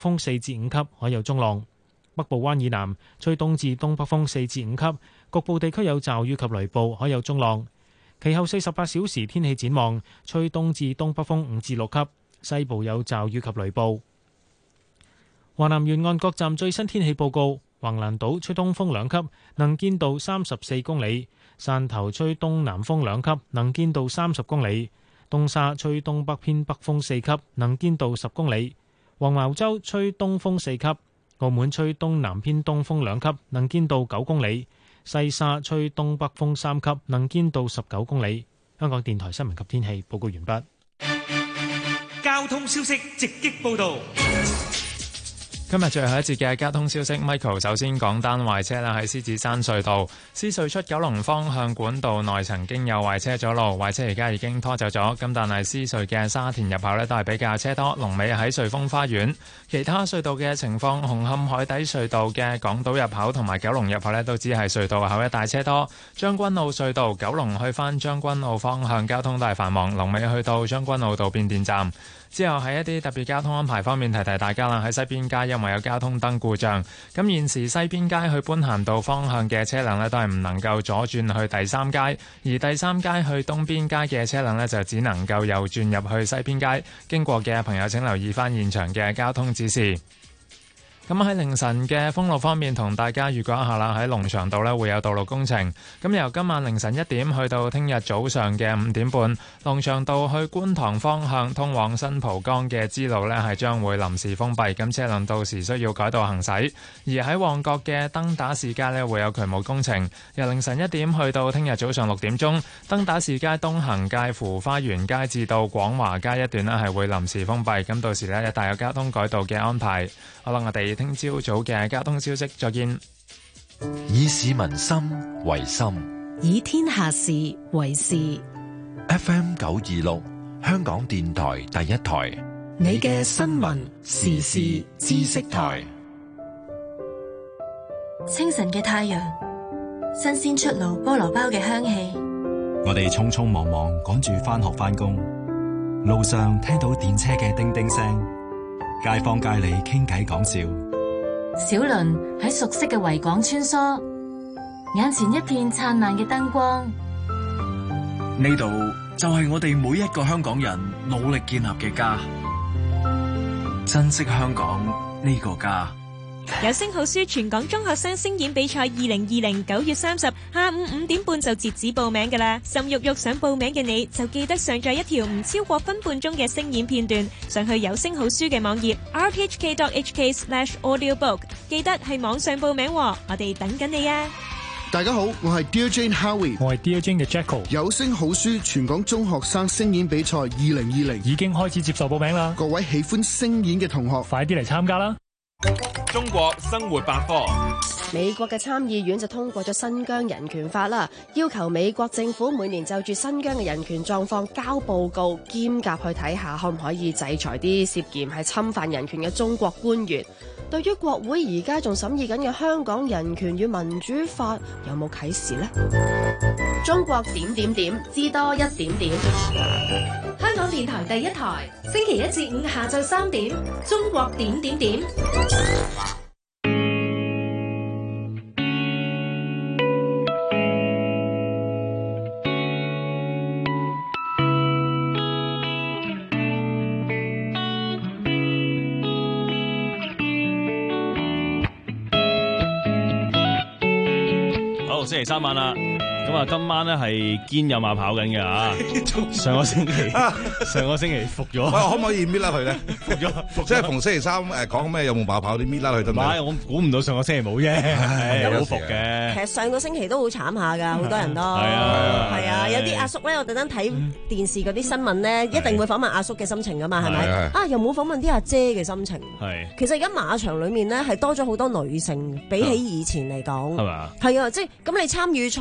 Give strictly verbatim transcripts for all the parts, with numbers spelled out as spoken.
風四至五級，海有中浪。北部灣以南吹東至東北風四至五級，局部地區有驟雨及雷暴，海有中浪。其後四十八小時天氣展望，吹東至東北風五至六級，西部有驟雨及雷暴。華南沿岸各站最新天氣報告：橫瀾島吹東風兩級，能見度三十四公里；汕頭吹東南風兩級，能見度三十公里；東沙吹東北偏北風四級，能見度十公里；黃茅洲吹東風四級。澳門吹東南偏東風兩級，能見度九公里；西沙吹東北風三級，能見度十九公里。香港電台新聞及天氣報告完畢。 交通消息直擊報道。 今日最後一節嘅交通消息 ，Michael 首先講單壞車啦，喺獅子山隧道獅隧出九龍方向管道內曾經有壞車阻路，壞車而家已經拖走咗。咁但係獅隧嘅沙田入口呢都係比較車多，龍尾喺瑞豐花園。其他隧道嘅情況，紅磡海底隧道嘅港島入口同埋九龍入口呢都只係隧道口一帶車多。將軍澳隧道九龍去返將軍澳方向交通都係繁忙，龍尾去到將軍澳道變電站。之後喺一啲特別交通安排方面提提大家啦，喺西邊街因為有交通燈故障，咁現時西邊街去般咸道方向嘅車輛呢都係唔能夠左轉去第三街，而第三街去東邊街嘅車輛呢就只能夠右轉入去西邊街。經過嘅朋友請留意返現場嘅交通指示。咁喺凌晨嘅封路方面，同大家預告一下啦。喺龍翔道呢會有道路工程，咁由今晚凌晨一點去到聽日早上嘅五點半，龍翔道去觀塘方向通往新蒲崗嘅支路呢係將會臨時封閉，咁車輛到時需要改道行駛。而喺旺角嘅登打士街呢會有渠務工程，由凌晨一點去到聽日早上六點鐘，登打士街東行介乎花園街至到廣華街一段呢係會臨時封閉，咁到時呢一帶有交通改道嘅安排。好啦，我哋聽朝早嘅交通消息再見。 以市民心為心， 以天下事為事。 F M 九二六，香港電台第一台， 你嘅新聞時事知識台。 清晨嘅太陽，新鮮出爐菠蘿包嘅香氣。 我哋匆匆忙忙趕住返學返工，路上聽到電車嘅叮叮聲，街坊街里傾偈講笑。 小輪喺熟悉嘅維港穿梭，眼前一片燦爛嘅燈光。 呢度就係我哋每一個香港人努力建立嘅家，珍惜香港呢個家。 有聲好書全港中學生聲演比賽二零二零九月三十下午五點半就截止報名㗎啦，心郁郁想報名嘅你就記得上載一條唔超過分半鐘嘅聲演片段上去有聲好書嘅網頁 r t h k dot h k slash audiobook， 記得係網上報名喎，我哋等緊你啊！ 大家好，我係 Dear Jane Howie， 我係 Dear Jane 嘅 Jacko。 有聲好書全港中學生聲演比賽二零二零已經開始接受報名啦， 各位喜歡聲演嘅同學快啲嚟參加啦！ 中國生活百科。 美國嘅參議院就通過咗新疆人權法啦，要求美國政府每年就住新疆嘅人權狀況交報告，兼夾去睇下可唔可以制裁啲涉嫌係侵犯人權嘅中國官員。對於國會而家仲審議緊嘅香港人權與民主法，有冇啟示呢？中國點點點，知多一點點。香港電台第一台，星期一至五下晝三點，中國點點點。 星期三晚啦，咁啊今晚咧係堅有馬跑緊嘅啊！上個星期上個星期復咗， 喂，可唔可以搣甩佢咧？復咗，復即係逢星期三誒講咩有冇馬跑啲搣甩佢得唔得？ 唔係，我估唔到上個星期冇啫，好復嘅。 其實上個星期都好慘下㗎，好多人都係啊係啊，有啲阿叔咧，我特登睇電視嗰啲新聞咧，一定會訪問阿叔嘅心情㗎嘛，係咪？啊，又冇訪問啲阿姐嘅心情。係。其實而家馬場裡面咧係多咗好多女性，比起以前嚟講。係嘛？係啊，即係咁你參與賽馬節目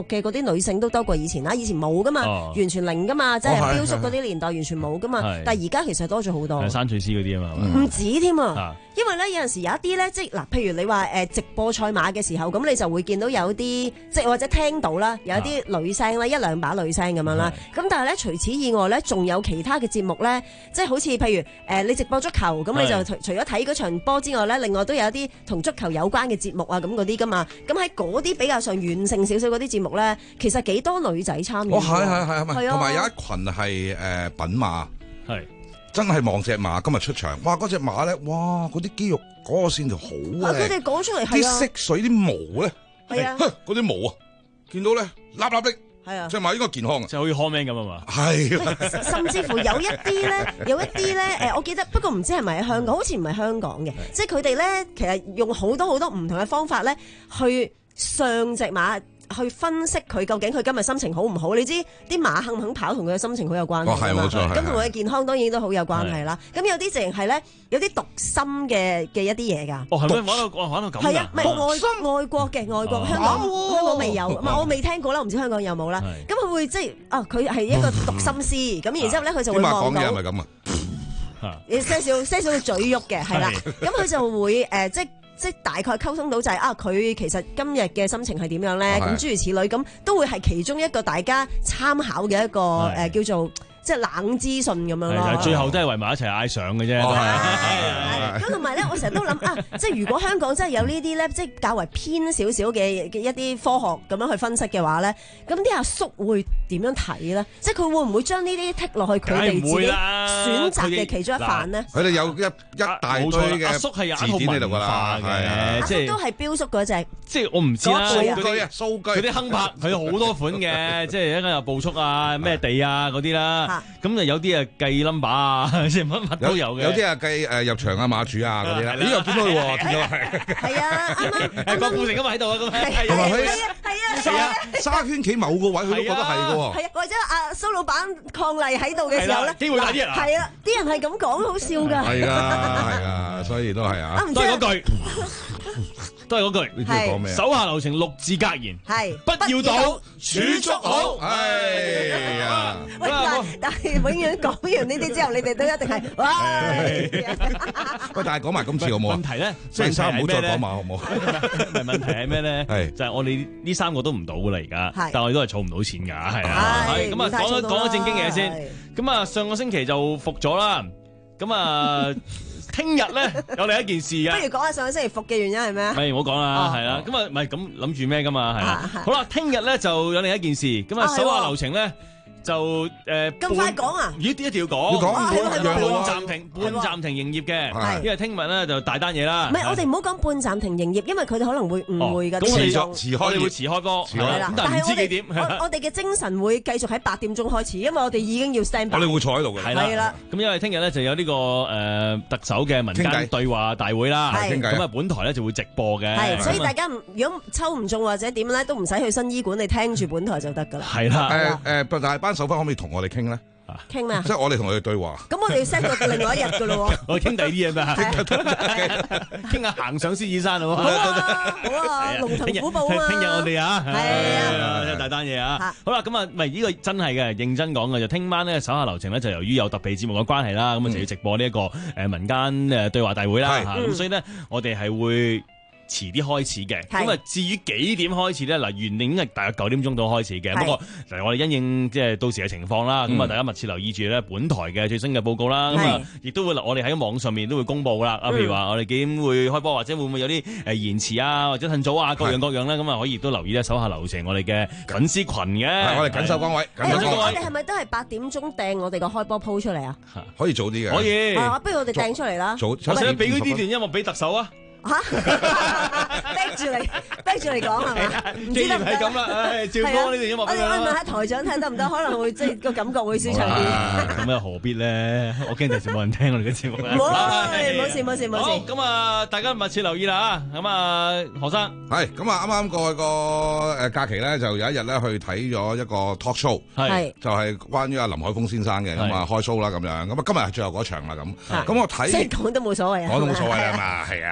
目嘅嗰啲女性都多過以前啦，以前冇噶嘛， 哦、 完全零噶嘛，即係標叔嗰啲年代完全冇噶嘛，但係而家其實多咗好多。 山翠絲嗰啲啊嘛， 唔止添啊！因為咧有陣時有一啲咧，即係嗱，譬如你話誒直播賽馬嘅時候，咁你就會見到有啲即係或者聽到啦，有啲女聲啦，一兩把女聲咁樣啦。咁但係咧除此以外咧，仲有其他嘅節目咧，即係好似譬如誒你直播足球，咁你就除除咗睇嗰場波之外咧，另外都有一啲同足球有關嘅節目啊，咁嗰啲噶嘛。咁喺嗰啲比較上完成少少嗰啲節目咧，其實幾多女仔參與。 哦，係係係係， 係啊， 同埋有一群係誒品馬， 係。 真係望隻馬今日出場，哇！嗰隻馬咧，哇！嗰啲肌肉嗰個線條好靚， 佢哋講出嚟係啲色水啲毛咧， 係啊， 嗰啲毛啊，見到咧粒粒的， 係啊， 隻馬應該健康啊， 即係好似 Coleman 咁啊嘛， 係， 甚至乎有一啲咧，有一啲咧，誒，我記得，不過唔知係咪喺香港，好似唔係香港嘅，即係佢哋咧，其實用好多好多唔同嘅方法咧，去上隻馬。去分析佢究竟佢今日心情好唔好？你知啲馬肯唔肯跑同佢嘅心情好有關係。 哦，係冇錯， 咁同佢嘅健康當然都好有關係啦。咁有啲淨係咧，有啲讀心嘅嘅一啲嘢㗎。 哦，係咩？玩到玩到咁㗎？ 係啊，唔係外外國嘅外國，香港香港未有，唔係我未聽過啦，唔知香港有冇啦。咁佢會即係啊，佢係一個讀心師，咁然之後咧佢就會望到。 啲馬講嘢係咪咁啊？ 你些少些少個嘴喐嘅係啦，咁佢就會誒即係。即係大概溝通到就係、是、啊，佢其實今日嘅心情係點樣咧？咁、哦、諸如此類，咁都會係其中一個大家參考嘅一個誒、呃、叫做即係冷資訊咁樣咯。 最後都係圍埋一齊嗌上嘅啫。 咁同埋咧，我成日都諗啊，即係如果香港真係有呢啲咧，即係較為偏少少嘅嘅一啲科學咁樣去分析嘅話咧，咁啲阿叔會點樣睇咧？即係佢會唔會將呢啲剔落去佢哋自己選擇嘅其中一範咧？ 佢哋有一一大堆嘅阿叔係有一套文化嘅， 即係都係標叔嗰隻。 即係我唔知啦， 數據啊，數據。 佢啲亨伯佢有好多款嘅，即係一間有步速啊、咩地啊嗰啲啦。咁啊有啲啊計 number 啊，即係乜乜都有嘅。 有啲啊計誒入場啊馬主啊嗰啲啦。咦又見到喎，見到係。 係啊，啱啱啱郭富城今日喺度啊，咁係係啊係啊， 沙沙圈企某個位佢都覺得係嘅喎。 係啊，或者阿蘇老闆抗麗喺度嘅時候咧， 機會大啲啊。 係啊，啲人係咁講，好笑㗎。 係啊係啊，所以都係啊。 都係嗰句。都係嗰句， 你知講咩？ 手下留情，六字格言， 係不要賭，儲蓄好。 哎呀！ 喂，但係永遠講完呢啲之後，你哋都一定係喂。 喂，但係講埋今次好冇啊？ 問題咧， 星期三唔好再講馬好唔好？ 唔係問題係咩咧？係就係我哋呢三個都唔到噶啦，而家，但係我哋都係儲唔到錢㗎，係啊。係咁啊，講咗講咗正經嘢先。咁啊，上個星期就復咗啦。咁啊。聽日咧有另一件事啊！ 不如講下上個星期復嘅原因係咩啊？ 唔係唔好講啦，係啦，咁啊唔係咁諗住咩噶嘛，係啦。好啦，聽日咧就有另一件事，咁啊手下留情咧。就誒咁快講啊！ 咦，啲一定要講， 要講半暫停，半暫停營業嘅，因為聽日咧就大單嘢啦。 唔係，我哋唔好講半暫停營業，因為佢哋可能會誤會㗎。 咁我哋遲開， 我哋會遲開波， 係啦。 但係唔知幾點。 我我哋嘅精神會繼續喺八點鐘開始，因為我哋已經要 stand by。 我哋會坐喺度嘅。 係啦。 咁因為聽日咧就有呢個誒特首嘅民間對話大會啦。 傾偈。 咁啊，本台咧就會直播嘅。 係，所以大家如果抽唔中或者點咧，都唔使去新醫館，你聽住本台就得㗎啦。 係啦。 誒誒，但係班手法可唔可以同我哋傾咧？ 傾咩？ 即係我哋同佢哋對話。 咁我哋 set 個另外一日噶咯喎。 我傾第二啲嘢咩？傾下行上獅子山咯。好啊，好啊，龍騰虎步啊。 聽日我哋啊， 係啊， 大單嘢啊。好啦，咁啊，唔係呢個真係嘅，認真講嘅就聽晚咧手下留情咧，就由於有特備節目嘅關係啦，咁啊就要直播呢一個誒民間誒對話大會啦。咁所以咧，我哋係會遲啲開始嘅，咁啊至於幾點開始咧？嗱，原定係大約九點鐘到開始嘅，不過嗱，我哋因應即係到時嘅情況啦，咁啊大家密切留意住咧本台嘅最新嘅報告啦，咁啊亦都會我哋喺網上面都會公佈啦，啊譬如話我哋幾點會開波，或者會唔會有啲誒延遲啊，或者趁早啊，各樣各樣咧，咁啊可以都留意咧手下留情我哋嘅粉絲群嘅， 我哋緊守崗位。 我哋係咪都係八點鐘掟我哋個開波鋪出嚟啊？ 可以早啲嘅， 可以。 不如我哋掟出嚟啦。 早， 首先俾嗰啲段音樂俾特首啊。 嚇！逼住你，逼住你講係嘛？唔知得唔得？ 係咁啦，唉，趙哥呢段音樂俾佢啦。 我哋問下台長睇得唔得？可能會即係個感覺會舒暢啲。 咁又何必咧？我驚第時冇人聽我哋嘅節目咧。 冇，冇事冇事冇事。 好，咁啊，大家密切留意啦嚇。咁啊，何生係咁啊，啱啱過去個誒假期咧，就有一日咧去睇咗一個 talk show，係就係關於阿林海峰先生嘅，咁啊開 show 啦咁樣。咁啊今日係最後嗰場啦咁。咁我睇， 即係講都冇所謂啊。 講都冇所謂啊嘛，係啊咁啊。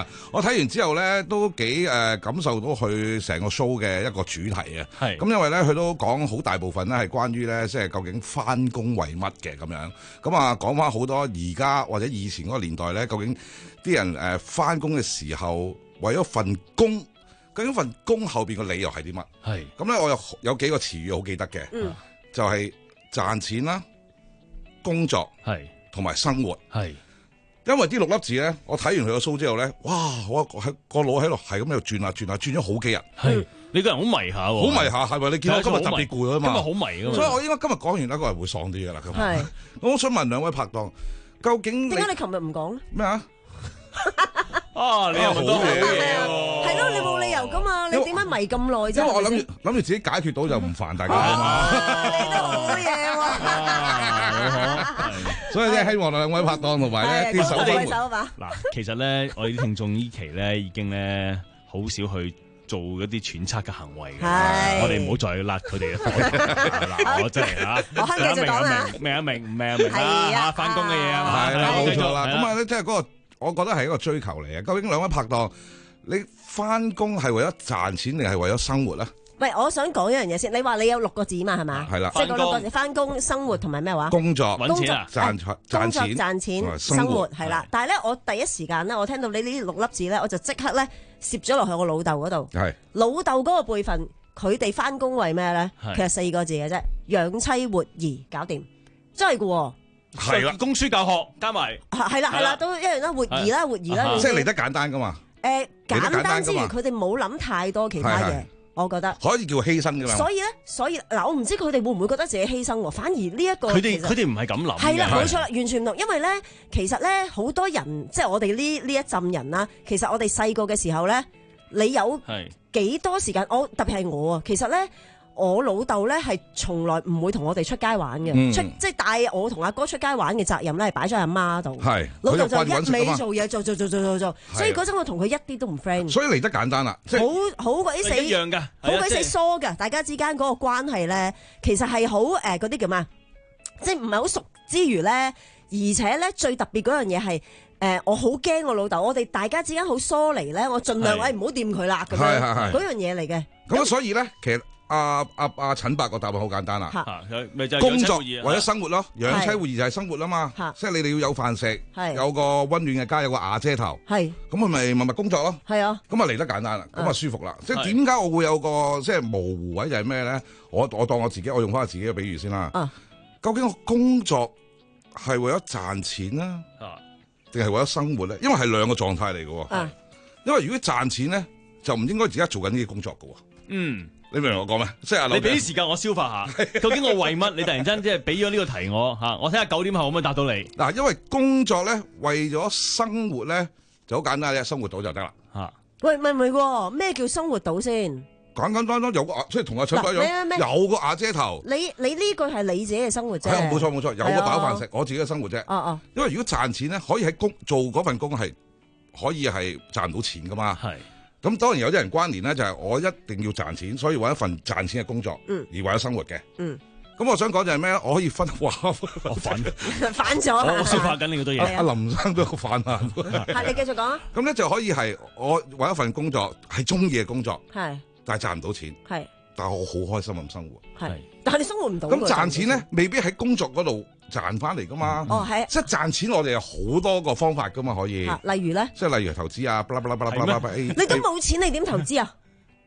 啦，我睇完之後咧都幾誒、呃、感受到佢成個 show 嘅一個主題啊。係咁，因為咧佢都講好大部分咧係關於咧即係究竟翻工為乜嘅咁樣。咁啊講翻好多而家或者以前嗰個年代咧，究竟啲人誒翻工嘅時候為咗份工，究竟份工後邊嘅理由係啲乜？係咁咧，我有有幾個詞語好記得嘅，嗯、就係賺錢啦、工作係同埋生活係。因為啲六粒字咧，我睇完佢個 show 之後咧，哇！我喺個腦喺度係咁喺度轉下轉下，轉咗好幾日。係你個人好迷下喎，好迷下係咪？你見我今日特別攰啊嘛，今日好迷㗎嘛。所以我應該今日講完一個人會爽啲㗎啦。咁係，我想問兩位拍檔，究竟點解你琴日唔講咧？ 咩啊？ 啊！你又好嘢喎， 係咯，你冇理由㗎嘛？你點解迷咁耐啫？ 因為我諗住諗住自己解決到就唔煩大家啊嘛。 你都好嘢喎！ 所以咧，希望兩位拍檔同埋咧啲手機嗱，其實咧，我哋啲聽眾呢期咧已經咧好少去做一啲揣測嘅行為嘅，我哋唔好再辣佢哋啦。嗱，我真係嚇， 我開繼續講啦， 明啊明，唔明啊明啦嚇，翻工嘅嘢啊嘛， 係啦，冇錯啦。咁啊咧，即係嗰個，我覺得係一個追求嚟嘅。究竟兩位拍檔，你翻工係為咗賺錢定係為咗生活咧？ 喂，我想講一樣嘢先。你話你有六個字嘛，係嘛？ 係啦， 即係嗰六個字：翻工、生活同埋咩話？ 工作、 揾錢啊， 賺賺工作錢、 賺錢、生活係啦。但係咧，我第一時間咧，我聽到你呢六粒字咧，我就即刻咧攝咗落去我老豆嗰度。係老豆嗰個輩份，佢哋翻工為咩咧？其實四個字嘅啫，養妻活兒，搞掂，真係㗎喎。 係啦，供書教學加埋係啦係啦，都一樣啦，活兒啦活兒啦， 即係嚟得簡單㗎嘛。 誒，簡單之餘，佢哋冇諗太多其他嘢。我覺得可以叫犧牲㗎嘛。 所以咧，所以嗱，我唔知佢哋會唔會覺得自己犧牲喎。反而呢一個佢哋佢哋唔係咁諗。 係啦，冇錯啦，完全唔同。因為咧，其實咧，好多人即係我哋呢呢一陣人啦。其實我哋細個嘅時候咧，你有幾多時間？我特別係我啊，其實咧。我老豆咧係從來唔會同我哋出街玩嘅，嗯、出即係帶我同阿哥出街玩嘅責任咧係擺咗喺阿媽度。係老豆就一味做嘢做做做做做做，所以嗰陣我同佢一啲都唔 friend。 所以嚟得簡單啦， 好好鬼死一樣㗎， 好鬼死疏㗎，大家之間嗰個關係咧，其實係好誒嗰啲叫咩？即係唔係好熟之餘咧，而且咧最特別嗰樣嘢係誒，我好驚我老豆，我哋大家之間好疏離咧，我盡量誒唔好掂佢啦咁樣，嗰樣嘢嚟嘅。 咁所以咧，其實。阿阿阿陳伯個答案好簡單啦，工作為咗生活咯，養妻活兒就係生活啊嘛，即係你哋要有飯食，有個溫暖嘅家，有個瓦遮頭，咁佢咪默默工作咯，係啊，咁啊嚟得簡單啦，咁啊舒服啦。即係點解我會有個即係模糊位就係咩咧？我我當我自己，我用翻我自己嘅比喻先啦。究竟我工作係為咗賺錢啦，定係為咗生活咧？因為係兩個狀態嚟嘅，因為如果賺錢咧，就唔應該而家做緊呢啲工作嘅。嗯。你明唔明我講咩？即係你俾啲時間我消化下，究竟我為乜？你突然間即係俾咗呢個題我嚇，我睇下九點後可唔可以答到你？ 嗱，因為工作咧為咗生活咧就好簡單嘅，生活到就得啦嚇。 喂，唔係唔係喎，咩叫生活到先？ 簡簡單單有個即係同阿陳伯一樣，有個瓦遮頭。 你你呢句係你自己嘅生活啫。 係冇錯冇錯，有個飽飯食，我自己嘅生活啫。哦哦。因為如果賺錢咧，可以喺工做嗰份工係可以係賺到錢噶嘛。係。咁當然有啲人關聯咧，就係我一定要賺錢，所以揾一份賺錢嘅工作，嗯、而為咗生活嘅。嗯，咁我想講就係咩咧？我可以分哇，我反反咗， 我消化緊你好多嘢。 阿林生都有個反啊。 係你繼續講啊。 咁咧就可以係我揾一份工作係中意嘅工作，係是，但係賺唔到錢，係是，但係我好開心咁生活，係是， 但係你生活唔到。 咁賺錢咧，未必喺工作嗰度賺翻嚟噶嘛？哦，係，即係賺錢，我哋有好多個方法噶嘛，可以。 例如咧， 即係例如投資啊，巴拉巴拉巴拉巴拉巴拉。你都冇錢，你點投資啊？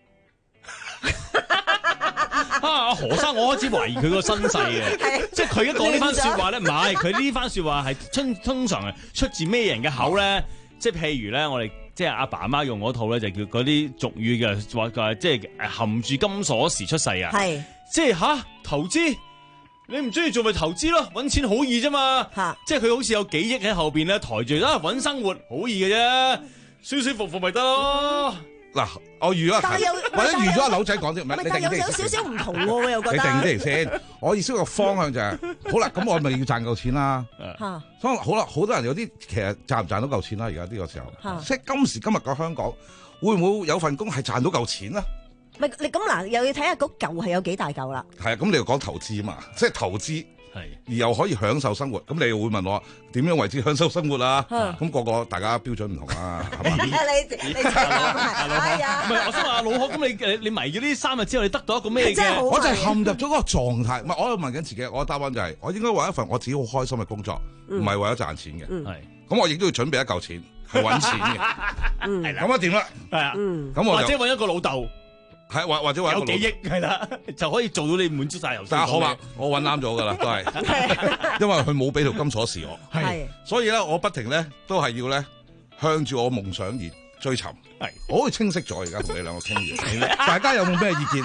啊，何生，我開始懷疑佢個身世嘅，即係佢一講呢番説話咧，唔係佢呢番説話係通通常係出自咩人嘅口咧？即係譬如咧，我哋即係阿爸阿媽用嗰套咧，就叫嗰啲俗語嘅話，話即係含住金鎖匙出世啊！係，即係吓投資。你唔中意做咪投資咯，搵錢好易啫嘛，哈即係佢好似有幾億喺後邊咧抬住啦，搵生活好易嘅啫，舒舒服服咪得咯。嗱， 我預咗，或者預咗阿柳仔講啲，唔係你定啲有少少唔同喎，我又覺得。 你定啲嚟先，我意思個方向就係、是，好啦，咁我咪要賺夠錢啦。吓，所以好啦，好多人有啲其實賺唔賺到夠錢啦，而家呢個時候，哈即係今時今日嘅香港，會唔會有份工係賺到夠錢啊？ 咪你咁嗱，又要睇下嗰嚿係有幾大嚿啦。 係啊，咁你又講投資啊嘛，即係投資而又可以享受生活。咁你又會問我點樣為之享受生活啊？咁個個大家標準唔同啊，係嘛？ 你你係啊？ 唔係，我想話阿老學，咁你你你迷咗呢三日之後，你得到一個咩嘅？ 我就係陷入咗嗰個狀態。唔係，我喺度問緊自己，我答案就係我應該為一份我自己好開心嘅工作，唔係為咗賺錢嘅。係，咁我亦都要準備一嚿錢去揾錢嘅。係啦，咁啊掂啦，係啊，咁我或者揾一個老豆。 係或或者話有幾億係啦，就可以做到你滿足晒遊戲。 但係好嘛，我揾啱咗噶啦，都係，因為佢冇俾條金鎖匙我，係，所以咧我不停咧都係要咧向住我夢想而追尋。係，我好清晰咗而家同你兩個傾完，大家有冇咩意見？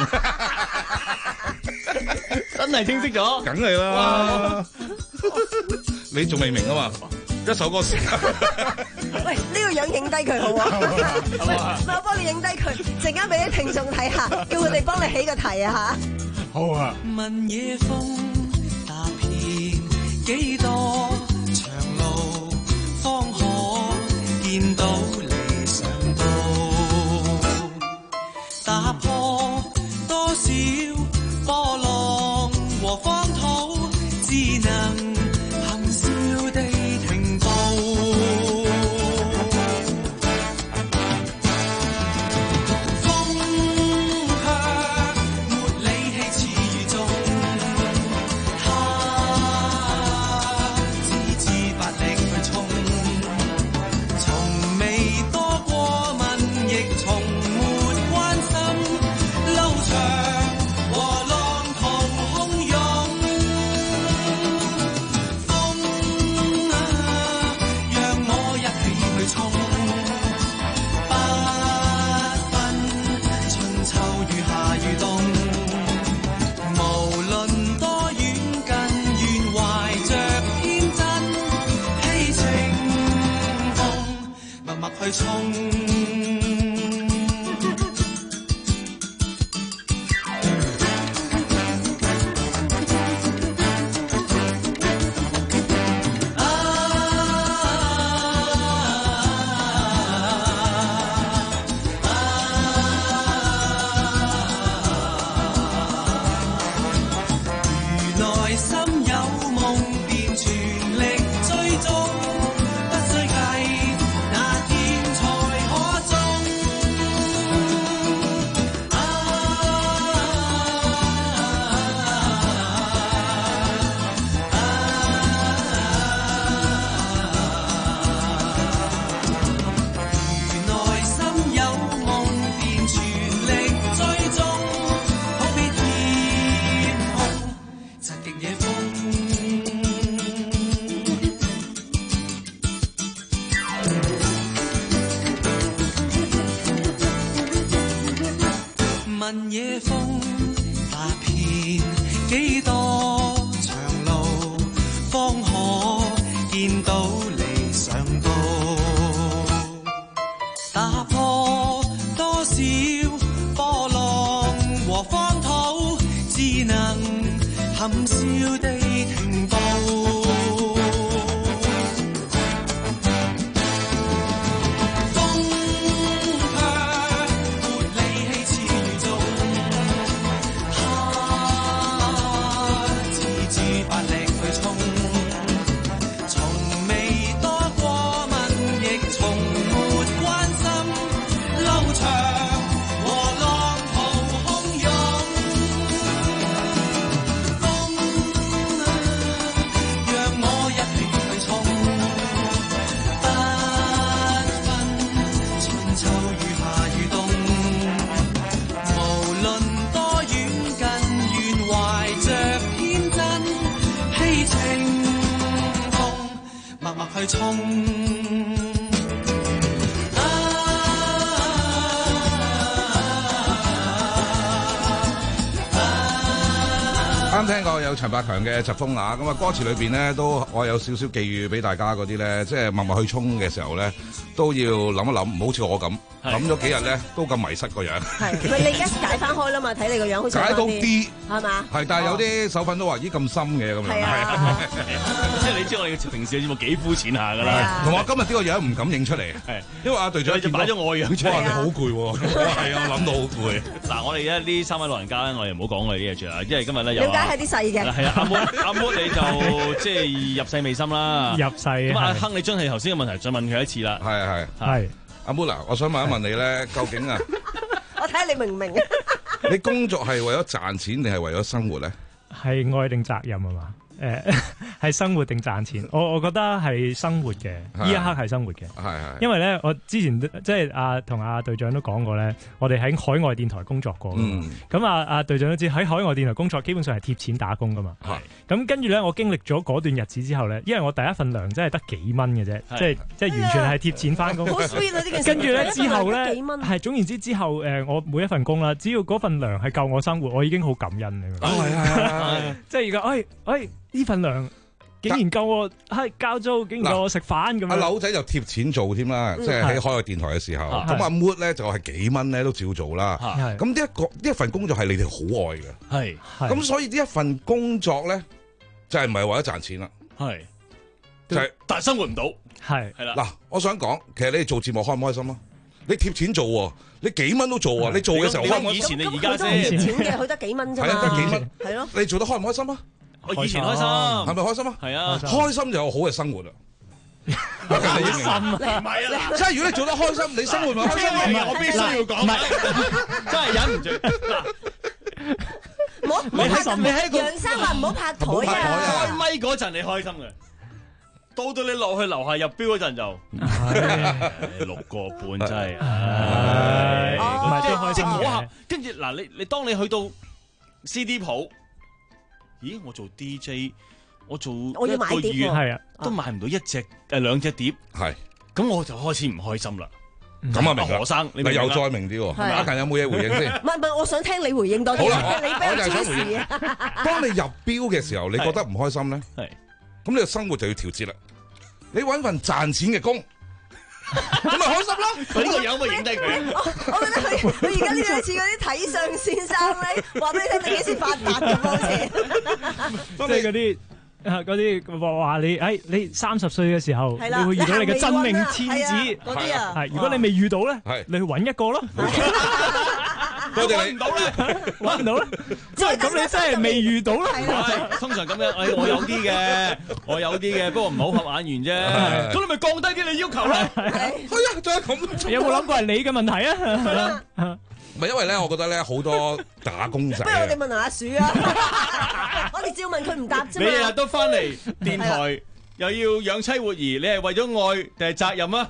真係清晰咗， 梗係啦，你仲未明啊嘛？一首歌時間， 喂，呢個樣影低佢好啊！喂，我幫你影低佢，陣間俾啲聽眾睇下，叫佢哋幫你起個題啊嚇！ 好啊！ 問野風踏遍幾多長路，方可見到理想道，打破多少波浪和荒土，只能含笑地停步。風卻沒理氣似雨中，他只知發力去衝，從未多過問，亦從沒關心路長和浪同洶湧。風啊，讓我一起去衝，不分春秋與夏與冬，無論多遠近，願懷着天真希情夢，默默去衝。內心有夢便全力追蹤，不需計那天才可中。啊如內心有夢便全力追蹤，好比天空疾極野風。問野風踏遍幾多長路，方可見到理想道，打破多少波浪和荒土，只能含笑地停步。風卻沒理氣似雨中，他只知發力去衝，從未多過問，亦從沒關心路長和浪濤洶湧。讓我一起去衝，不分春秋與夏與冬，無論多遠近，願懷着天真希情夢，默默去衝。 啱聽過有陳百強嘅疾風啊，咁啊歌詞裏邊咧都我有少少寄語俾大家嗰啲咧，即係默默去衝嘅時候咧， 都要諗一諗，唔好似我咁諗咗幾日咧，都咁迷失個樣。 係，唔係你而家解翻開啦嘛？睇你個樣好似解到啲係嘛？ 係，但係有啲手粉都話咦咁深嘅咁樣。 係啊， 即係你知我哋平時嘅節目幾膚淺下㗎啦。 同埋今日呢個樣唔敢影出嚟，係因為阿隊長就擺咗我樣出嚟。 哇，你好攰喎！係啊，我諗到好攰。 嗱，我哋而家呢三位老人家咧，我哋唔好講我哋啲嘢住啦，因為今日咧有了解係啲細嘅。 係啊，阿妹阿妹你就即係入世未深啦。 入世。 咁阿亨，你將係頭先嘅問題再問佢一次啦。 係係係。 阿 Mola，我想問一問你咧，究竟啊， 我睇下你明唔明啊？ 你工作係為咗賺錢定係為咗生活咧？ 係愛定責任啊嘛？誒，係生活定賺錢？我我覺得係生活嘅，呢一刻係生活嘅。 係係。 因為咧，我之前即係阿同阿隊長都講過咧，我哋喺海外電台工作過。嗯。咁啊，阿隊長都知喺海外電台工作基本上係貼錢打工噶嘛。係。咁跟住咧，我經歷咗嗰段日子之後咧，因為我第一份糧真係得幾蚊嘅啫，即係即係完全係貼錢翻工。 好 sweet 啊！呢件事。 跟住咧之後咧，係總言之之後誒，我每一份工啦，只要嗰份糧係夠我生活，我已經好感恩。 係係係。 即係而家，誒誒呢份糧。竟然夠我係交租，竟然夠我食飯咁樣。 阿柳仔就貼錢做添啦，即係喺海外電台嘅時候。咁阿 Mood 咧就係幾蚊咧都照做啦。咁呢一個呢一份工作係你哋好愛嘅。係。咁所以呢一份工作咧就係唔係為咗賺錢啦。係。就係但係生活唔到。係。係啦。嗱，我想講，其實你哋做節目開唔開心啊？你貼錢做喎，你幾蚊都做喎。你做嘅時候開唔開心？ 以前你而家啫。貼錢嘅，佢得幾蚊啫嘛。 係啊，得幾蚊。 係咯。 你做得開唔開心啊？ 我以前開心， 係咪開心啊？ 係啊， 開心就有好嘅生活啦。開心啊！唔係啊，即係如果你做得開心，你生活咪開心嘅。我必須要講， 真係忍唔住。 唔好唔好拍，你喺楊生話唔好拍台啊！ 開咪嗰陣你開心嘅，到到你落去樓下入標嗰陣就六個半真係，唔係都開心嘅。跟住嗱，你你當你去到 C D 鋪。咦！我做 D J， 我做一個月係啊，都買唔到一隻誒兩隻碟，係咁我就開始唔開心啦。咁啊，明何生，你又再明啲喎。阿勤有冇嘢回應先？ 唔係唔係，我想聽你回應多啲。 好啦， 你我就係想回應。當你入標嘅時候，你覺得唔開心咧？係咁，你嘅生活就要調節啦。你揾份賺錢嘅工。咁咪開心咯！ 佢呢個樣咪影低佢。 我覺得佢佢而家呢兩似嗰啲睇相先生咧，話俾你聽你幾時發達咁好似。 即係嗰啲嗰啲話話你，誒你三十歲嘅時候，你會遇到你嘅真命天子嗰啲啊。 係如果你未遇到咧，你去揾一個咯。 我哋揾唔到咧， 揾唔到咧，即係咁你真係未遇到啦。 通常咁樣，誒我有啲嘅，我有啲嘅，不過唔好合眼緣啫。咁你咪降低啲你要求啦。 係啊，仲係咁。 有冇諗過係你嘅問題啊？ 唔係因為咧，我覺得咧好多打工仔。 不如我哋問下阿鼠啊，我哋照問佢唔答啫嘛。 你日日都翻嚟電台，又要養妻活兒，你係為咗愛定係責任啊？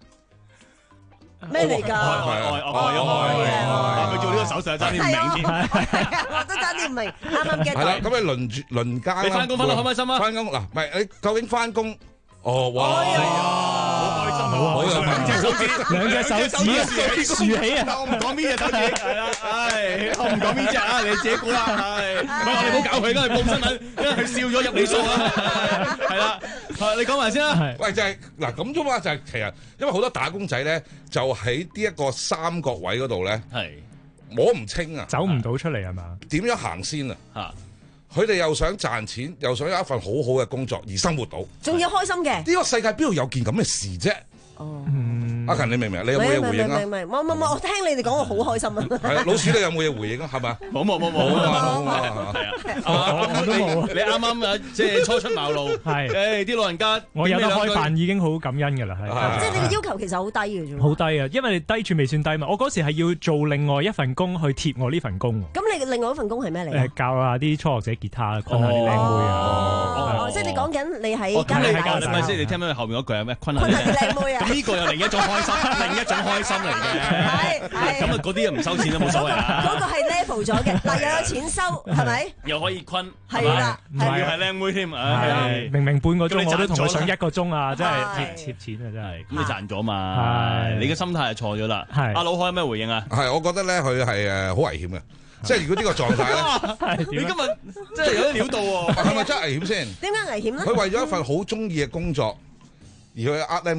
咩嚟㗎？ 愛愛愛愛愛，佢做呢個手勢爭啲唔明添， 我都爭啲唔明，啱啱 get 到。 係啦，咁你輪住輪間。 你翻工翻得開唔開心啊？ 翻工嗱，唔係你究竟翻工？哦，哇！ 好開心啊！好有兩隻手指， 兩隻手指啊，豎起啊！ 但我唔講邊隻手指，係啦，唉，我唔講邊隻啊，你自己估啦，係。唔係我哋唔好搞佢，因為報新聞，因為佢笑咗入你數啊，係啦，你講埋先啦。 喂，就係嗱咁啫嘛，就係其實因為好多打工仔咧，就喺呢一個三角位嗰度咧，係摸唔清啊， 走唔到出嚟係嘛？ 點樣行先啊？嚇！佢哋又想賺錢，又想有一份好好嘅工作而生活到， 仲要開心嘅。 呢個世界邊度有件咁嘅事啫？哦，阿勤你明唔明？你有冇嘢回應啊？ 明明冇冇冇，我聽你哋講我好開心啊！ 係啊，老鼠你有冇嘢回應啊？係咪？ 冇冇冇冇冇冇，係啊，我都冇。你啱啱啊，即係初出茅廬，係誒啲老人家， 我有得開飯已經好感恩㗎啦，係。 即係你嘅要求其實好低嘅啫。 好低啊，因為你低處未算低嘛。我嗰時係要做另外一份工去貼我呢份工。 咁你另外一份工係咩嚟？ 誒，教下啲初學者吉他，昆下啲靚妹啊。 哦，即係你講緊你喺加拿大。 唔係先，你聽唔聽後面嗰句係咩？昆下啲靚妹啊。 咁呢個又另一種開心，另一種開心嚟嘅。係係。咁啊，嗰啲又唔收錢都冇所謂啦。 嗰個係 level 咗嘅，嗱又有錢收，係咪？ 又可以昆， 係啦， 仲要係靚妹添，唉， 明明半個鐘我都同佢上一個鐘啊，真係貼貼錢啊，真係。 咁你賺咗嘛？係，你嘅心態係錯咗啦。係。阿老海有咩回應啊？ 係，我覺得咧佢係誒好危險嘅，即係如果呢個狀態咧， 你今日真係有啲料到喎， 係咪真係危險先？ 點解危險咧？ 佢為咗一份好中意嘅工作而去呃靚妹。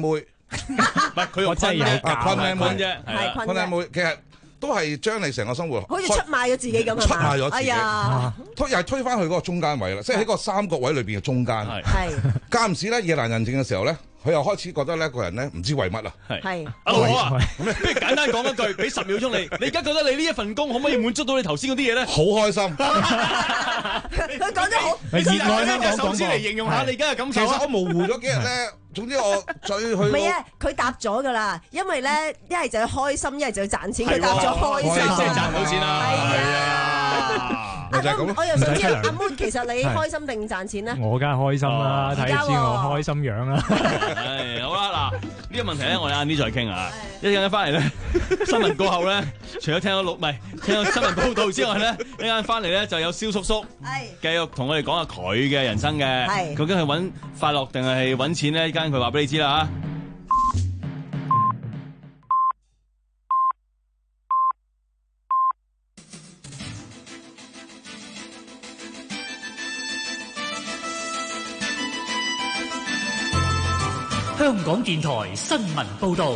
唔係佢用真係有坤啊坤啫，坤啫， 係坤坤靚妹其實都係將你成個生活好似出賣咗自己咁啊！ 出賣咗自己， 哎呀， 推又係推翻去嗰個中間位啦，即係喺個三角位裏邊嘅中間。 係間唔時咧夜闌人靜嘅時候咧，佢又開始覺得呢個人咧唔知為乜啊。 係阿老啊，不如簡單講一句，俾十秒鐘你，你而家覺得你呢一份工可唔可以滿足到你頭先嗰啲嘢咧？ 好開心。 佢講得好， 熱愛香港廣播手指嚟形容下你而家嘅感受啊！ 其實我模糊咗幾日咧，總之我最去唔係啊，佢答咗㗎啦，因為咧一係就要開心，一係就要賺錢。佢答咗開心， 即係賺到錢啦。 係啊。 咪就係咁咯。 我又想知阿 Moon 其實你開心定賺錢咧？ 我梗係開心啦，睇知我開心樣啦。 係好啦，嗱呢個問題咧，我哋晏啲再傾啊。一陣間翻嚟咧，新聞過後咧，除咗聽到錄唔係聽到新聞報導之外咧，一陣間翻嚟咧就有蕭叔叔繼續同我哋講下佢嘅人生嘅，究竟係揾快樂定係揾錢咧？一陣間佢話俾你知啦嚇。 香港電台新聞報導，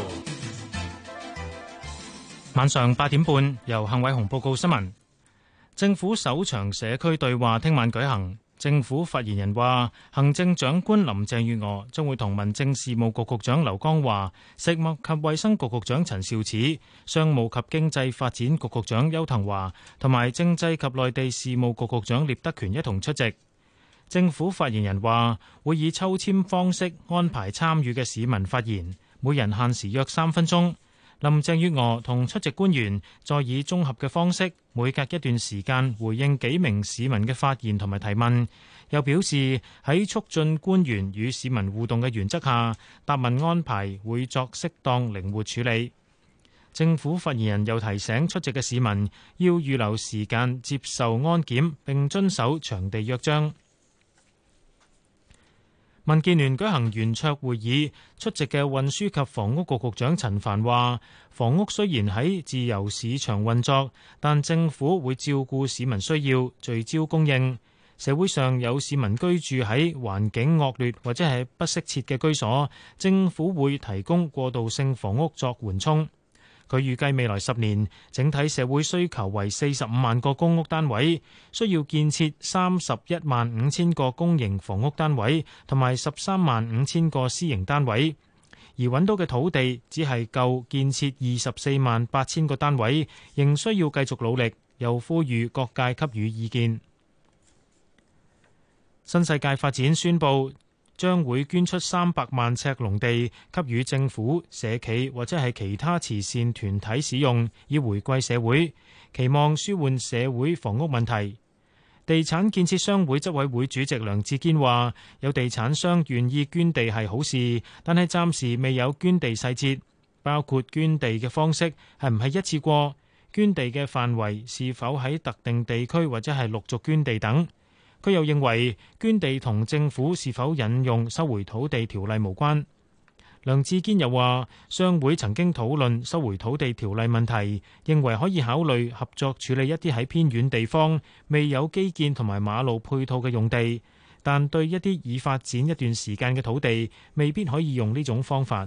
晚上八點半，由幸偉雄報告新聞。政府首場社區對話聽晚舉行。政府發言人話，行政長官林鄭月娥將會同民政事務局局長劉江華、食物及衛生局局長陳肇始、商務及經濟發展局局長邱騰華同埋政制及內地事務局局長聶德權一同出席。政府發言人話，會以抽籤方式安排參與嘅市民發言，每人限時約三分鐘。林鄭月娥同出席官員再以綜合嘅方式，每隔一段時間回應幾名市民嘅發言同埋提問。又表示喺促進官員與市民互動嘅原則下，答問安排會作適當靈活處理。政府發言人又提醒出席嘅市民要預留時間接受安檢，並遵守場地約章。民建聯舉行圓桌會議，出席嘅運輸及房屋局局長陳帆話：房屋雖然喺自由市場運作，但政府會照顧市民需要，聚焦供應。社會上有市民居住喺環境惡劣或者係不適切嘅居所，政府會提供過渡性房屋作緩衝。佢預計未來十年整體社會需求為四十五萬個公屋單位，需要建設三十一萬五千個公營房屋單位同埋十三萬五千個私營單位，而揾到嘅土地只係夠建設二十四萬八千個單位，仍需要繼續努力。又呼籲各界給予意見。新世界發展宣布，將會捐出三百萬尺農地，給予政府、社企或者係其他慈善團體使用，以回饋社會，期望舒緩社會房屋問題。地產建設商會執委會主席梁志堅話：有地產商願意捐地係好事，但係暫時未有捐地細節，包括捐地嘅方式係唔係一次過，捐地嘅範圍是否喺特定地區或者係陸續捐地等。佢又認為捐地同政府是否引用收回土地條例無關。梁志堅又話，商會曾經討論收回土地條例問題，認為可以考慮合作處理一啲喺偏遠地方未有基建同埋馬路配套嘅用地，但對一啲已發展一段時間嘅土地，未必可以用呢種方法。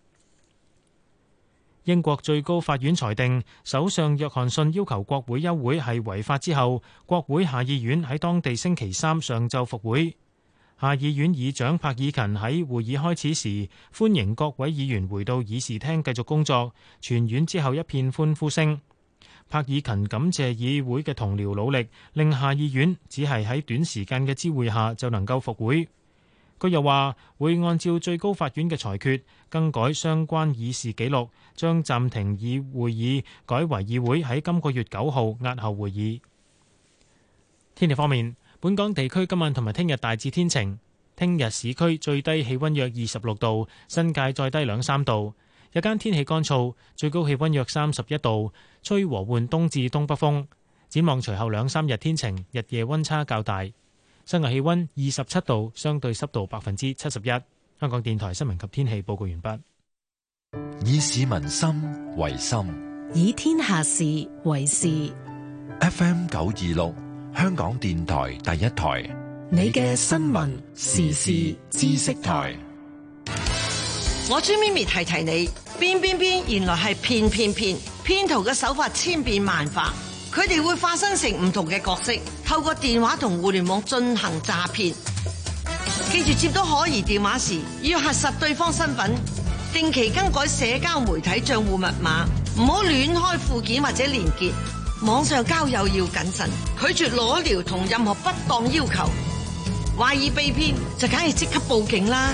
英國最高法院裁定，首相約翰遜要求國會休會係違法之後，國會下議院喺當地星期三上晝復會。下議院議長柏爾勤喺會議開始時歡迎各位議員回到議事廳繼續工作，全院之後一片歡呼聲。柏爾勤感謝議會嘅同僚努力，令下議院只係喺短時間嘅知會下就能夠復會。佢又話會按照最高法院嘅裁決更改相關議事記錄，將暫停議會議改為議會喺今個月九號押後會議。天氣方面，本港地區今晚同埋聽日大致天晴，聽日市區最低氣溫約二十六度，新界再低兩三度。日間天氣乾燥，最高氣溫約三十一度，吹和緩東至東北風。展望隨後兩三日天晴，日夜溫差較大。室外氣溫二十七度，相對濕度百分之七十一。香港電台新聞及天氣報告完畢。 以市民心為心， 以天下事為事。 F M 九二六，香港電台第一台， 你嘅新聞時事知識台。 我朱咪咪提提你，變變變原來係騙騙騙，騙徒嘅手法千變萬化，佢哋會化身成唔同嘅角色，透過電話同互聯網進行詐騙。記住接到可疑電話時，要核實對方身份，定期更改社交媒體賬戶密碼，唔好亂開附件或者連結。網上交友要謹慎，拒絕裸聊同任何不當要求。懷疑被騙就梗係即刻報警啦！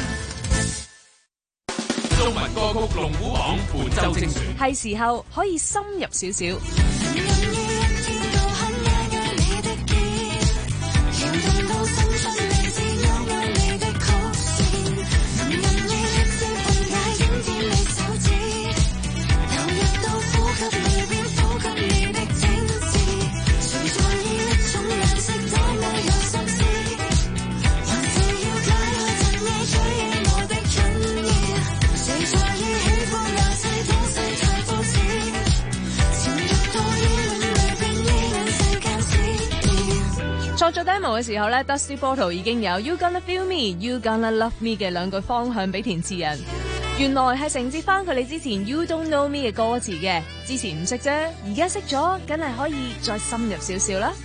中文歌曲龍虎榜本周精選， 係時候可以深入少少。創作 demo 嘅時候咧 ，Dusty Bottle 已經有 You Gonna Feel Me, You Gonna Love Me 嘅兩句方向俾填詞人，原來係承接翻佢哋之前 You Don't Know Me 嘅歌詞嘅，之前唔識啫，而家識咗，梗係可以再深入少少啦。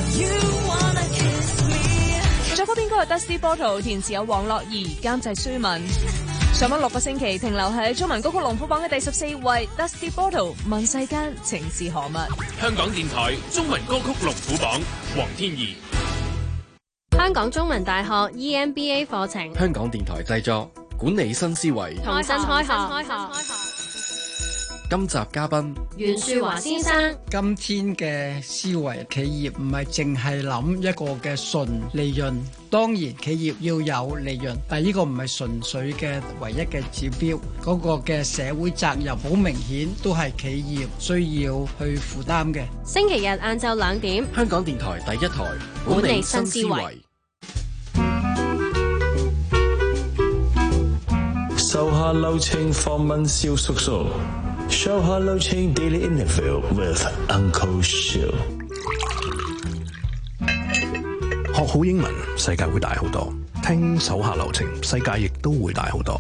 作曲編曲係 Dusty Bottle， 填詞有黃樂怡，監製舒文。上咗六個星期，停留喺中文歌曲龍虎榜嘅第十四位 Dusty Bottle， 問世間情是何物？ 香港電台中文歌曲龍虎榜，黃天怡。 香港中文大學 E M B A 課程， 香港電台製作，管理新思維， 同新開學。 今集嘉賓袁樹華先生。 今天嘅思維，企業唔係淨係諗一個嘅純利潤，當然企業要有利潤，但係呢個唔係純粹嘅唯一嘅指標，嗰個嘅社會責任好明顯都係企業需要去負擔嘅。 星期日晏晝兩點， 香港電台第一台管理新思維。 收下流程訪問蕭叔叔 ，show 下流程 daily interview with Uncle Shiu。 學好英文，世界會大好多；聽手下留情，世界亦都會大好多。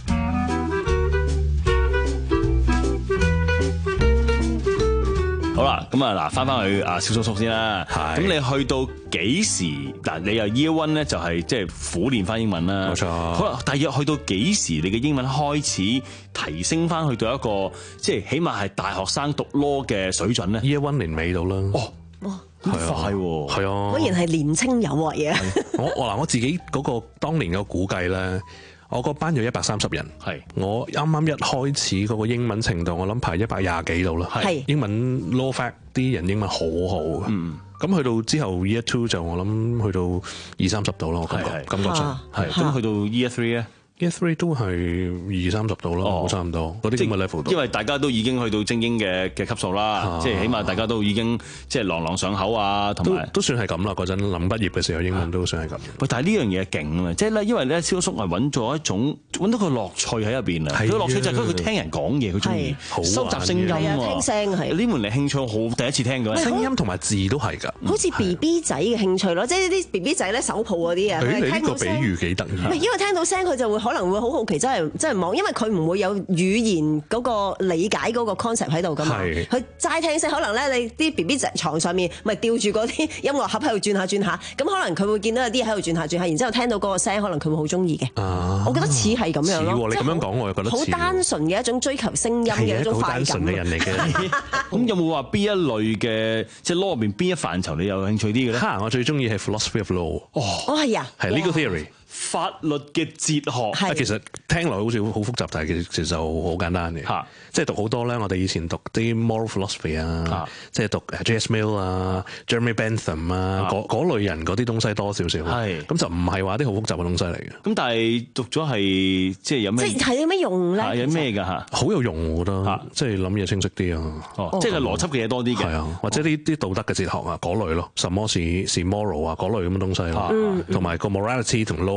好啦，咁啊嗱，翻翻去阿蕭叔叔先啦。咁你去到幾時？嗱，你又 year one 咧，就係即係苦練翻英文啦。 冇錯。 好啦，大約去到幾時，你嘅英文開始提升翻去到一個即係起碼係大學生讀 law 嘅水準咧 ？year one 年尾到啦。 哦，哇，咁快喎！ 係啊， 果然係年青有為啊！ 我我嗱，我自己嗰個當年嘅估計咧。我個班有一百三十人， 係我啱啱一開始嗰個英文程度，我諗排一百廿幾度啦。 係英文 law fact 啲人英文好好嘅， 嗯， 咁去到之後 year two 就我諗去到二三十度啦，我感覺感覺上係咁去到 year three 咧。 year three 都係二三十度咯，差唔多嗰啲咁嘅 level 度。 因為大家都已經去到精英嘅嘅級數啦，即係起碼大家都已經即係朗朗上口啊，同埋都算係咁啦。嗰陣臨畢業嘅時候，英文都算係咁。 喂，但係呢樣嘢勁啊！即係咧，因為咧，蕭叔係揾咗一種揾到個樂趣喺入邊啊。佢個樂趣就係佢聽人講嘢，佢中意收集聲音啊， 聽聲係呢門嚟興趣好第一次聽嘅聲音同埋字都係㗎。 好似 B B 仔嘅興趣咯，即係啲 B B 仔咧手抱嗰啲啊。 你呢個比喻幾得意。 唔係因為聽到聲佢就會可能會好好奇。真係真係望，因為佢唔會有語言嗰個理解嗰個 concept 喺度噶嘛。佢齋聽聲，可能咧你啲 B B 仔牀上面咪吊住嗰啲音樂盒喺度轉下轉下，咁可能佢會見到有啲喺度轉下轉下，然之後聽到嗰個聲，可能佢會好中意嘅。我覺得似係咁樣咯。 你咁樣講，我又覺得好單純嘅一種追求聲音嘅一種快感。 好單純嘅人嚟嘅。 咁有冇話邊一類嘅即係 law 入邊邊一範疇你有興趣啲嘅咧？ 嚇，我最中意係 philosophy of law。 哦，哦係啊， 係 legal theory。 法律嘅哲學， 其實聽落好似好複雜，但係其實其實好簡單嘅。即係讀好多咧，我哋以前讀啲 moral philosophy 啊，即係讀 J S Mill 啊、Jeremy Bentham 啊，嗰嗰類人嗰啲東西多少少。係咁就唔係話啲好複雜嘅東西嚟嘅。 咁但係讀咗係即係有咩？ 即係有咩用咧？ 有咩㗎嚇？ 好有用我覺得，即係諗嘢清晰啲啊。 即係邏輯嘅嘢多啲嘅。 係啊，或者啲啲道德嘅哲學啊嗰類咯，什麼是是 moral 啊嗰類咁嘅東西咯。同埋個 morality 同 law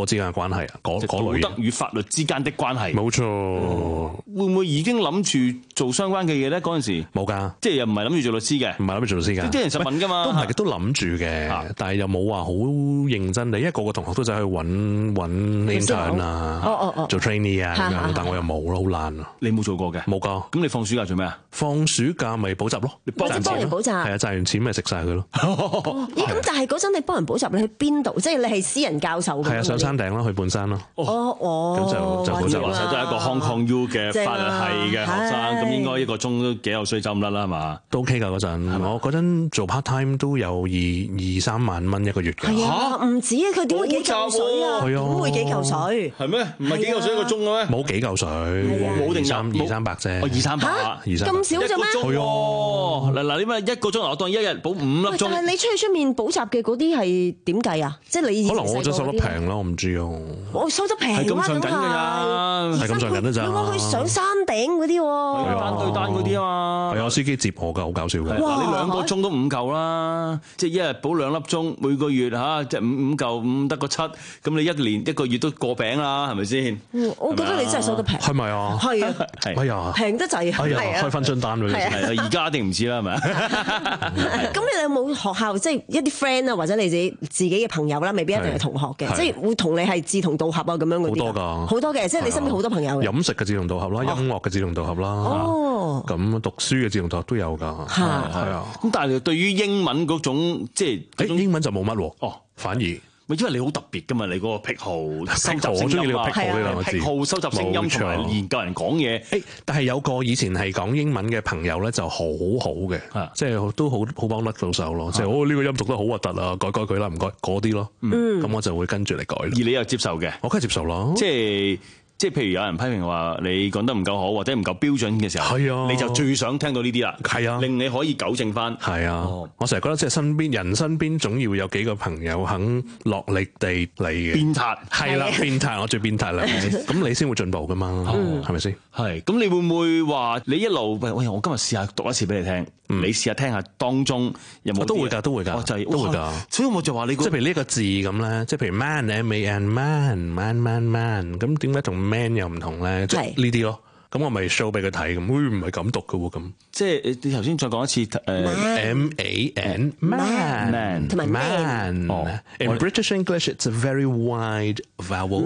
之間嘅關係啊，嗰嗰類道德與法律之間的關係。 冇錯。 會唔會已經諗住做相關嘅嘢咧？嗰陣時冇㗎， 即係又唔係諗住做律師嘅， 唔係諗住做律師㗎。 啲人實問㗎嘛， 都唔係都諗住嘅，但係又冇話好認真地，因為個個同學都走去揾揾 intern 啊，做 trainee 啊咁樣，但我又冇咯，好懶啊。 你冇做過嘅？ 冇㗎。 咁你放暑假做咩啊？ 放暑假咪補習咯，你幫人補習。 係啊，賺完錢咪食晒佢咯。 咦？咁但係嗰陣你幫人補習，你去邊度？即係你係私人教授㗎？ 係啊，上山頂咯，去半山咯。 哦哦， 咁就就補習啦。 都係一個 Hong Kong U 嘅法律系嘅學生，咁應該一個鐘都幾有水浸甩啦，係嘛？ 都 OK 㗎嗰陣，我嗰陣做 part time 都有二二三萬蚊一個月嘅。 係啊，唔止啊，佢點會幾嚿水啊？點會幾嚿水？ 係咩？唔係幾嚿水一個鐘嘅咩？ 冇幾嚿水，冇定三二三百啫。 二三百， 二三百咁少啫咩？ 係啊，嗱嗱，你咪一個鐘，我當一日補五粒鐘。 但係你出去出面補習嘅嗰啲係點計啊？即係你可能我真收得平咯，我唔知啊。 我收得平係咁上緊㗎咋， 係咁上緊㗎咋。 你話去上山頂嗰啲喎， 單對單嗰啲啊嘛。 係啊，司機接我㗎，好搞笑嘅。 嗱，你兩個鐘都五嚿啦，即係一日補兩粒鐘，每個月嚇即係五五嚿五得個七，咁你一年一個月都過餅啦，係咪先？ 我覺得你真係收得平。 係咪啊？ 係啊， 哎呀， 平得滯啊！ 哎呀，開分張單俾你。 係而家一定唔知啦，係咪？ 咁你有冇學校即係一啲 friend 啊，或者你自己自己嘅朋友啦，未必一定係同學嘅，即係會同你係志同道合啊咁樣嗰啲。好多㗎， 好多嘅，即係你身邊好多朋友嘅。 飲食嘅志同道合啦，音樂嘅志同道合啦。哦，咁讀書嘅志同道合都有㗎。係啊。 咁但係對於英文嗰種即係英文就冇乜喎。哦，反而。 因為你好特別㗎嘛，你嗰個癖好收集聲音啊， 癖好收集聲音同埋研究人講嘢。 誒，但係有個以前係講英文嘅朋友咧，就好好嘅，即係都好好幫得到手咯。即係哦，呢個音讀得好核突啊，改改佢啦，唔該嗰啲咯。咁我就會跟住嚟改。而你又接受嘅？ 我梗係接受啦。 即係。即係譬如有人批評話你講得唔夠好或者唔夠標準嘅時候，係啊，你就最想聽到呢啲啦， 係啊， 令你可以糾正翻。 係啊，哦、我成日覺得即係身邊人身邊總要有幾個朋友肯落力地嚟嘅。 鞭撻係啦，鞭撻我最鞭撻啦，咁你先會進步噶嘛，係咪先？ 係，咁你會唔會話你一路喂，我今日試下讀一次俾你聽，嗯、你試下聽下當中有冇？都會㗎， 都會㗎， 就係、 都會㗎。 所以我就話你、那個， 即係譬如呢一個字咁咧，即係譬如 man M A N man man man man，咁點解同 man 又唔同咧？即係呢啲咯。咁我咪 show 俾佢睇咁，唔係咁讀嘅喎咁。 即係你頭先再講一次誒 M A N man 同埋 man。 哦 In British English it's a very wide vowel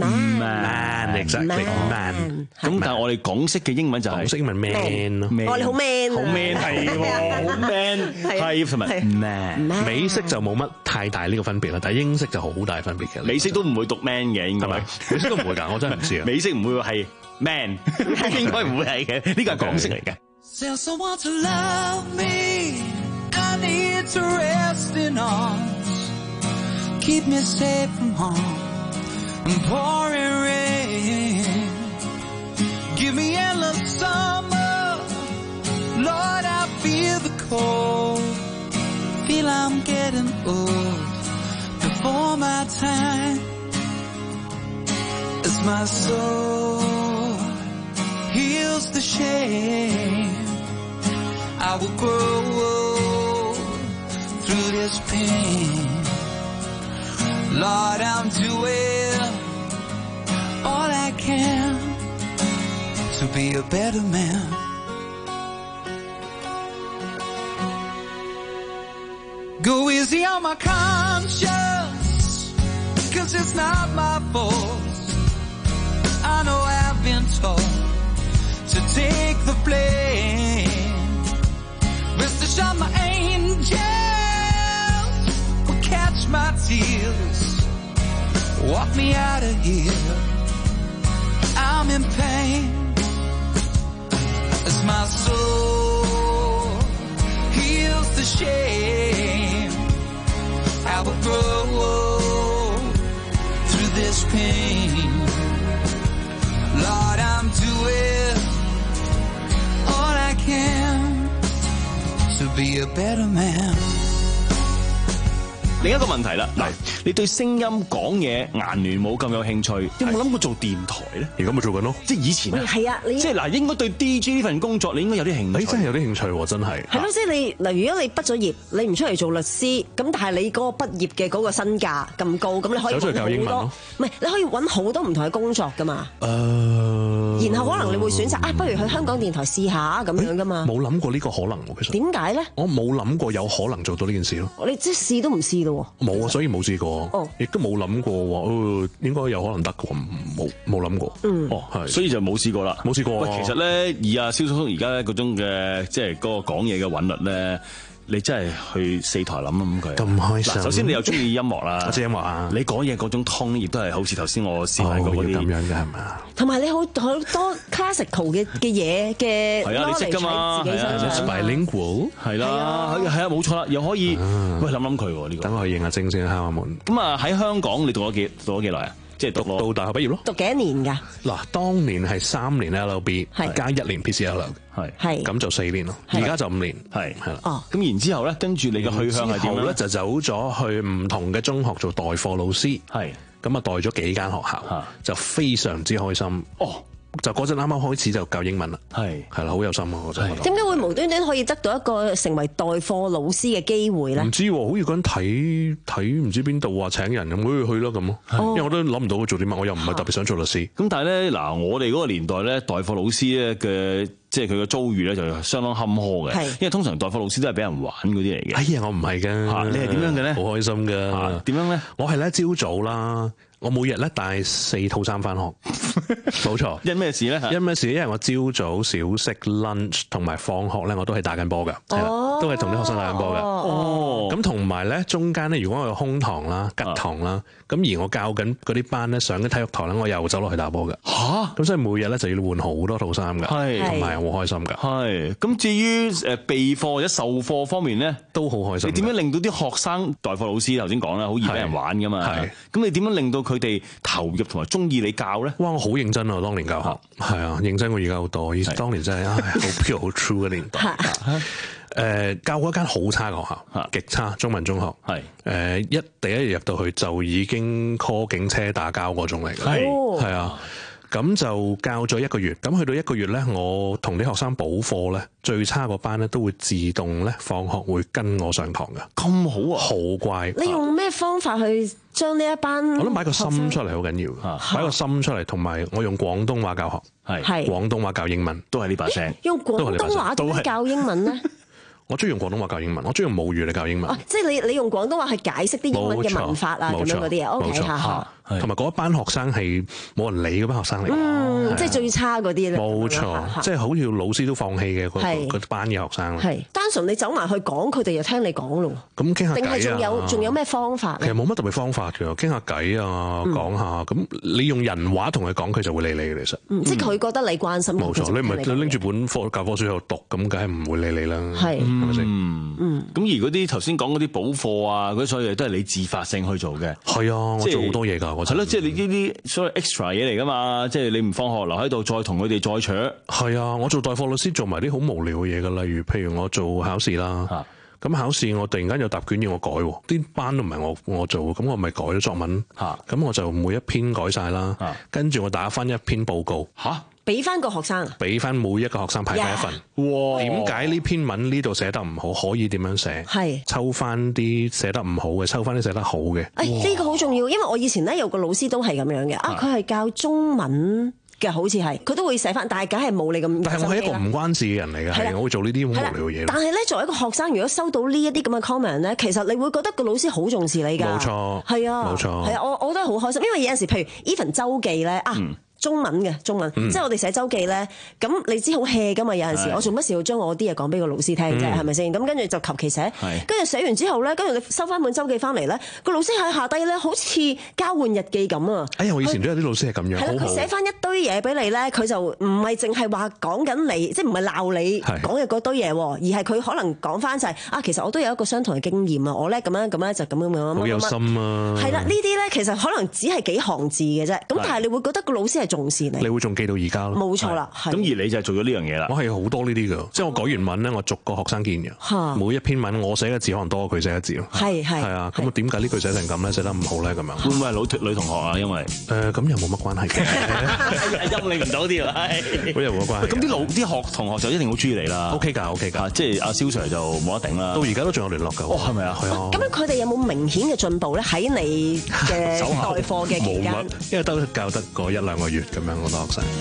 man exactly man。 咁但係我哋港式嘅英文就係港式英文 man 咯。 哦，你好 man， 好 man 係喎，好 man 係同埋 man。 美式就冇乜太大呢個分別啦，但係英式就好大分別嘅。 美式都唔會讀 man 嘅，應該美式都唔會㗎，我真係唔知啊。 美式唔會係 man， 應該唔會係嘅，呢個係港式嚟嘅。 Tell someone to love me, I need to rest in arms, keep me safe from harm and pouring rain. Give me endless summer, Lord, I feel the cold, feel I'm getting old before my time. As my soul heals the shame, I will grow through this pain. Lord, I'm doing all I can to be a better man. Go easy on my conscience, 'cause it's not my fault. I know I've been told to take the blame. Rest assured my angels will catch my tears, walk me out of here. I'm in pain as my soul heals the shame. I will grow through this pain. Lord, I'm doing all I can to be a better man. 另一個問題啦，嗱，你對聲音講嘢顏聯冇咁有興趣，有冇諗過做電台咧？ 而家咪做緊咯， 即係以前啊， 係啊，你即係嗱，應該對 D J 呢份工作你應該有啲興趣， 誒真係有啲興趣喎，真係。 係咯，即係你嗱，如果你畢咗業，你唔出嚟做律師，咁但係你嗰個畢業嘅嗰個身價咁高，咁你可以走出去教英文咯， 唔係你可以揾好多唔同嘅工作噶嘛。 誒、呃， 然後可能你會選擇啊，不如去香港電台試下咁樣噶嘛。 冇諗過呢個可能喎，其實。 點解咧？ 我冇諗過有可能做到呢件事咯。 你即係試都唔試咯喎。 冇啊，所以冇試過。 哦， 亦都冇諗過話，哦，應該有可能得嘅喎，冇冇諗過。 嗯， 哦，係， 所以就冇試過啦， 冇試過。 喂，其實咧，以阿蕭叔叔而家嗰種嘅即係嗰個講嘢嘅韻律咧。你真係去四台諗諗佢咁開心。 首先你又中意音樂啦， 我知音樂啊。 你講嘢嗰種 tone 亦都係好似頭先我示範過嗰啲咁樣嘅係咪？ 同埋你好好多 classical 嘅嘅嘢嘅 knowledge 喺自己身上。 bilingual 係啦，係啊，冇錯啦，又可以喂諗諗佢喎呢個。 等我去應下徵先，敲下門。 咁啊喺香港你讀咗幾讀咗幾耐啊？即係讀到大學畢業咯。 讀幾多年㗎？ 嗱，當年係三年 L L B 加一年 P C L， 係係咁就四年咯。而家就五年，係係啦。 哦， 咁然之後咧，跟住你嘅去向係點咧？ 就走咗去唔同嘅中學做代課老師， 係咁啊代咗幾間學校，就非常之開心。 哦。 就嗰陣啱啱開始就教英文啦， 係係啦，好有心啊！我真係覺得。 點解會無端端可以得到一個成為代課老師嘅機會咧？ 唔知喎，好似嗰陣睇睇唔知邊度話請人咁，可以去咯咁咯。因為我都諗唔到做啲乜，我又唔係特別想做律師。 咁但係咧，嗱，我哋嗰個年代咧，代課老師咧嘅即係佢嘅遭遇咧，就相當坎坷嘅。因為通常代課老師都係俾人玩嗰啲嚟嘅。 哎呀，我唔係㗎。 你係點樣嘅咧？ 好開心㗎。點樣咧？ 我係咧朝早啦。我每日咧帶四套衫翻學，冇錯。 因咩事咧？ 因咩事？因為我朝早小食 lunch 同埋放學咧，我都係打緊波㗎，係啦，都係同啲學生打緊波㗎。哦，咁同埋咧中間咧，如果我有空堂啦、吉堂啦，咁而我教緊嗰啲班咧上緊體育堂咧，我又走落去打波㗎。嚇！咁所以每日咧就要換好多套衫㗎，係，同埋好開心㗎。 係。咁至於誒備課或者授課方面咧， 都好開心。 你點樣令到啲學生代課老師頭先講啦，好易俾人玩㗎嘛？係。咁你點樣令到佢哋投入同埋中意你教咧？哇！ 我好認真啊，當年教學係啊，認真過而家好多。以前當年真係唉，好 pure 好 true 嘅年代。誒、呃，教過一間好差嘅學校，極差中文中學。係誒、呃，一第一日入到去就已經 call 警車打交嗰種嚟嘅。係係啊。咁就教咗一個月，咁去到一個月咧，我同啲學生補課咧，最差個班咧都會自動咧放學會跟我上堂嘅。咁好啊，好乖。 你用咩方法去將呢一班？ 我諗擺個心出嚟好緊要，擺個心出嚟，同埋我用廣東話教學，係廣東話教英文，都係呢把聲。 用廣東話點樣教英文咧？ 我中意用廣東話教英文，我中意用母語嚟教英文。 哦，即係你你用廣東話去解釋啲英文嘅文法啊，咁樣嗰啲嘢。O K，嚇。 同埋嗰一班學生係冇人理嗰班學生嚟， 嗯，即係最差嗰啲咧。 冇錯，即係好似老師都放棄嘅嗰嗰班嘅學生。 係單純你走埋去講，佢哋就聽你講咯。 咁傾下偈啊？ 定係仲有仲有咩方法？ 其實冇乜特別方法嘅，傾下偈啊，講下咁。你用人話同佢講，佢就會理你嘅。其實， 即係佢覺得你關心。 冇錯，你唔係拎住本課教科書喺度讀，咁梗係唔會理你啦。係，係咪先？ 嗯。咁而嗰啲頭先講嗰啲補課啊，嗰啲所有嘢都係你自發性去做嘅。係啊，我做好多嘢㗎。係咯，即係你呢啲。所謂 extra 嘢嚟㗎嘛，即係你唔放學留喺度，再同佢哋再扯。 係啊，我做代課老師做埋啲好無聊嘅嘢㗎，例如譬如我做考試啦，咁、啊、考試我突然間有答卷要我改，啲班都唔係我我做，咁我咪改咗作文，咁、啊、我就每一篇改晒啦，啊、跟住我打翻一篇報告。嚇！ 俾翻個學生啊！ 俾翻每一個學生排翻一份。哇！點解呢篇文呢度寫得唔好？可以點樣寫？係抽翻啲寫得唔好嘅，抽翻啲寫得好嘅。 誒，呢個好重要，因為我以前咧有個老師都係咁樣嘅。啊，佢係教中文嘅，好似係佢都會寫翻，但係梗係冇你咁。 但係我係一個唔關事嘅人嚟嘅，係我會做呢啲好無聊嘅嘢。 但係咧，作為一個學生，如果收到呢一啲咁嘅 comment 咧，其實你會覺得個老師好重視你㗎。冇錯，係啊，冇錯，係啊，我我覺得好開心，因為有陣時，譬如 even 周記咧啊。嗯中文嘅中文，嗯、即係我哋寫周記咧，咁你知好 hea 噶嘛？有陣時我做乜事要將我啲嘢講俾個老師聽啫，係咪先？咁跟住就求其寫，跟住寫完之後咧，跟住你收翻本周記翻嚟咧，個老師喺下低咧，好似交換日記咁啊！ 哎呀，我以前都有啲老師係咁樣， 係啦，佢寫翻一堆嘢俾你咧，佢就唔係淨係話講緊你，即係唔係鬧你講嘅嗰堆嘢，而係佢可能講翻就係、是、啊，其實我都有一個相同嘅經驗啊，我咧咁樣咁樣就咁樣樣。 好有心啊！ 係啦，呢啲咧其實可能只係幾行字嘅啫，咁但係你會覺得個老師係重視你。 你會仲記到而家咯？ 冇錯啦， 咁而你就係做咗呢樣嘢啦。 我係好多呢啲㗎，即係我改完文咧，我逐個學生見嘅，每一篇文我寫嘅字可能多過佢寫嘅字咯。 係係係啊，咁啊點解呢句寫成咁咧？寫得唔好咧？咁樣會唔會係老女同學啊？因為誒咁又冇乜關係嘅， 陰你唔到啲啊， 咁又冇關係。 咁啲老啲學同學就一定好中意你啦。 OK 㗎 OK 㗎， 即係阿蕭 Sir 就冇得頂啦。 到而家都仲有聯絡㗎。 哦，係咪啊？ 係啊。 咁樣佢哋有冇明顯嘅進步咧？喺你嘅代課嘅期間， 因為都教得個一兩個月咁樣好多學生。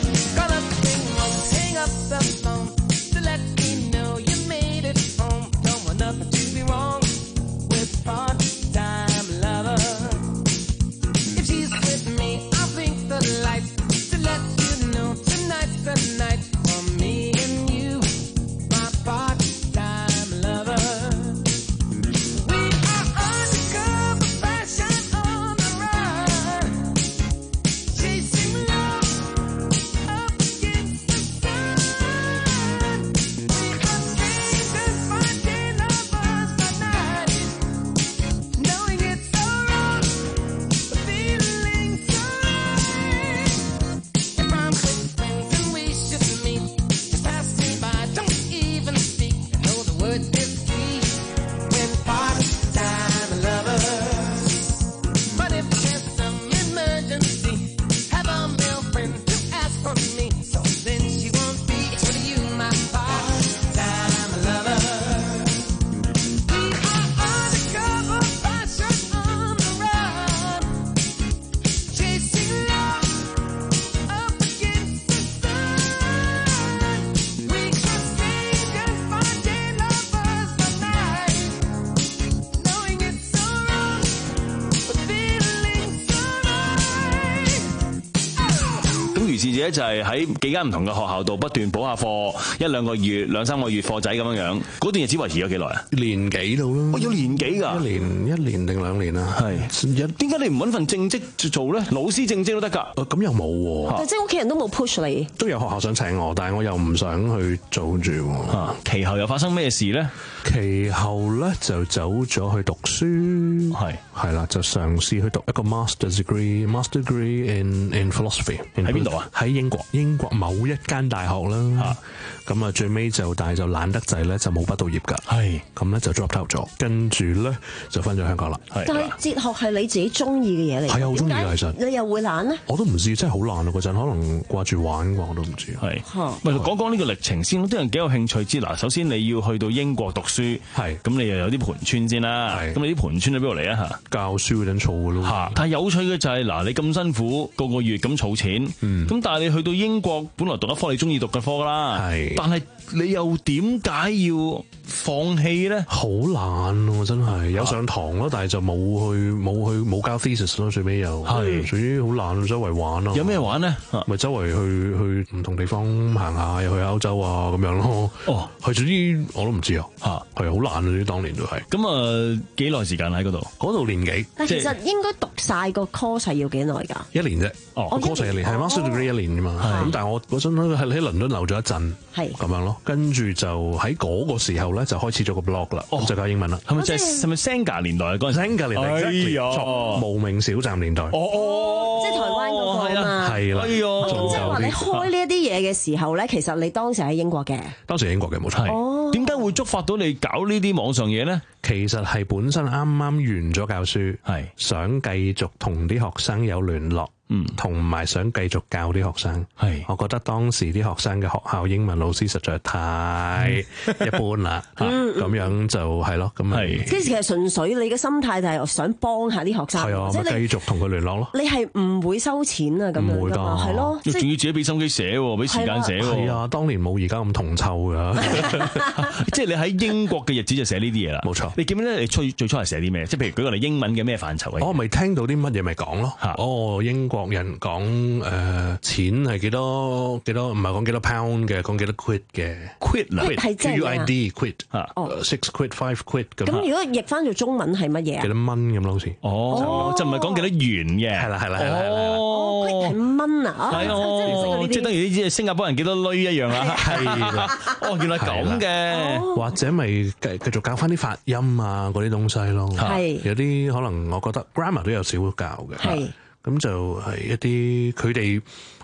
者就係喺幾間唔同嘅學校度不斷補下課，一兩個月、兩三個月課仔咁樣樣。嗰段日子維持咗幾耐啊？ 年幾到咯？ 我要年幾㗎？ 一年一年定兩年啊？ 係。點解你唔揾份正職做咧？老師正職都得㗎。 咁又冇喎。 即係屋企人都冇 push 你。 都有學校想請我，但係我又唔想去做住。 啊，其後又發生咩事咧？ 其後咧就走咗去讀書，係係啦，就嘗試去讀一個 master degree，master degree in in philosophy。 喺邊度啊？ 喺英國，英國某一間大學啦。咁啊，最尾就但係就懶得滯咧，就冇畢到業㗎。係咁咧就 drop out 咗，跟住咧就翻咗香港啦。 但係哲學係你自己中意嘅嘢嚟， 係啊，好中意啊，其實你又會懶咧？ 我都唔知，真係好懶啊！嗰陣可能掛住玩啩，我都唔知。 係，咪講講呢個歷程先，啲人幾有興趣知。嗱，首先你要去到英國讀書，係咁你又有啲盤村先啦。咁你啲盤村喺邊度嚟啊？嚇， 教書嗰陣儲嘅咯。 嚇，但係有趣嘅就係嗱，你咁辛苦個個月咁儲錢，咁但係你去到英國，本來讀一科你中意讀嘅科啦，係，但係你又點解要放棄咧？好懶喎，真係有上堂咯，但係就冇去冇去冇交 thesis 咯，最尾又係，屬於好懶，周圍玩咯。 有咩玩咧？ 咪周圍去去唔同地方行下，又去歐洲啊咁樣咯。哦，係總之我都唔知啊。嚇，係好懶啊！啲當年都係。 咁啊，幾耐時間喺嗰度？ 嗰度年幾？ 但其實應該讀晒個 course 係要幾耐㗎？ 一年啫。哦，個 course 係一年，係 master degree 一年㗎嘛。咁但係我嗰陣係喺倫敦留咗一陣，係咁樣咯。跟住就喺嗰個時候咧，就開始咗個 blog 啦，就教英文啦。 係咪就係係咪 Senga 年代啊？嗰陣 Senga 年代， 哎呀， 無名小站年代。 哦哦， 即係台灣嗰個啊嘛。 係啦。 咁即係話你開呢一啲嘢嘅時候咧，其實你當時喺英國嘅。 當時喺英國嘅冇錯。 哦。 點解會觸發到你搞呢啲網上嘢咧？ 其實係本身啱啱完咗教書，係想繼續同啲學生有聯絡。嗯，同埋想繼續教啲學生，係，我覺得當時啲學生嘅學校英文老師實在太一般啦，咁樣就係咯，咁係。 即係其實純粹你嘅心態就係想幫下啲學生， 係啊，咪繼續同佢聯絡咯。 你係唔會收錢啊？咁樣㗎嘛，係咯， 仲要自己俾心機寫，俾時間寫。 係啊，當年冇而家咁銅臭噶。 即係你喺英國嘅日子就寫呢啲嘢啦。冇錯。你記唔記得你最最初係寫啲咩？即係譬如舉個例，英文嘅咩範疇嘅？ 我咪聽到啲乜嘢咪講咯。哦，英國人講誒、呃、錢係幾多幾多，唔係講幾多 pound 嘅，講幾多 quid 嘅 quid 啦 ，Q U I D quid 嚇，six quid five quid 咁。 咁如果譯翻做中文係乜嘢啊？ 幾多蚊咁咯，好似哦，就唔係講幾多元嘅， 係啦係啦係啦係啦。 哦 quid 係蚊啊？ 係哦，即係等於啲新加坡人幾多鐳一樣啦。係啦，哦，原來咁嘅， 或者咪繼繼續教翻啲發音啊嗰啲東西咯。係有啲可能我覺得 grammar 都有少少教嘅。係。咁就係一啲佢哋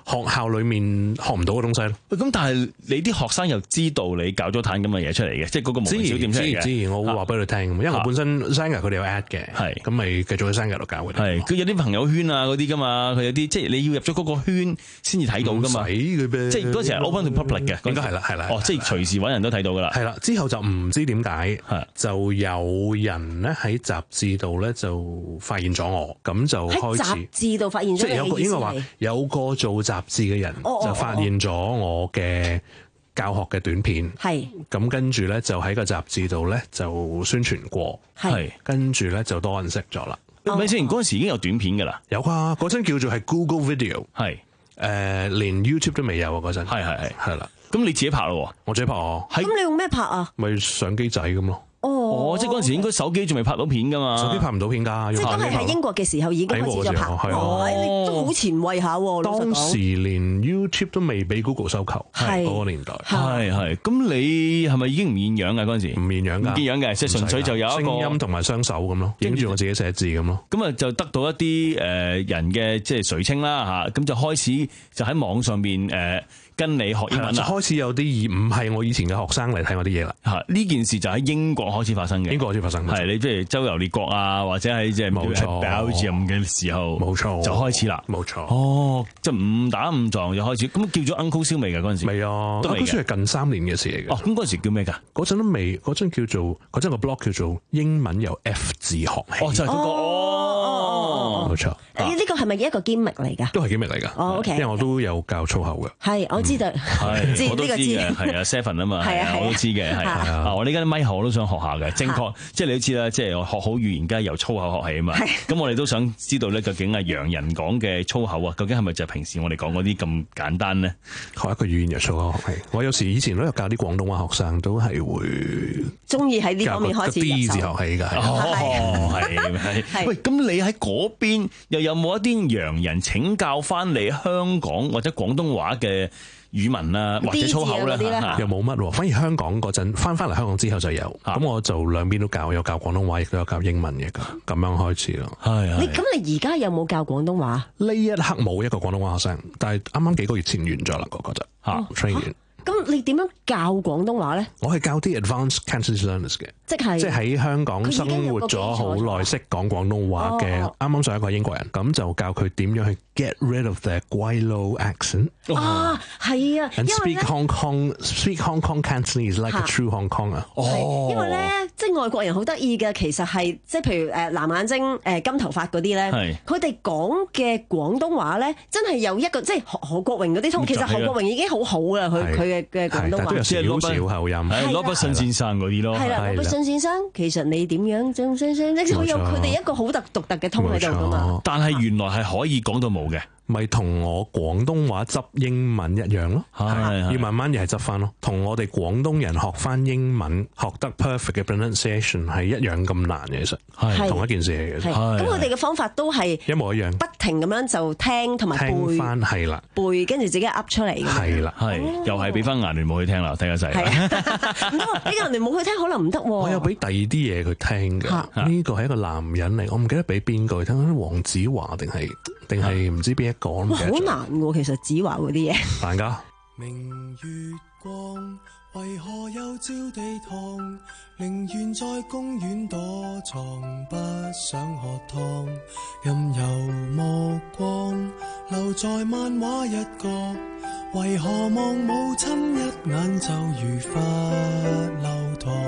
學校裏面學唔到嘅東西咯。 咁但係你啲學生又知道你搞咗攤咁嘅嘢出嚟嘅，即係嗰個無名小店出嚟嘅。 知知，我會話俾佢聽，因為我本身 Xanga 佢哋有 ad 嘅， 係咁咪繼續喺 Xanga 度教佢哋。 係佢有啲朋友圈啊嗰啲噶嘛，佢有啲即係你要入咗嗰個圈先至睇到噶嘛。 唔使嘅咩？ 即係嗰時係 open to public 嘅， 應該係啦，係啦。 哦，即係隨時揾人都睇到噶啦。 係啦，之後就唔知點解，就有人咧喺雜誌度咧就發現咗我，咁就開始喺雜誌度發現咗你嘅意思係， 即係有個應該話有個做雜誌嘅人就發現咗我嘅教學嘅短片，係咁跟住咧就喺個雜誌度咧就宣傳過，係跟住咧就多人識咗啦。 咪先嗰陣時已經有短片噶啦， 有啊，嗰陣叫做係 Google Video， 係誒連 YouTube 都未有啊嗰陣，係係係係啦。咁你自己拍咯？我自己拍啊。 咁你用咩拍啊？ 咪相機仔咁咯。 哦，即係嗰陣時應該手機仲未拍到片噶嘛？ 手機拍唔到片㗎， 即係嗰係喺英國嘅時候已經開始咗拍。哦，你都好前衛下喎。 當時連 YouTube 都未俾 Google 收購，係嗰個年代。 係係。咁你係咪已經唔現樣㗎嗰陣時？ 唔現樣㗎， 唔現樣嘅，即係純粹就有一個聲音同埋雙手咁咯，影住我自己寫字咁咯。 咁啊就得到一啲誒人嘅即係垂青啦嚇，咁就開始就喺網上邊誒。跟你學英文啦， 開始有啲而唔係我以前嘅學生嚟睇我啲嘢啦。 嚇，呢件事就喺英國開始發生嘅。 英國開始發生， 係你即係周遊列國啊，或者喺即係冇錯 Belgium 嘅時候， 冇錯就開始啦。 冇錯。 哦，即係誤打誤撞就開始，咁叫咗 Uncle Siu未㗎嗰陣時？ 未啊，Uncle Siu係近三年嘅事嚟嘅。 哦，咁嗰陣時叫咩㗎？ 嗰陣都未，嗰陣叫做嗰陣個 blog 叫做英文由 F 字學起。 哦，就係嗰個哦， 冇錯。 呢個係咪一個 gimmick 嚟㗎？ 都係 gimmick 嚟㗎。 哦 ，OK。 因為我都有教粗口嘅。 係，我知道。 係，我都知嘅，係啊 ，Seven 啊嘛，係啊，我都知嘅，係啊。我呢間咪後我都想學下嘅，正確，即係你都知啦，即係學好語言，梗係由粗口學起啊嘛。咁我哋都想知道咧，究竟係洋人講嘅粗口啊，究竟係咪就係平時我哋講嗰啲咁簡單咧？ 學一個語言由粗口學起。我有時以前都有教啲廣東話學生，都係會中意喺呢方面開始入手。 D 字學起㗎， 哦，係係。喂，咁你喺嗰邊又有冇一啲洋人請教翻你香港或者廣東話嘅語文啊，或者粗口咧， 又冇乜喎。反而香港嗰陣翻翻嚟香港之後就有，咁我就兩邊都教，有教廣東話，亦都有教英文嘅，咁樣開始咯。 係啊。 你咁你而家有冇教廣東話？ 呢一刻冇一個廣東話學生，但係啱啱幾個月前完咗啦，嗰個就嚇 train 完。 咁你點樣教廣東話咧？ 我係教啲 advanced Cantonese learners 嘅， 即係即係喺香港生活咗好耐，識講廣東話嘅。啱啱上一個係英國人，咁就教佢點樣去 get rid of their Guilo accent。 啊，係啊， and speak Hong Kong speak Hong Kong Cantonese like a true Hong Kong 啊。 哦，因為咧，即係外國人好得意嘅，其實係即係譬如誒藍眼睛、誒金頭髮嗰啲咧，佢哋講嘅廣東話咧，真係有一個即係何何國榮嗰啲通。其實何國榮已經好好啦，佢佢嘅嘅廣東話， 即係少少口音， 係羅伯遜先生嗰啲咯。 係啦，羅伯遜先生，其實你點樣將將將，即係佢有佢哋一個好特獨特嘅通喺度㗎嘛。 但係原來係可以講到冇嘅。 咪同我廣東話執英文一樣咯，係要慢慢又係執翻咯。同我哋廣東人學翻英文學得 perfect 嘅 pronunciation 係一樣咁難嘅，其實係同一件事嚟嘅。 咁佢哋嘅方法都係一模一樣， 不停咁樣就聽同埋背翻，係啦， 背跟住自己噏出嚟嘅， 係啦， 係又係俾翻顏聯武去聽啦，聽一齊。 唔得，俾顏聯武去聽可能唔得。 我有俾第二啲嘢佢聽嘅，呢個係一個男人嚟，我唔記得俾邊個去聽，黃子華定係定係唔知邊一個。 好難喎，其實子華嗰啲嘢難㗎。 明月光，為何又照地堂？寧願在公園躲藏，不想喝湯。任由目光留在漫畫一角，為何望母親一眼就如罰留堂？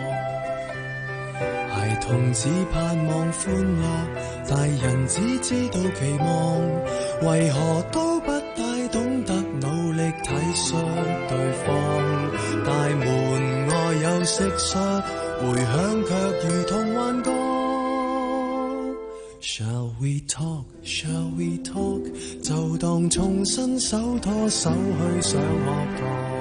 孩童只盼望歡樂，大人只知道期望，為何都不大懂得努力體恤對方？大門外有蟋蟀，回響卻如同幻覺。Shall we talk? Shall we talk? 就當重新手拖手去上學堂。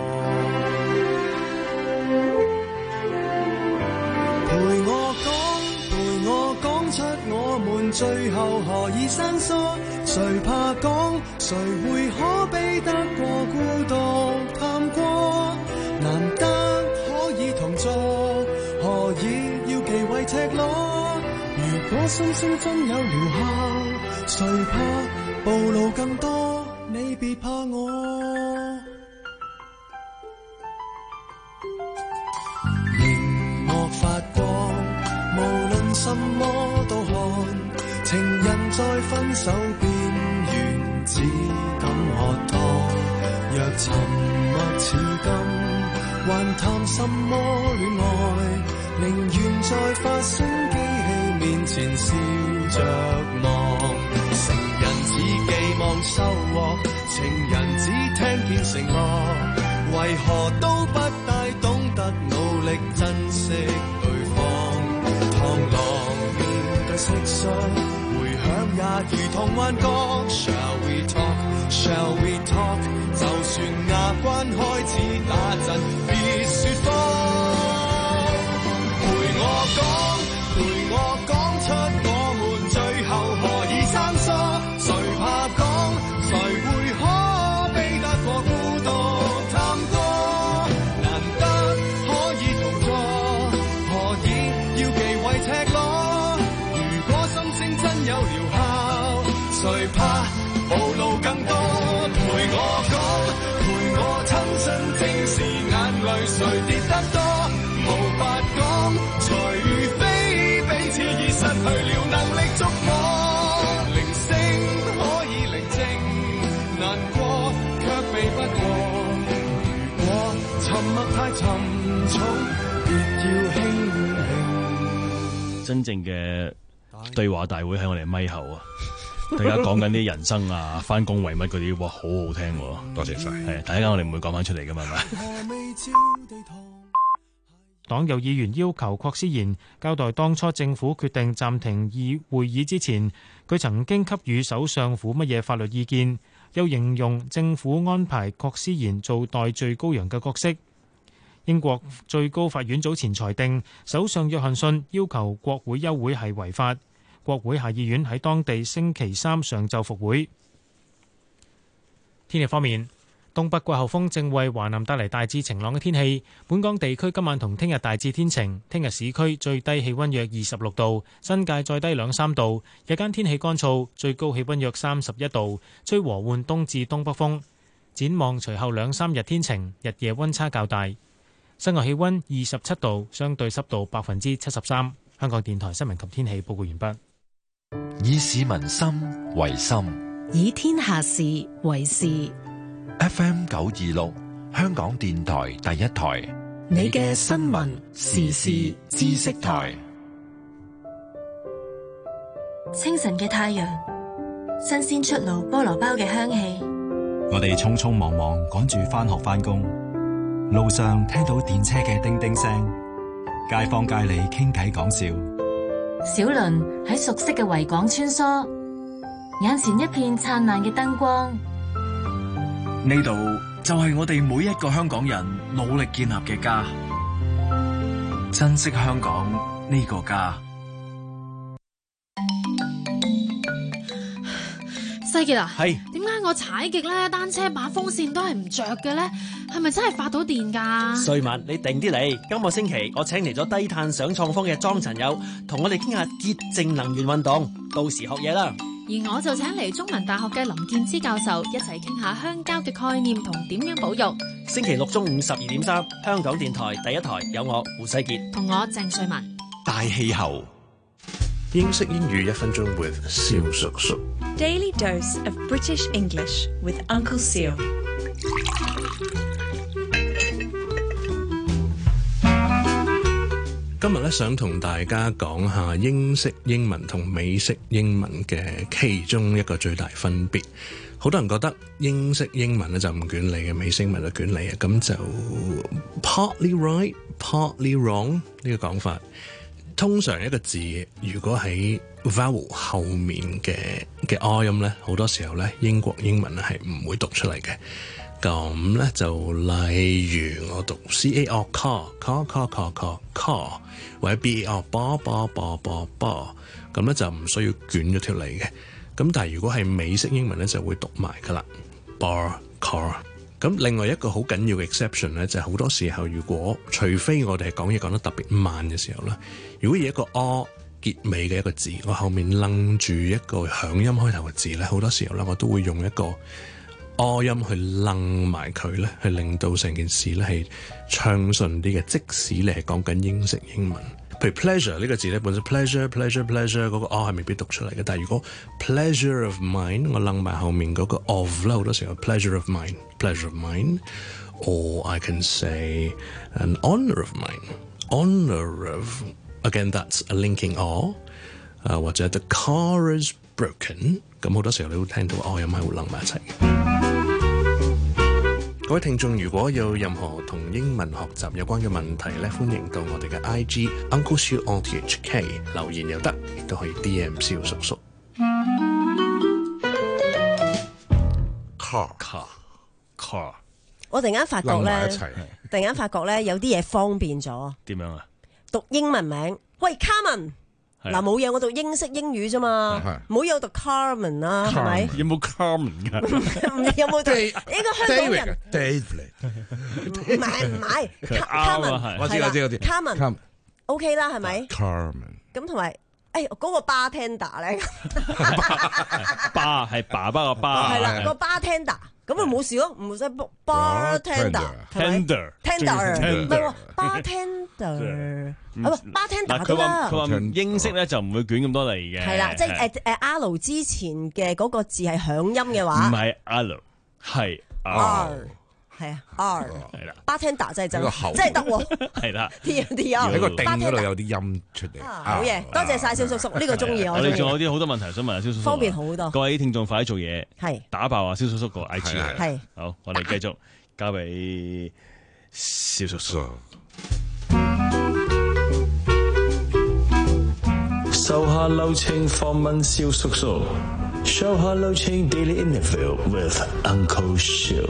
陪我講，陪我講出我們最後何以生疏？誰怕講？誰會可比得過孤獨探過？難得可以同坐，何以要忌諱赤裸？如果心聲真有療效，誰怕暴露更多？ 你別怕我。熒幕發光，無論什麼都看，情人在分手邊緣，只敢喝湯。若沉默似金，還談什麼戀愛？寧願在發聲機器面前笑着望。成人只寄望收穫，情人只聽見承諾，為何都不大懂得努力珍惜對方？螳螂面對蟋蟀，回響也如同幻覺。Shall we talk? Shall we talk? 就算牙關開始打震，別説謊。陪我講，陪我講出我們最後何以生疏。誰怕講？誰會可比得過孤獨探戈？難得可以同坐，何以要忌諱赤裸？如果心聲真有療效，誰怕暴露更多？陪我講，陪我親身正視眼淚，誰跌得多？無法講，除非彼此已失去了能力觸摸。鈴聲可以寧靜，難過卻避不過。如果沉默太沉重，別要輕輕。 真正嘅對話大會喺我哋咪後啊！大家講緊啲人生啊，返工為乜嗰啲，哇，好好聽喎！ 多謝晒。 係，大家我哋唔會講翻出嚟噶嘛，係咪？ 黨有議員要求郭思賢交代當初政府決定暫停議會議之前，佢曾經給予首相府乜嘢法律意見，又形容政府安排郭思賢做代罪羔羊嘅角色。英國最高法院早前裁定，首相約翰遜要求國會休會係違法。國會下議院喺當地星期三上晝復會。天氣方面，東北季候風正為華南帶嚟大致晴朗嘅天氣。本港地區今晚同聽日大致天晴，聽日市區最低氣溫約二十六度，新界再低兩三度。日間天氣乾燥，最高氣溫約三十一度，吹和緩東至東北風。展望隨後兩三日天晴，日夜溫差較大。室外氣溫二十七度，相對濕度百分之七十三。香港電台新聞及天氣報告完畢。 以市民心為心， 以天下事為事。 F M 九二六，香港電台第一台， 你嘅新聞時事知識台。 清晨嘅太陽，新鮮出爐菠蘿包嘅香氣。 我哋匆匆忙忙趕住返學返工，路上聽到電車嘅叮叮聲，街坊街里傾偈講笑。 小輪喺熟悉嘅維港穿梭，眼前一片燦爛嘅燈光。 呢度就係我哋每一個香港人努力建立嘅家，珍惜香港呢個家。 世傑啊， 係點解我踩極咧單車把風扇都係唔着嘅咧？係咪真係發到電㗎？ 瑞文，你定啲嚟。今個星期我請嚟咗低碳想創坊嘅莊陳友，同我哋傾下潔淨能源運動，到時學嘢啦。 而我就請嚟中文大學嘅林建之教授，一齊傾下鄉郊嘅概念同點樣保育。 星期六中午十二點三，香港電台第一台有我胡世傑同我鄭瑞文。 大氣候， 英式英語一分鐘 with 蕭叔叔。 Daily dose of British English with Uncle Seal。 今日咧想同大家講下英式英文同美式英文嘅其中一個最大分別。好多人覺得英式英文咧就唔捲脷嘅，美式英文就捲脷啊，咁就 partly right, partly wrong 呢個講法。通常一個字如果喺 vowel 後面嘅嘅 R 音咧，好多時候咧英國英文係唔會讀出嚟嘅。咁咧就例如我讀 C A R car car car car car car 或者 B A R bar bar bar bar bar， 咁咧就唔需要捲咗條脷嘅。咁但係如果係美式英文咧就會讀埋噶啦 bar car。咁另外一個好緊要嘅 exception 咧就係好多時候，如果除非我哋係講嘢講得特別慢嘅時候啦，如果以一個 R 結尾嘅一個字，我後面楞住一個響音開頭嘅字咧，好多時候咧我都會用一個哦音去楞埋佢咧，去令到成件事咧係暢順啲嘅。即使你係講緊英式英文，譬如 pleasure 呢個字咧，本身 pleasure pleasure pleasure 嗰個 R 係未必讀出嚟嘅。但係如果 pleasure of mine 我楞埋後面嗰個 of 啦，好多時候 pleasure of mine pleasure of mine，or I can say an honor of mine honor of again that's a linking R， 啊、uh, 或者 the car is broken， 咁好多時候你會聽到 R 音係會楞埋一齊嘅。各位聽眾，如果有任何同英文學習有關嘅問題咧，歡迎到我哋嘅 I G Uncle Siu O T H K 留言又得，亦都可以 D M 蕭叔叔。 car car car， 我突然間發覺咧，突然間發覺咧有啲嘢方便咗。 點樣啊？ 讀英文名，喂 Carmen。嗱冇嘢，我讀英式英語啫嘛，冇有讀 Carmen 啦，係咪？ 有冇 Carmen 㗎？ 有冇讀？呢個香港人 David， 唔係唔係 Carmen， 我知我知我知 Carmen OK 啦，係咪 ？Carmen 咁同埋誒嗰個 bartender 咧， 爸係爸爸個爸， 係啦個 bartender。咁咪冇事咯，唔使 bartender 係咪 ？tender 唔係喎 bartender 啊 bartender 佢話得啦。 佢話英式咧就唔會捲咁多嚟嘅。 係啦，即係誒誒 R 之前嘅嗰個字係響音嘅話， 唔係 R 係 R 係啊 R 係啦 bartender 真係真真係得喎。 係啦 T N D R 喺個定嗰度有啲音出嚟。 好嘢，多謝晒蕭叔叔，呢個中意我。 我哋仲有啲好多問題想問下蕭叔叔， 方便好多。 各位聽眾快啲做嘢， 係打爆啊蕭叔叔個 I G 係。 好，我哋繼續交俾蕭叔叔。 手下留情訪問蕭叔叔 ，Show 下留情 Daily Interview with Uncle Siu。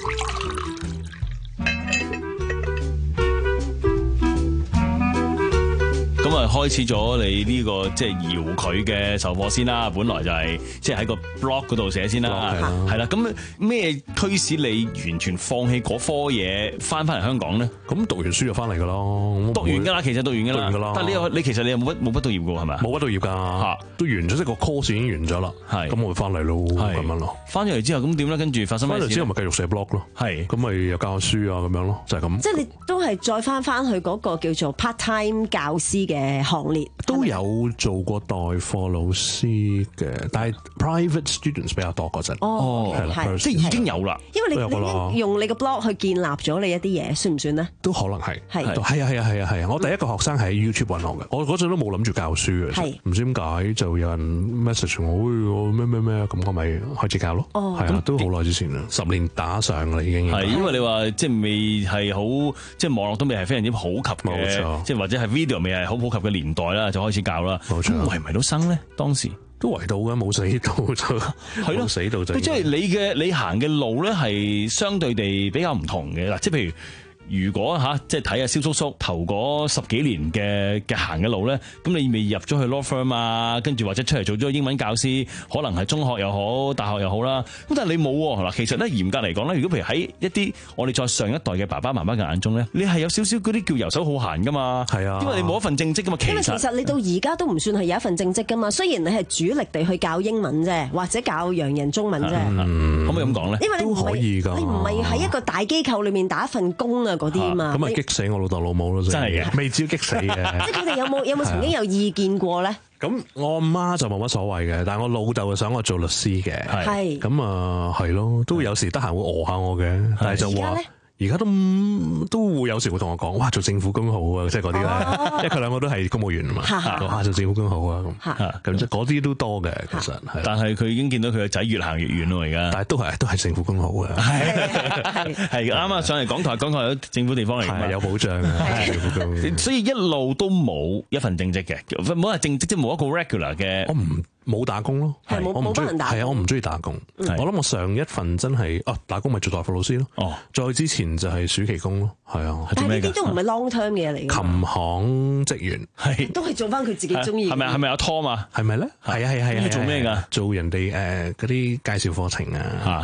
咁啊，開始咗你呢個即係搖佢嘅授課先啦。本來就係即係喺個 blog 嗰度寫先啦，係啦。咁咩驅使你完全放棄嗰科嘢，翻翻嚟香港咧？ 咁讀完書就翻嚟噶咯， 讀完噶啦，其實讀完噶啦。 噶啦。 但係你有你其實你有冇畢冇畢到業噶係咪？ 冇畢到業㗎，都完咗，即係個 course 已經完咗啦。係，咁我會翻嚟咯，咁樣咯。翻咗嚟之後咁點咧？跟住發生咩事？ 翻嚟之後咪繼續寫 blog 咯。係，咁咪又教書啊咁樣咯，就係咁。 即係你都係再翻翻去嗰個叫做 part time 教師嘅嘅行列都有做過代課老師嘅，但係 private students 比較多嗰陣。 哦， 係即係已經有啦。 因為你你已經用你個 blog 去建立咗你一啲嘢，算唔算咧？ 都可能係係係啊係啊係啊係啊！我第一個學生喺 YouTube 揾我嘅，我嗰陣都冇諗住教書嘅，唔知點解就有人 message 我，我咩咩咩咁，我咪開始教咯。哦，係啊，都好耐之前啦，十年打上啦已經。 係因為你話即係未係好，即係網絡都未係非常之普及嘅，即係或者係 video 未係好普及嘅年代啦，就開始教啦。冇錯，圍唔圍到生咧？當時都圍到嘅，冇死到就係咯，死到就。 即係你嘅你行嘅路咧，係相對地比較唔同嘅嗱，即係譬如。如果吓即係睇下蕭叔叔頭嗰十幾年嘅嘅行嘅路咧，咁你未入咗去 law firm 啊，跟住或者出嚟做咗英文教師，可能係中學又好，大學又好啦。咁但係你冇嗱，其實咧嚴格嚟講咧，如果譬如喺一啲我哋再上一代嘅爸爸媽媽嘅眼中咧，你係有少少嗰啲叫遊手好閒噶嘛。係啊，因為你冇一份正職噶嘛。其實因為其實你到而家都唔算係有一份正職噶嘛。雖然你係主力地去教英文啫，或者教洋人中文啫。 可唔可以咁講咧？ 因為你唔係你唔係喺一個大機構裏面打一份工啊嗰啲啊嘛。 咁咪激死我老豆老母咯！ 真係嘅， 未至於激死嘅。 即係佢哋有冇有冇曾經有意見過咧？ 咁我阿媽就冇乜所謂嘅，但係我老豆就想我做律師嘅。 係咁啊，係咯，都有時得閒會餓下我嘅，但係就話。而家都都會有時會同我講，哇！做政府工好啊，即係嗰啲咧，因為佢兩個都係公務員啊嘛，哇！做政府工好啊咁，咁即係嗰啲都多嘅，其實係。 但係佢已經見到佢個仔越行越遠咯，而家。 但係都係都係政府工好嘅， 係係啱啱上嚟港台，港台有政府地方嚟㗎嘛， 有保障嘅政府工。 所以一路都冇一份正職嘅，唔好話正職，即係冇一個 regular 嘅。 我唔。冇打工咯， 係冇冇幫人打工。 係啊，我唔中意打工。我諗我上一份真係啊，打工咪做代課老師咯。哦，再之前就係暑期工咯。係啊， 但係呢啲都唔係 long term 嘅嘢嚟嘅。 琴行職員係都係做翻佢自己中意。 係咪係咪阿 Tom 啊？ 係咪咧？係啊係係係。 做咩㗎？ 做人哋誒嗰啲介紹課程啊。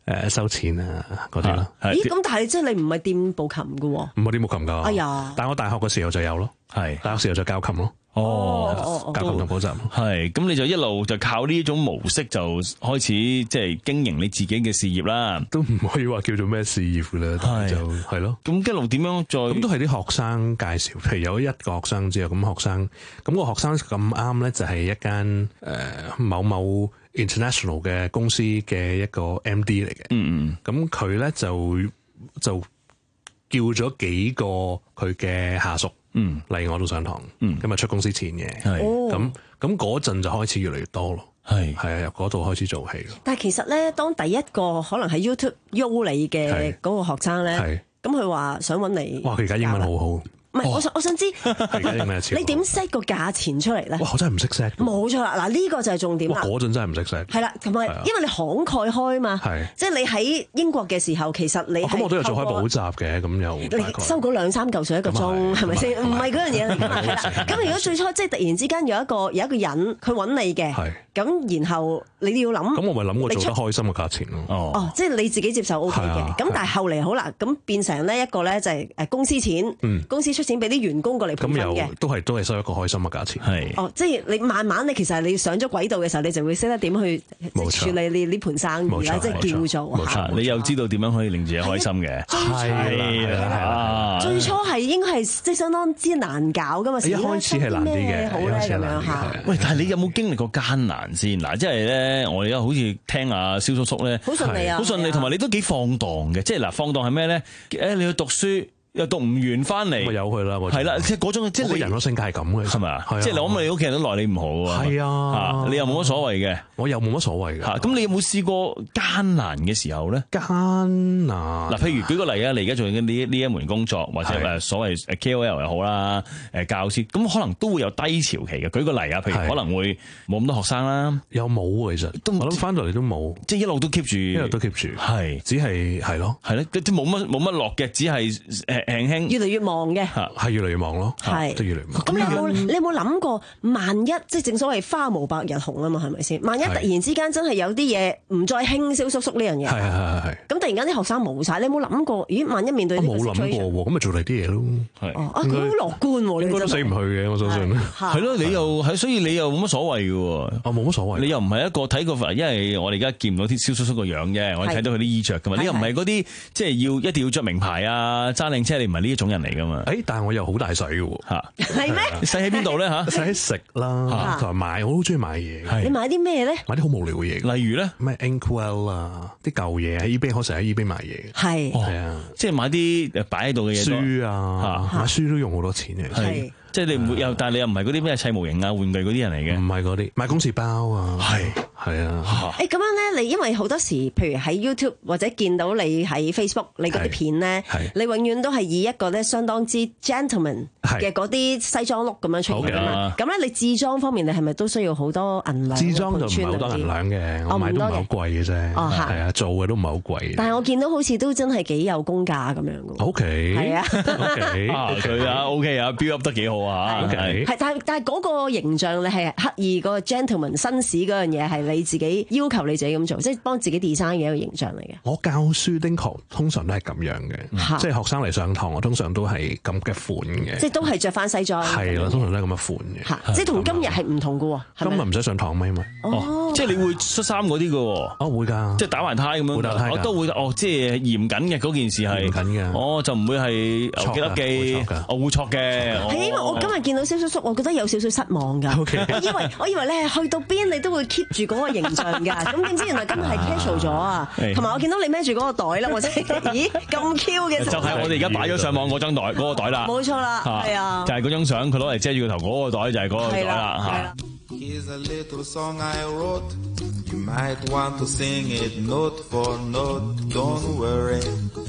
誒收錢啊嗰啲咯。 咦？咁但係即係你唔係掂部琴㗎喎？ 唔係掂部琴㗎。 哎呀！ 但係我大學嘅時候就有咯，係大學時候就教琴咯。 哦， 教琴同補習係，咁你就一路就靠呢種模式就開始即係經營你自己嘅事業啦。 都唔可以話叫做咩事業㗎啦，但係就係咯。 咁一路點樣再？ 咁都係啲學生介紹，譬如有一個學生之後，咁學生咁、個學生咁啱咧，就係一間誒、呃、某某 international 嘅公司嘅一個 M D 嚟嘅。 嗯嗯。 咁佢咧就就叫咗幾個佢嘅下屬。 嗯， 例如我都上堂， 嗯， 今日出公司錢嘅， 係咁咁嗰陣就開始越嚟越多咯， 係係啊，由嗰度開始做起咯。 但係其實咧，當第一個可能喺 YouTube 喐你嘅嗰個學生咧，咁佢話想揾你， 哇！佢而家英文好好。 唔係，我想我想知你點 set 個價錢出嚟咧？ 哇！我真係唔識 set。 冇錯啦，嗱呢個就係重點啦。 嗰陣真係唔識 set。 係啦，同埋因為你慷慨開嘛，即係你喺英國嘅時候，其實你咁我都有做開補習嘅，咁又你收嗰兩三嚿水一個鐘，係咪先？唔係嗰樣嘢嚟㗎嘛，係啦。咁如果最初即係突然之間有一個有一個人佢揾你嘅，咁然後你要諗， 咁我咪諗過做得開心嘅價錢咯。 哦，即係你自己接受 O K 嘅。咁但係後嚟好啦，咁變成呢一個咧就係誒公司錢，公司出錢俾啲員工過嚟培訓嘅， 都係都係收一個開心嘅價錢。 係哦，即係你慢慢你其實你上咗軌道嘅時候，你就會識得點去處理你呢盤生意啦，即係叫做。 冇錯，你又知道點樣可以令自己開心嘅。 係啦， 最初係應該係即係相當之難搞噶嘛。 一開始係難啲嘅， 好咧咁樣嚇。 喂，但係你有冇經歷過艱難先？嗱，即係咧，我而家好似聽阿蕭叔叔咧， 好順利啊， 好順利，同埋你都幾放蕩嘅。即係嗱，放蕩係咩咧？誒，你去讀書。又讀唔完翻嚟， 咪由佢啦。 係啦，即係嗰種，即係你人個性格係咁嘅， 係咪啊？即係你諗你屋企人都奈你唔好啊。係啊， 你又冇乜所謂嘅， 我又冇乜所謂嘅。 嚇，咁你有冇試過艱難嘅時候咧？ 艱難嗱，譬如舉個例啊，你而家做緊呢呢一門工作，或者誒所謂 K O L 又好啦，誒教師，咁可能都會有低潮期嘅。舉個例啊，譬如可能會冇咁多學生啦， 有冇其實都我諗翻到嚟都冇， 即係一路都 keep 住，一路都 keep 住， 係只係係咯， 係咧，即冇乜冇乜落嘅，只係誒輕輕越嚟越忙嘅， 係越嚟越忙咯， 係都越嚟越忙。 咁你有冇你有冇諗過，萬一即係正所謂花無百日紅啊嘛，係咪先？萬一突然之間真係有啲嘢唔再興蕭叔叔呢樣嘢， 係係係係。 咁突然間啲學生冇晒，你有冇諗過？咦，萬一面對呢個 situation， 我冇諗過喎，咁咪做嚟啲嘢咯。 係啊，佢好樂觀喎， 應該都死唔去嘅，我相信。 係咯，你又係，所以你又冇乜所謂嘅喎。 我冇乜所謂。 你又唔係一個睇過，因為我哋而家見唔到啲蕭叔叔個樣啫，我哋睇到佢啲衣着噶嘛。你又唔係嗰啲即係要一定要着名牌啊，揸靚車，你唔係呢一種人嚟噶嘛。 誒，但係我又好大使嘅喎。 嚇係咩？ 使喺邊度咧嚇？ 使喺食啦，同埋買，我好中意買嘢。 你買啲咩咧？ 買啲好無聊嘅嘢， 例如咧咩 Inkwell 啊，啲舊嘢喺 eBay，我成日喺 eBay 買嘢。 係係啊， 即係買啲誒擺喺度嘅嘢。 書啊，買書都用好多錢嘅。 係。即係你唔會又，但係你又唔係嗰啲咩砌模型啊、玩具嗰啲人嚟嘅， 唔係嗰啲買公事包啊，係係啊。 誒咁樣咧，你因為好多時，譬如喺 YouTube 或者見到你喺 Facebook 你嗰啲片咧，你永遠都係以一個咧相當之 gentleman 嘅嗰啲西裝 look 咁樣出現㗎嘛。咁咧，你置裝方面，你係咪都需要好多銀兩？ 置裝就唔係好多銀兩嘅，我買都唔係好貴嘅啫。哦，係啊，做嘅都唔係好貴。 但係我見到好似都真係幾有功架咁樣嘅。 O K， 係啊 ，O K， 啊佢啊 O K 啊 build up 得幾好。 係，係，但係但係嗰個形象，你係刻意嗰個 gentleman 紳士嗰樣嘢，係你自己要求你自己咁做，即係幫自己 design 嘅一個形象嚟嘅。 我教書的確通常都係咁樣嘅，即係學生嚟上堂，我通常都係咁嘅款嘅， 即係都係着翻西裝。 係啦，通常都係咁嘅款嘅， 即係同今日係唔同嘅喎。 今日唔使上堂咩？因為哦，即係你會恤衫嗰啲嘅喎。 哦，會㗎， 即係打橫呔咁樣。我都會哦，即係嚴謹嘅嗰件事係嚴謹嘅。 哦，就唔會係牛記粒記，我會錯嘅。 係因為我今日見到蕭叔叔，我覺得有少少失望㗎。我以為我以為咧去到邊你都會 keep 住嗰個形象㗎，咁點知原來今日係 casual 咗啊！同埋我見到你孭住嗰個袋啦，我真係咦咁 Q 嘅。 就係我哋而家擺咗上網嗰張袋嗰個袋啦。 冇錯啦，係啊， 就係嗰張相，佢攞嚟遮住個頭嗰個袋就係嗰個袋啦嚇。 Here's a little song I wrote. You might want to sing it note for note. Don't worry.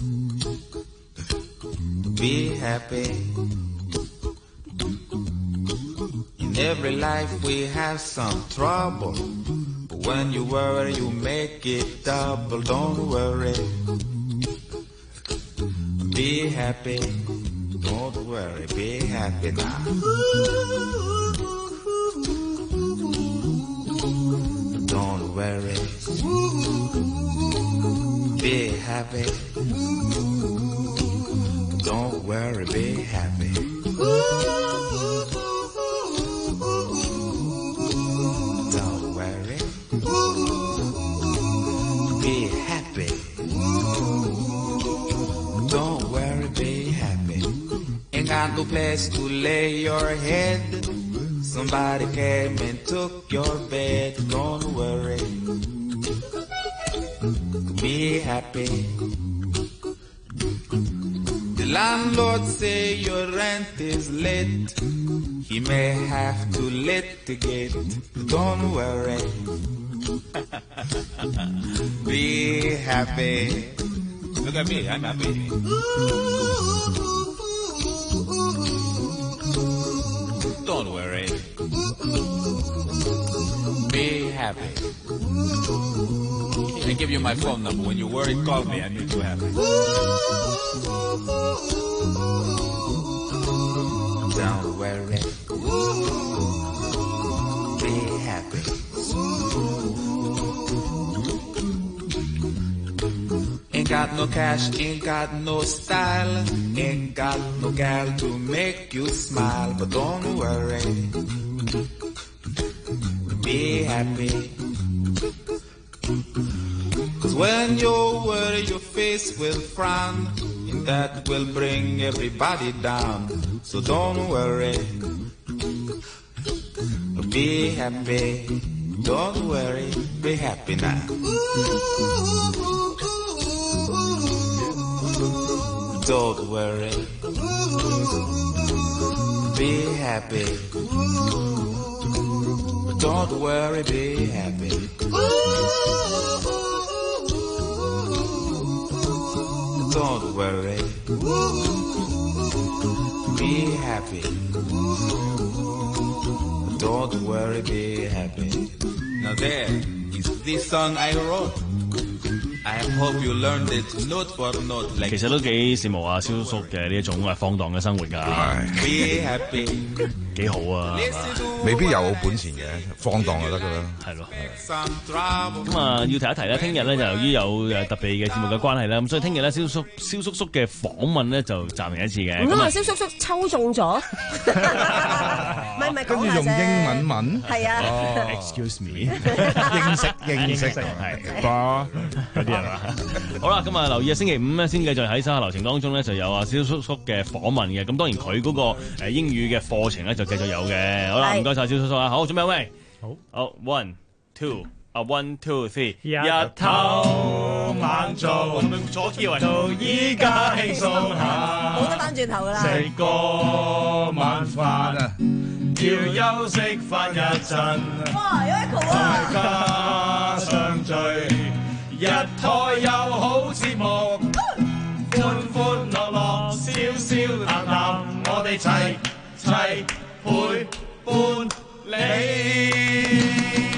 Be happy. In every life we have some trouble. But when you worry, you make it double. Don't worry. Be happy. Don't worry. Be happy now. Don't worry. happy. Don't worry, be happy. Don't worry. Be happy. Don't worry, be happy. Ain't got no place to lay your head. Somebody came and took your bed. Don't worry. Be happy. The landlord say your rent is late. He may have to litigate. Don't worry. Be happy. Look at me, I'm happy. Don't worry. Be happy. I give you my phone number. When you worry, call me. I make you happy. Don't worry. Be happy. Ain't got no cash, ain't got no style, ain't got no gal to make you smile, but don't worry. Be happy. Cause when you worry, your face will frown, and that will bring everybody down. So don't worry. Be happy. Don't worry. Be happy now. Don't worry. Be happy. Don't worry, be happy. Don't worry. Be happy. Don't worry, be happy. Now there is this song I wrote. I hope you learned it note for note. Like 其實都幾羨慕啊，蕭叔嘅呢一種啊放蕩嘅生活㗎。 Be happy， 幾好啊！ 未必有本錢嘅，放蕩就得㗎啦。 係咯。咁啊，要提一提咧，聽日咧就由於有誒特別嘅節目嘅關係啦，咁所以聽日咧蕭叔蕭叔叔嘅訪問咧就暫停一次嘅。 咁啊，蕭叔叔抽中咗，唔係唔係講下啫。跟住用英文問。 係啊。 Excuse me， 認識認識係吧嗰啲係嘛？好啦，咁啊留意啊，星期五咧先繼續喺收下流程當中咧就有啊蕭叔叔嘅訪問嘅。咁當然佢嗰個誒英語嘅課程咧就繼續有嘅。好啦，唔該晒蕭叔叔啊，好，準備喂，好，好 ，one two。啊 one two three， 日頭晚做，左肩位，到依家輕鬆下， 冇得翻轉頭噶啦。 食個晚飯啊，要休息翻一陣。 哇，有 echo 啊！ 大家相聚，日台有好節目，歡歡樂樂，笑笑談談，我哋齊齊陪伴你。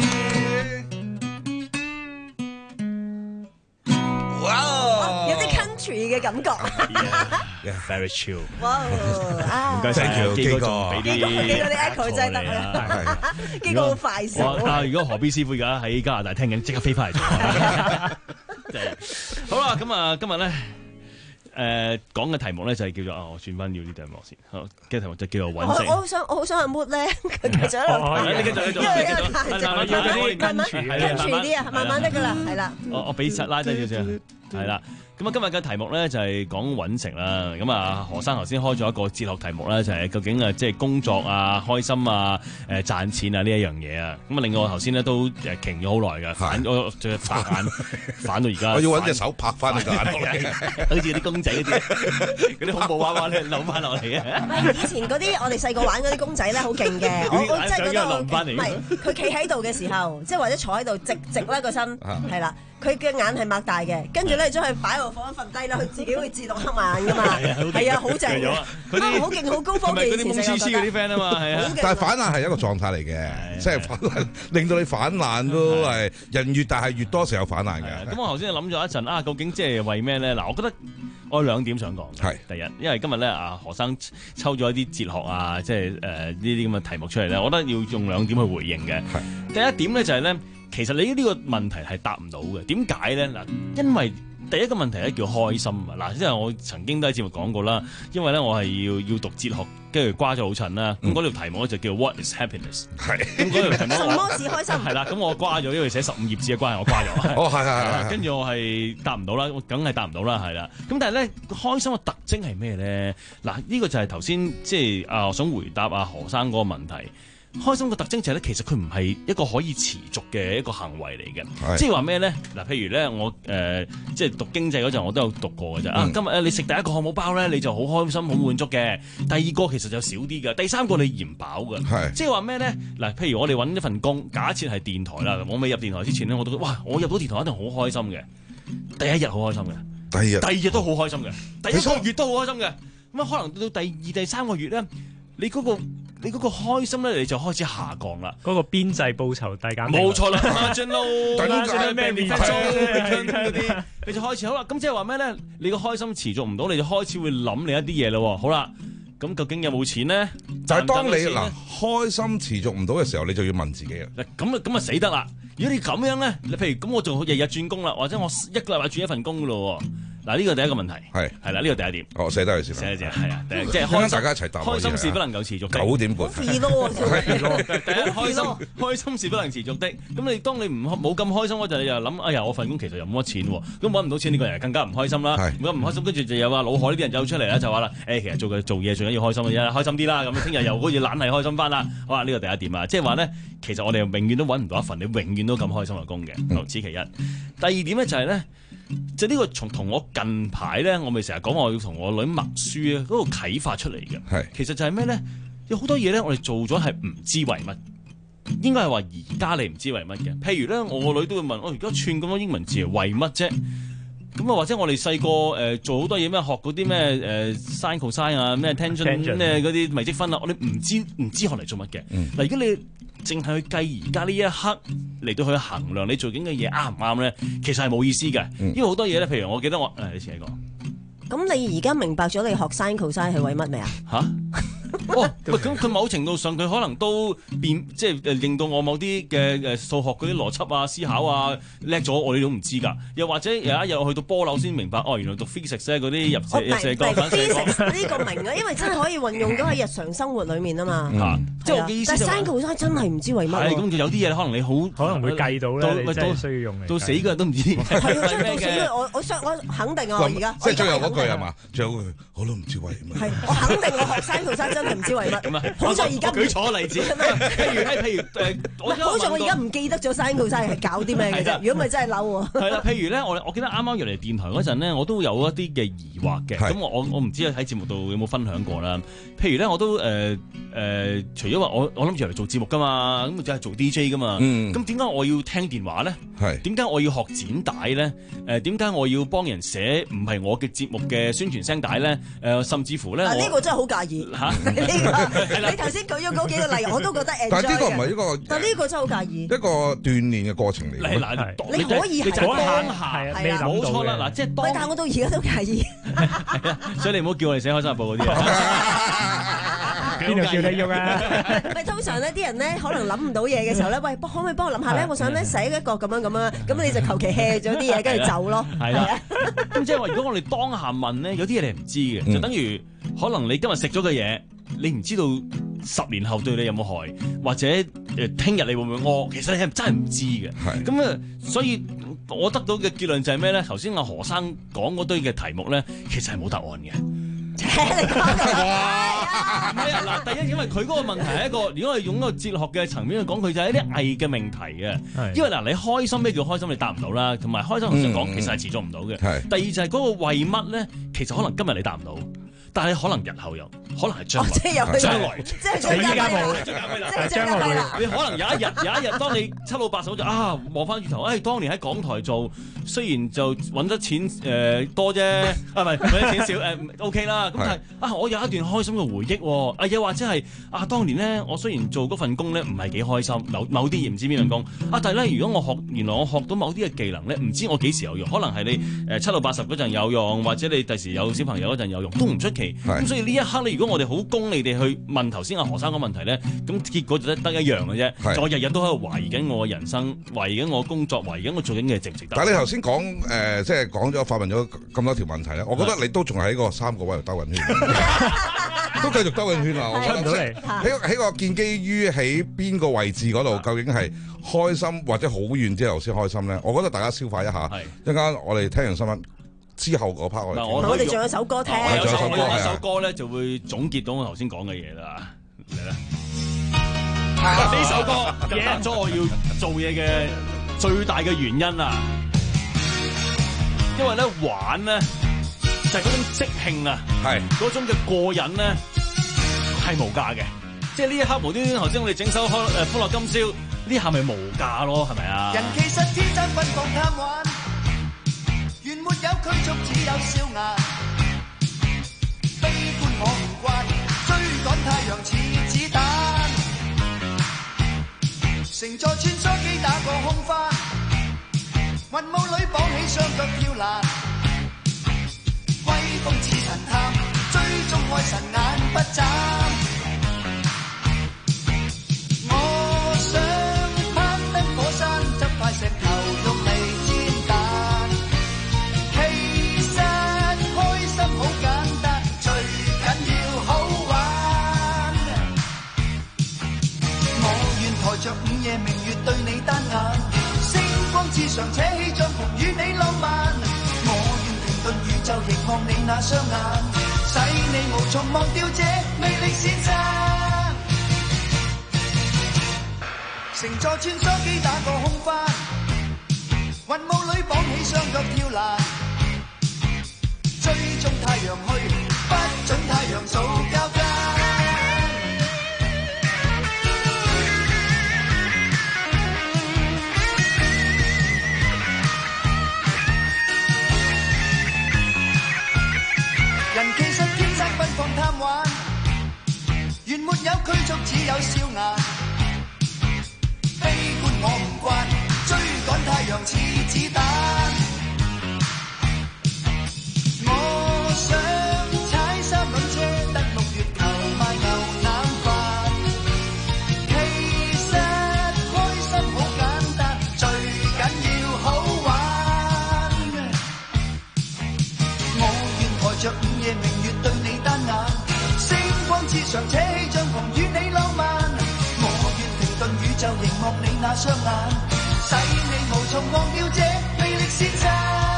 有啲 country 嘅感覺。 Yeah, very chill。 哇！ 唔該曬，基哥仲俾啲基哥啲 echo 真係得啦，基哥好快手。 啊！如果何必師傅而家喺加拿大聽緊，即刻飛翻嚟做。好啦，咁啊，今日咧誒講嘅題目咧就係叫做啊，我轉翻要呢對幕先。好，嘅題目就叫做揾食。 我好想我好想阿 Mood 咧，佢繼續喺度睇。 你繼續繼續， 因為因為太慢慢啲， 慢慢 country 啲啊，慢慢得噶啦，係啦。 我我俾實拉低少少，係啦。咁啊，今日嘅題目咧就係講揾食啦。咁啊，何生頭先開咗一個哲學題目咧，就係究竟啊，即係工作啊、開心啊、誒賺錢啊呢一樣嘢啊。咁啊，另外我頭先咧都誒停咗好耐㗎，反我仲要反眼反到而家。 我要揾隻手拍翻你個眼， 好似啲公仔嗰啲嗰啲恐怖娃娃咧扭翻落嚟啊！ 唔係以前嗰啲我哋細個玩嗰啲公仔咧，好勁嘅。我我真係覺得我唔係佢企喺度嘅時候，即係或者坐喺度直直咧個身係啦。佢嘅眼係擘大嘅，跟住咧將佢擺喺度放瞓低啦，佢自己會自動黑埋眼噶嘛。係啊，好正嘅，好勁好高科技。 嗰啲蒙黐黐嗰啲 friend 啊嘛，係啊。 但係反眼係一個狀態嚟嘅，即係反眼令到你反眼都係人越大係越多時候反眼嘅。 咁我頭先就諗咗一陣啊，究竟即係為咩咧？嗱，我覺得我有兩點想講。係第一，因為今日咧啊何生抽咗一啲哲學啊，即係誒呢啲咁嘅題目出嚟咧，我覺得要用兩點去回應嘅。第一點咧就係咧。其實你呢個問題係答唔到嘅，點解咧？嗱，因為第一個問題咧叫開心啊！嗱，即係我曾經都喺節目講過啦，因為咧我係要要讀哲學，跟住瓜咗好襯啦。咁嗰條題目咧就叫 What is happiness？ 係咁嗰條題目， 什麼是開心？ 係啦，咁我瓜咗，因為寫十五頁紙嘅關係，我瓜咗。 哦，係係係。 跟住我係答唔到啦，我梗係答唔到啦，係啦。咁但係咧，開心嘅特徵係咩咧？嗱，呢個就係頭先即係啊，我想回答阿何生嗰個問題。開心嘅特徵就係咧，其實佢唔係一個可以持續嘅一個行為嚟嘅，即係話咩咧？嗱，譬如咧，我誒、呃、即係讀經濟嗰陣，我都有讀過嘅啫。嗯、啊，今日你食第一個漢堡包咧，你就好開心、好滿足嘅。第二個其實就少啲嘅，第三個你嫌飽嘅。即係話咩咧？嗱，譬如我哋揾一份工，假設係電台啦，我未入電台之前咧，我都覺得哇，我入到電台一定好開心嘅。第一日好開心嘅，第二日第二日都好開心嘅，第一個月都好開心嘅。咁啊，可能到第二、第三個月咧，你嗰、嗰個。你嗰個開心咧，你就開始下降啦。 嗰個邊際報酬遞減， 冇錯啦。margin low，等價咩面嗰啲，你就開始好啦。咁即係話咩咧？你個開心持續唔到，你就開始會諗你一啲嘢咯。好啦，咁究竟有冇錢咧？ 就係當你嗱開心持續唔到嘅時候，你就要問自己啊。 咁啊咁啊死得啦！如果你咁樣咧，你譬如咁，我就日日轉工啦，或者我一個禮拜轉一份工噶咯。嗱，呢個第一個問題係係啦，呢個第一點。 哦，寫低佢先。 寫低係啊，即係開大家一齊答。 開心是不能夠持續的。 九點半。 係咯， 係咯。第一開心，開心是不能持續的。咁你當你唔冇咁開心嗰陣，你又諗，哎呀，我份工其實又冇乜錢喎，咁揾唔到錢，呢個人更加唔開心啦。咁唔開心，跟住就有話老海呢啲人走出嚟啦，就話啦，誒，其實做嘅做嘢最緊要開心嘅啫，開心啲啦。咁聽日又好似懶係開心翻啦。好啊，呢個第一點啊，即係話咧，其實我哋永遠都揾唔到一份你永遠都咁開心嘅工嘅。好，此其一。第二點咧就係咧。就呢個從同我近排咧，我咪成日講我要同我女默書咧，嗰個啟發出嚟嘅。係，其實就係咩咧？有好多嘢咧，我哋做咗係唔知為乜，應該係話而家你唔知為乜嘅。譬如咧，我個女都會問我而家串咁多英文字係為乜啫？咁啊，或者我哋細個誒做好多嘢咩，學嗰啲咩誒 sin cosine 啊，咩 tangent 咩嗰啲微積分啊，我哋唔知唔知學嚟做乜嘅。嗱、嗯，如果你淨係去計而家呢一刻嚟到去衡量你做緊嘅嘢啱唔啱咧，其實係冇意思嘅。嗯、因為好多嘢咧，譬如我記得我誒，你前嚟講。咁你而家明白咗你學 sin cosine 係為乜未啊？嚇！ 哦，咁佢某程度上佢可能都變，即係令到我某啲嘅誒數學嗰啲邏輯啊、思考啊叻咗，我哋都唔知㗎。又或者有一日我去到波樓先明白，哦，原來讀 physics 咧嗰啲入射入射角反射角。 physics 呢個明啊，因為真係可以運用到喺日常生活裡面啊嘛。嚇！即係我嘅意思就係 sin cosine 真係唔知為乜。係咁，有啲嘢可能你好可能會計到咧，你真係需要用嚟。到死嘅人都唔知。係啊，真係到死嘅，我我相我肯定啊！我而家即係最後嗰句係嘛？最後嗰句我都唔知為乜。 係，我肯定我學 sin cosine真係唔知為乜。咁啊！好在而家舉錯例子，譬如咧，譬如誒， 好在我而家唔記得咗 sin cosine係搞啲咩嘅啫。如果唔係真係嬲喎。係啦，譬如咧，我我記得啱啱入嚟電台嗰陣咧，我都有一啲嘅疑惑嘅。咁我我我唔知喺節目度有冇分享過啦。譬如咧，我都誒誒、呃呃，除咗話我我諗住嚟做節目噶嘛，咁就係做 D J 噶嘛。咁點解我要聽電話咧？係點解我要學剪帶咧？誒點解我要幫人寫唔係我嘅節目嘅宣傳聲帶咧？誒、呃、甚至乎咧，呢、 啊呢個真係好介意嚇。你頭先舉咗嗰幾個例，我都覺得 enjoy 嘅。 但係呢個唔係一個， 但係呢個真係好介意。 一個鍛鍊嘅過程嚟嘅。 嗱， 你可以係當下係啊，冇錯啦。嗱，即係當。 但係我到而家都介意。 所以你唔好叫我哋寫開心日報嗰啲啊。 邊度叫你喐啊？ 咪通常呢啲人咧可能諗唔到嘢嘅時候咧，喂，可唔可以幫我諗下咧？我想咧寫一個咁樣咁樣，咁你就求其 hea 咗啲嘢，跟住走咯。 係啦。咁即係話，如果我哋當下問咧，有啲嘢你唔知嘅，就等於可能你今日食咗嘅嘢，你唔知道十年後對你有冇害，或者誒聽日你會唔會屙？其實你係真係唔知嘅。係。咁啊，所以我得到嘅結論就係咩咧？頭先阿何生講嗰堆嘅題目咧，其實係冇答案嘅。 請你講啦。 唔係啊！嗱，第一，因為佢嗰個問題係一個，如果我哋用一個哲學嘅層面去講，佢就係一啲偽嘅命題嘅。因為嗱，你開心咩叫開心？你答唔到啦。同埋開心，我想講，其實係持續唔到嘅。第二就係嗰個為乜咧？其實可能今日你答唔到，但係可能日後有，可能係將來。 即係有將來， 即係你依家冇， 即係將來啦。你可能有一日，有一日，當你七老八十就啊，望翻轉頭，誒，當年喺港台做，雖然就揾得錢誒多啫，啊唔係揾得錢少誒 OK 啦。咁但係啊，我有一段開心嘅回憶喎。啊，又或者係啊，當年咧，我雖然做嗰份工咧唔係幾開心，某某啲嘢唔知邊份工啊，但係咧，如果我學原來我學到某啲嘅技能咧，唔知我幾時有用，可能係你誒七老八十嗰陣有用，或者你第時有小朋友嗰陣有用，都唔出奇期。咁所以呢一刻咧，如果我哋好功利地去問頭先阿何生個問題咧，咁結果就得得一樣嘅啫。就我日日都喺度懷疑緊我嘅人生，懷疑緊我工作，懷疑緊我做緊嘅值唔值得。 但係你頭先講誒，即係講咗發問咗咁多條問題咧，我覺得你都仲喺個三個位度兜緊圈，都繼續兜緊圈啊！我覺得喺喺個建基於喺邊個位置嗰度，究竟係開心或者好遠之後先開心咧？我覺得大家消化一下。一陣間我哋聽完新聞之後嗰 part 我哋， 我哋仲有首歌聽。 我有首我有一首歌咧就會總結到我頭先講嘅嘢啦。嚟啦！呢首歌就答咗我要做嘢嘅最大嘅原因啊！因為咧玩咧就係嗰種即興啊，係嗰種嘅過癮咧係無價嘅。即係呢一刻無端端頭先我哋整首開誒歡樂今宵，呢下咪無價咯，係咪啊？ 人其實天真奔放貪玩，原沒有拘束，只有笑顏。悲觀我唔慣，追趕太陽似子彈。乘坐穿梭機打過空翻，雲霧裏綁起雙腳跳欄。威風似神探，追蹤愛神眼不眨。我想攀登火山，執塊石頭用嚟煎蛋。其實開心好簡單，最緊要好玩。我願抬着午夜明月對你單眼，星光之上扯起帳篷與你浪漫。我願停頓宇宙凝望你那雙眼，使你無從忘掉這魅力先生。乘坐穿梭機打過空翻，雲霧裏綁起雙腳跳欄，追蹤太陽去，不准太陽做交更。人其實天生奔放貪玩，原沒有拘束，只有笑顏。悲觀我唔慣，追趕太陽似子彈。我想踩三輪車，得六月球賣牛腩飯。其實開心好簡單，最緊要好玩。我願抬着午夜明月對你單眼，星光之上扯起帳篷與你浪漫。宇宙凝望你那雙眼，使你無從忘掉這魅力先生。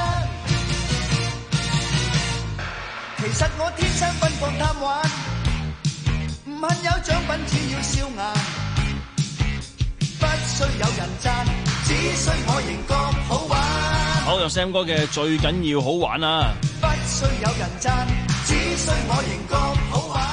其實我天生奔放貪玩，唔恨有獎品，只要笑顏。不需有人讚，只需我仍覺好玩。 好，有 Sam 哥嘅最緊要好玩啊！ 不需有人讚，只需我仍覺好玩。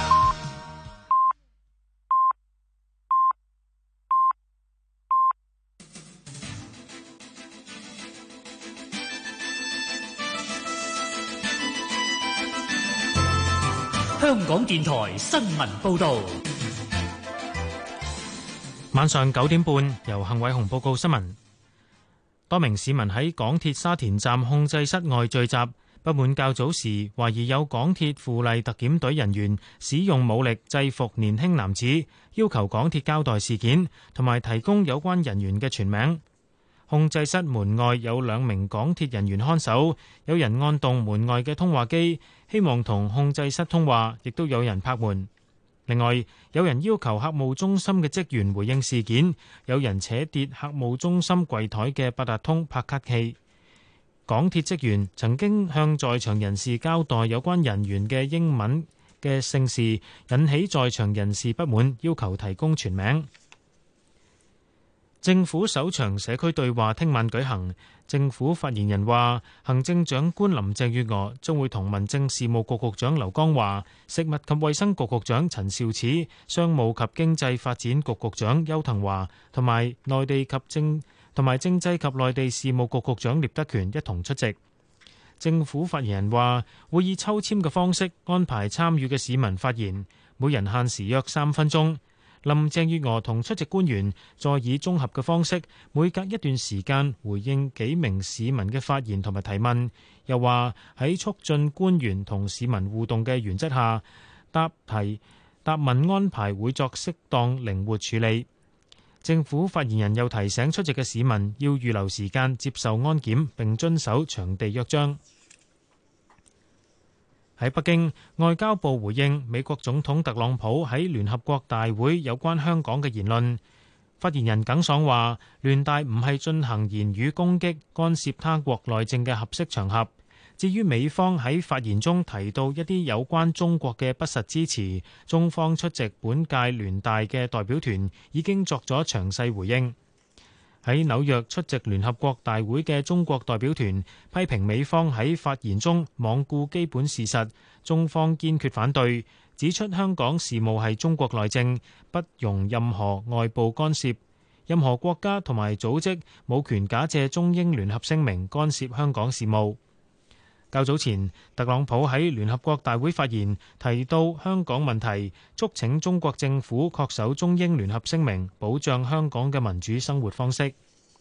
香港電台新聞報導， 晚上九點半，由幸偉雄報告新聞。多名市民喺港鐵沙田站控制室外聚集，不滿較早時懷疑有港鐵附例特檢隊人員使用武力制服年輕男子，要求港鐵交代事件，同埋提供有關人員嘅全名。控制室門外有兩名港鐵人員看守，有人按動門外嘅通話機，希望同控制室通話，亦都有人拍門。另外，有人要求客務中心嘅職員回應事件，有人扯跌客務中心櫃台嘅八達通拍卡器。港鐵職員曾經向在場人士交代有關人員嘅英文嘅姓氏，引起在場人士不滿，要求提供全名。政府首場社區對話聽晚舉行，政府發言人話，行政長官林鄭月娥將會同民政事務局局長劉江華、食物及衛生局局長陳肇始、商務及經濟發展局局長邱騰華同埋內地及政同埋政制及內地事務局局長聶德權一同出席。政府發言人話，會以抽籤嘅方式安排參與嘅市民發言，每人限時約三分鐘。 林鄭月娥同出席官員再以綜合嘅方式，每隔一段時間回應幾名市民嘅發言同埋提問。又話喺促進官員同市民互動嘅原則下，答題答問安排會作適當靈活處理。政府發言人又提醒出席嘅市民要預留時間接受安檢並遵守場地約章。喺北京，外交部回應美國總統特朗普喺聯合國大會有關香港嘅言論。發言人耿爽話：聯大唔係進行言語攻擊、干涉他國內政嘅合適場合。至於美方喺發言中提到一啲有關中國嘅不實支持，中方出席本屆聯大嘅代表團已經作咗詳細回應。喺紐約出席聯合國大會嘅中國代表團批評美方喺發言中罔顧基本事實，中方堅決反對，指出香港事務係中國內政，不容任何外部干涉，任何國家同埋組織冇權假借中英聯合聲明干涉香港事務。較早前，特朗普喺聯合國大會發言，提到香港問題，促請中國政府恪守中英聯合聲明，保障香港嘅民主生活方式。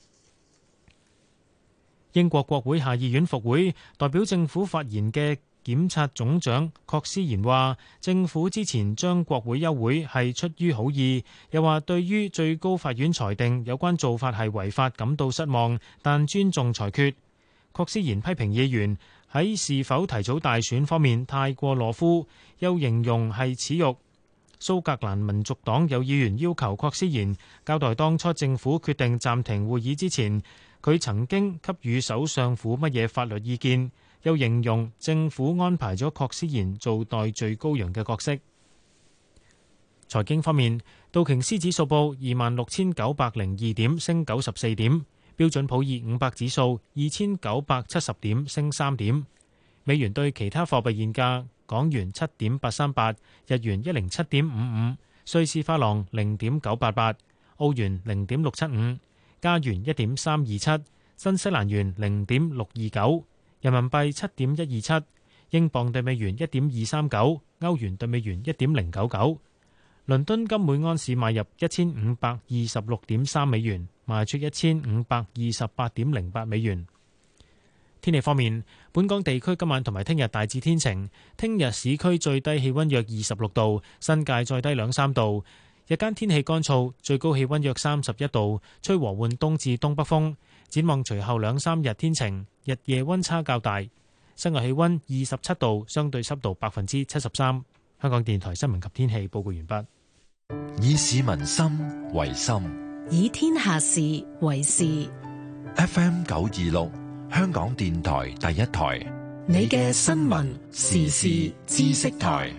英國國會下議院復會，代表政府發言嘅檢察總長霍斯賢話，政府之前將國會休會係出於好意，又話對於最高法院裁定有關做法係違法感到失望，但尊重裁決。霍斯賢批評議員喺是否提早大選方面太過懦夫，又形容係恥辱。蘇格蘭民族黨有議員要求霍斯賢交代當初政府決定暫停會議之前，佢曾經給予首相府乜嘢法律意見，又形容政府安排咗霍斯賢做代罪羔羊嘅角色。財經方面，道瓊斯指數報二萬六千九百零二點，升九十四點。標準普爾五百指數二千九百七十點，升三點。美元對其他貨幣現價：港元七點八三八，日元一零七點五五，瑞士法郎零點九八八，澳元零點六七五，加元一點三二七，新西蘭元零點六二九，人民幣七點一二七，英鎊對美元一點二三九，歐元對美元一點零九九。倫敦金每安士買入一千五百二十六點三美元，賣出一千五百二十八點零八美元。天氣方面，本港地區今晚同埋聽日大致天晴，聽日市區最低氣溫約二十六度，新界再低兩三度。日間天氣乾燥，最高氣溫約三十一度，吹和緩東至東北風。展望隨後兩三日天晴，日夜溫差較大。室外氣溫二十七度，相對濕度百分之七十三。香港電台新聞及天氣報告完畢。 以市民心為心， 以天下事為事。 F M 九二六，香港電台第一台， 你嘅新聞時事知識台。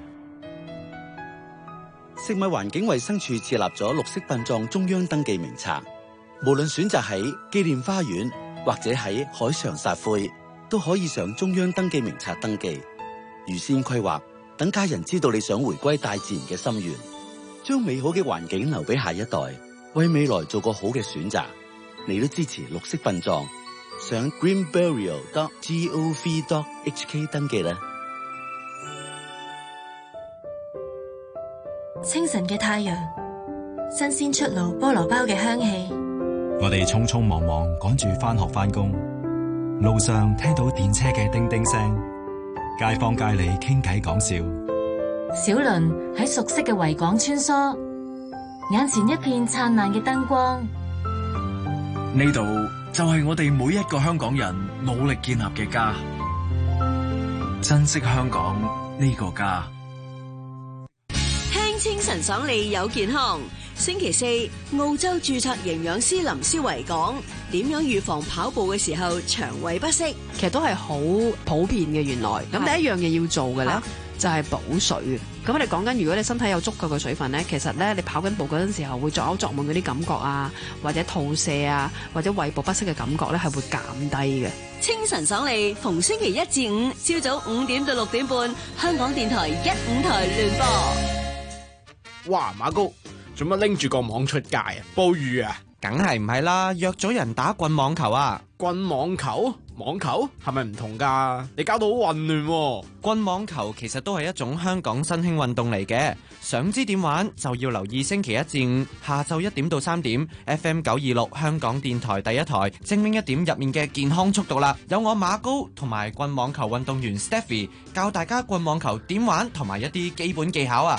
食物環境衛生署設立咗綠色殯葬中央登記名冊，無論選擇喺紀念花園或者喺海上撒灰，都可以上中央登記名冊登記。預先規劃，等家人知道你想回歸大自然嘅心願，將美好嘅環境留俾下一代，為未來做個好嘅選擇。你都支持綠色殯葬，上 green burial dot gov dot hk 登記啦。 清晨嘅太陽，新鮮出爐菠蘿包嘅香氣。 我哋匆匆忙忙趕住返學返工，路上聽到電車嘅叮叮聲，街坊街里傾偈講笑。 小輪喺熟悉嘅維港穿梭，眼前一片燦爛嘅燈光。 呢度就係我哋每一個香港人努力建立嘅家，珍惜香港呢個家。 聽清晨爽利有健康。星期四，澳洲註冊營養師林思維講點樣預防跑步嘅時候腸胃不適。 其實都係好普遍嘅，原來。咁第一樣嘢要做嘅咧，就係補水。咁我哋講緊，如果你身體有足夠嘅水分咧，其實咧你跑緊步嗰陣時候會作嘔作悶嗰啲感覺啊，或者吐瀉啊，或者胃部不適嘅感覺咧，係會減低嘅。 清晨爽利，逢星期一至五朝早五點到六點半，香港電台一五台聯播。 哇，馬高，做乜拎住個網出街啊？捕魚啊？ 梗係唔係啦，約咗人打棍網球啊！ 棍網球網球係咪唔同㗎？你搞到好混亂喎。 棍網球其實都係一種香港新興運動嚟嘅，想知點玩就要留意星期一至五下晝一點到三點 F M 九二六香港電台第一台精靈一點入面嘅健康速度啦，有我馬高同埋棍網球運動員 Stephy 教大家棍網球點玩同埋一啲基本技巧啊！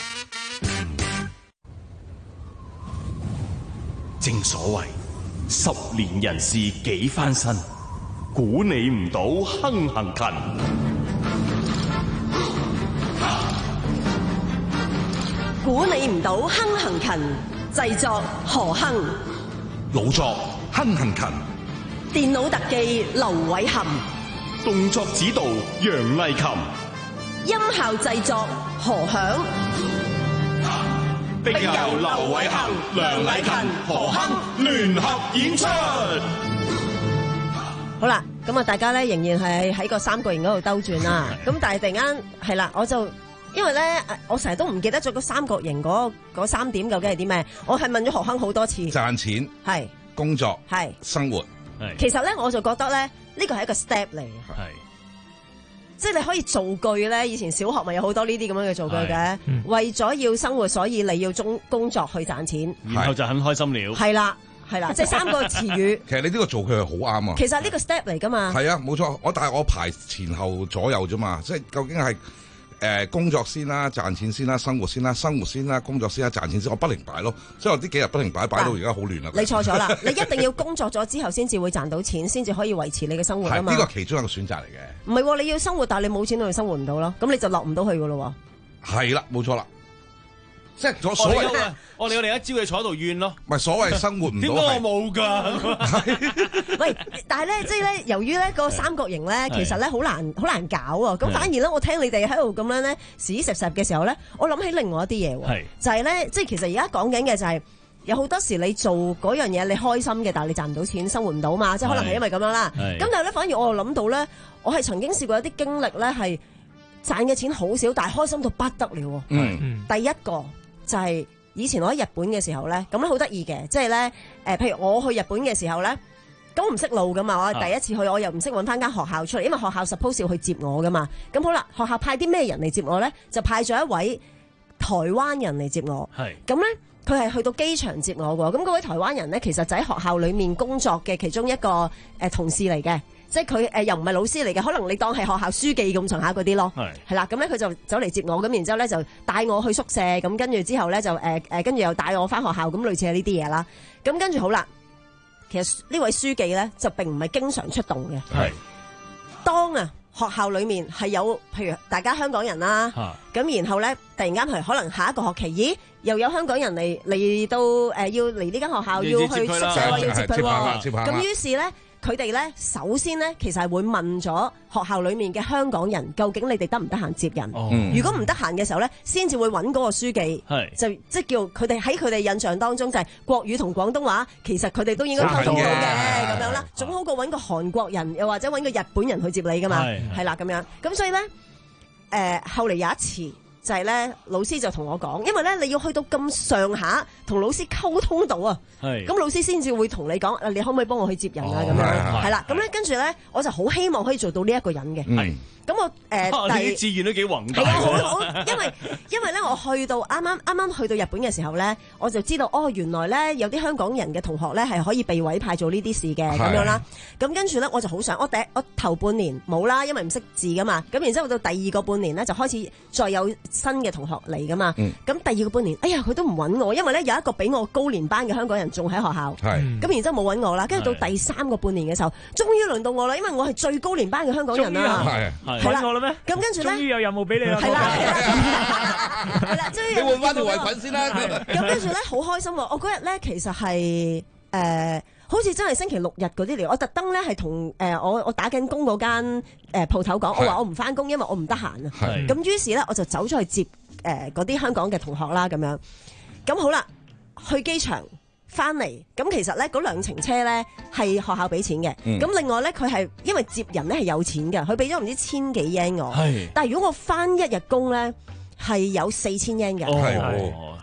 正所謂十年人事幾番新，估你唔到亨行勤。 估你唔到亨行勤，製作何亨， 老作亨行勤， 電腦特技劉偉含， 動作指導楊麗琴， 音效製作何響， 並由劉偉含、梁麗勤、何亨聯合演出。 好啦，咁啊，大家咧仍然係喺個三角形嗰度兜轉啦。咁但係突然間係啦，我就因為咧，我成日都唔記得咗個三角形嗰嗰三點究竟係啲咩？我係問咗何亨好多次。 賺錢係工作係生活係。其實咧，我就覺得咧，呢個係一個 step 嚟嘅。係。即係你可以造句咧，以前小學咪有好多呢啲咁樣嘅造句嘅。嗯、為咗要生活，所以你要中工作去賺錢， 然後就很開心了。 係啦，係啦，即係三個詞語。 其實你呢個造句係好啱啊。 其實呢個 step 嚟噶嘛。係啊，冇錯。我但係我排前後左右啫嘛，即係究竟係。誒、呃、工作先啦，賺錢先啦，生活先啦，生活先啦，工作先啦，賺錢先，我不停擺咯，所以我呢幾日不停擺，擺到而家好亂啦。 你錯咗啦，你一定要工作咗之後先至會賺到錢，先至可以維持你嘅生活啊嘛。 呢個其中一個選擇嚟嘅。 唔係、哦，你要生活，但係你冇錢，你生活唔到咯，咁你就落唔到去噶咯。 係啦，冇錯啦。即係所謂， 我哋我哋一朝你坐喺度怨咯。 唔係所謂生活唔到。點解我冇㗎？ 喂，但係咧，即係咧，由於咧個三角形咧，其實咧好難好難搞啊。咁反而咧，我聽你哋喺度咁樣咧，屎食食嘅時候咧，我諗起另外一啲嘢喎。就係咧，即係其實而家講緊嘅就係、是、有好多時你做嗰樣嘢你開心嘅，但係你賺唔到錢，生活唔到嘛。即係可能係因為咁樣啦。咁但係咧，反而我又諗到咧，我係曾經試過一啲經歷咧，係賺嘅錢好少，但係開心到不得了。嗯，第一個。就係以前我喺日本嘅時候咧，咁咧好得意嘅，即係咧誒，譬如我去日本嘅時候咧，咁我唔識路噶嘛，我係第一次去，我又唔識揾翻間學校出嚟，因為學校 suppose 要去接我噶嘛。咁好啦，學校派啲咩人嚟接我咧？就派咗一位台灣人嚟接我。係咁咧，佢係去到機場接我㗎。咁嗰位台灣人咧，其實就喺學校裡面工作嘅其中一個誒、呃、同事嚟嘅。即係佢誒又唔係老師嚟嘅，可能你當係學校書記咁上下嗰啲咯。係係啦，咁咧佢就走嚟接我，咁然之後咧就帶我去宿舍，咁跟住之後咧就誒誒跟住又帶我翻學校，咁類似係呢啲嘢啦。咁跟住好啦，其實呢位書記咧就並唔係經常出動嘅。係當啊學校裡面係有譬如大家香港人啦，咁然後咧突然間譬如可能下一個學期，咦又有香港人嚟嚟到誒、呃、要嚟呢間學校要去宿舍要接佢喎，咁於是咧。佢哋咧，首先咧，其實係會問咗學校裡面嘅香港人，究竟你哋得唔得閒接人？哦、如果唔得閒嘅時候咧，先至會揾嗰個書記，就即係叫佢哋喺佢哋印象當中就係國語同廣東話，其實佢哋都應該溝通到嘅咁樣啦。總好過揾個韓國人，又或者揾個日本人去接你噶嘛，係啦咁樣。咁所以咧，誒、呃、後嚟有一次。就係咧，老師就同我講，因為咧你要去到咁上下，同老師溝通到啊，咁老師先至會同你講，你可唔可以幫我去接人啊？咁、哦、樣係啦，咁咧跟住咧，我就好希望可以做到呢一個人嘅。嗯咁我誒，呃啊、第啲志願都幾宏大。 好，因為因為咧，我去到啱啱啱啱去到日本嘅時候咧，我就知道哦，原來咧有啲香港人嘅同學咧係可以被委派做呢啲事嘅咁樣啦。咁跟住咧，我就好想我第一我頭半年冇啦，因為唔識字噶嘛。咁然之後到第二個半年咧，就開始再有新嘅同學嚟噶嘛。咁、嗯、第二個半年，哎呀，佢都唔揾我，因為咧有一個比我高年班嘅香港人仲喺學校。咁然之後冇揾我啦，跟住到第三個半年嘅時候，終於輪到我啦，因為我係最高年班嘅香港人啦。 係啦，我啦咩？ 咁跟住咧，終於有任務俾你啦。係啦，係啦，終於你換翻條圍裙先啦。 咁跟住咧，好開心喎！我嗰日咧其實係誒、呃，好似真係星期六日嗰啲嚟。我特登咧係同誒我我打緊工嗰間誒鋪頭講，我話我唔翻工，因為我唔得閒啊。咁於是咧，我就走咗去接誒嗰啲香港嘅同學啦。咁樣咁好啦，去機場。翻嚟咁，其實咧嗰兩程車咧係學校俾錢嘅。咁、嗯、另外咧佢係因為接人咧係有錢嘅，佢俾咗唔知千幾 yen 我。但係如果我翻一日工咧係有四千 yen 嘅。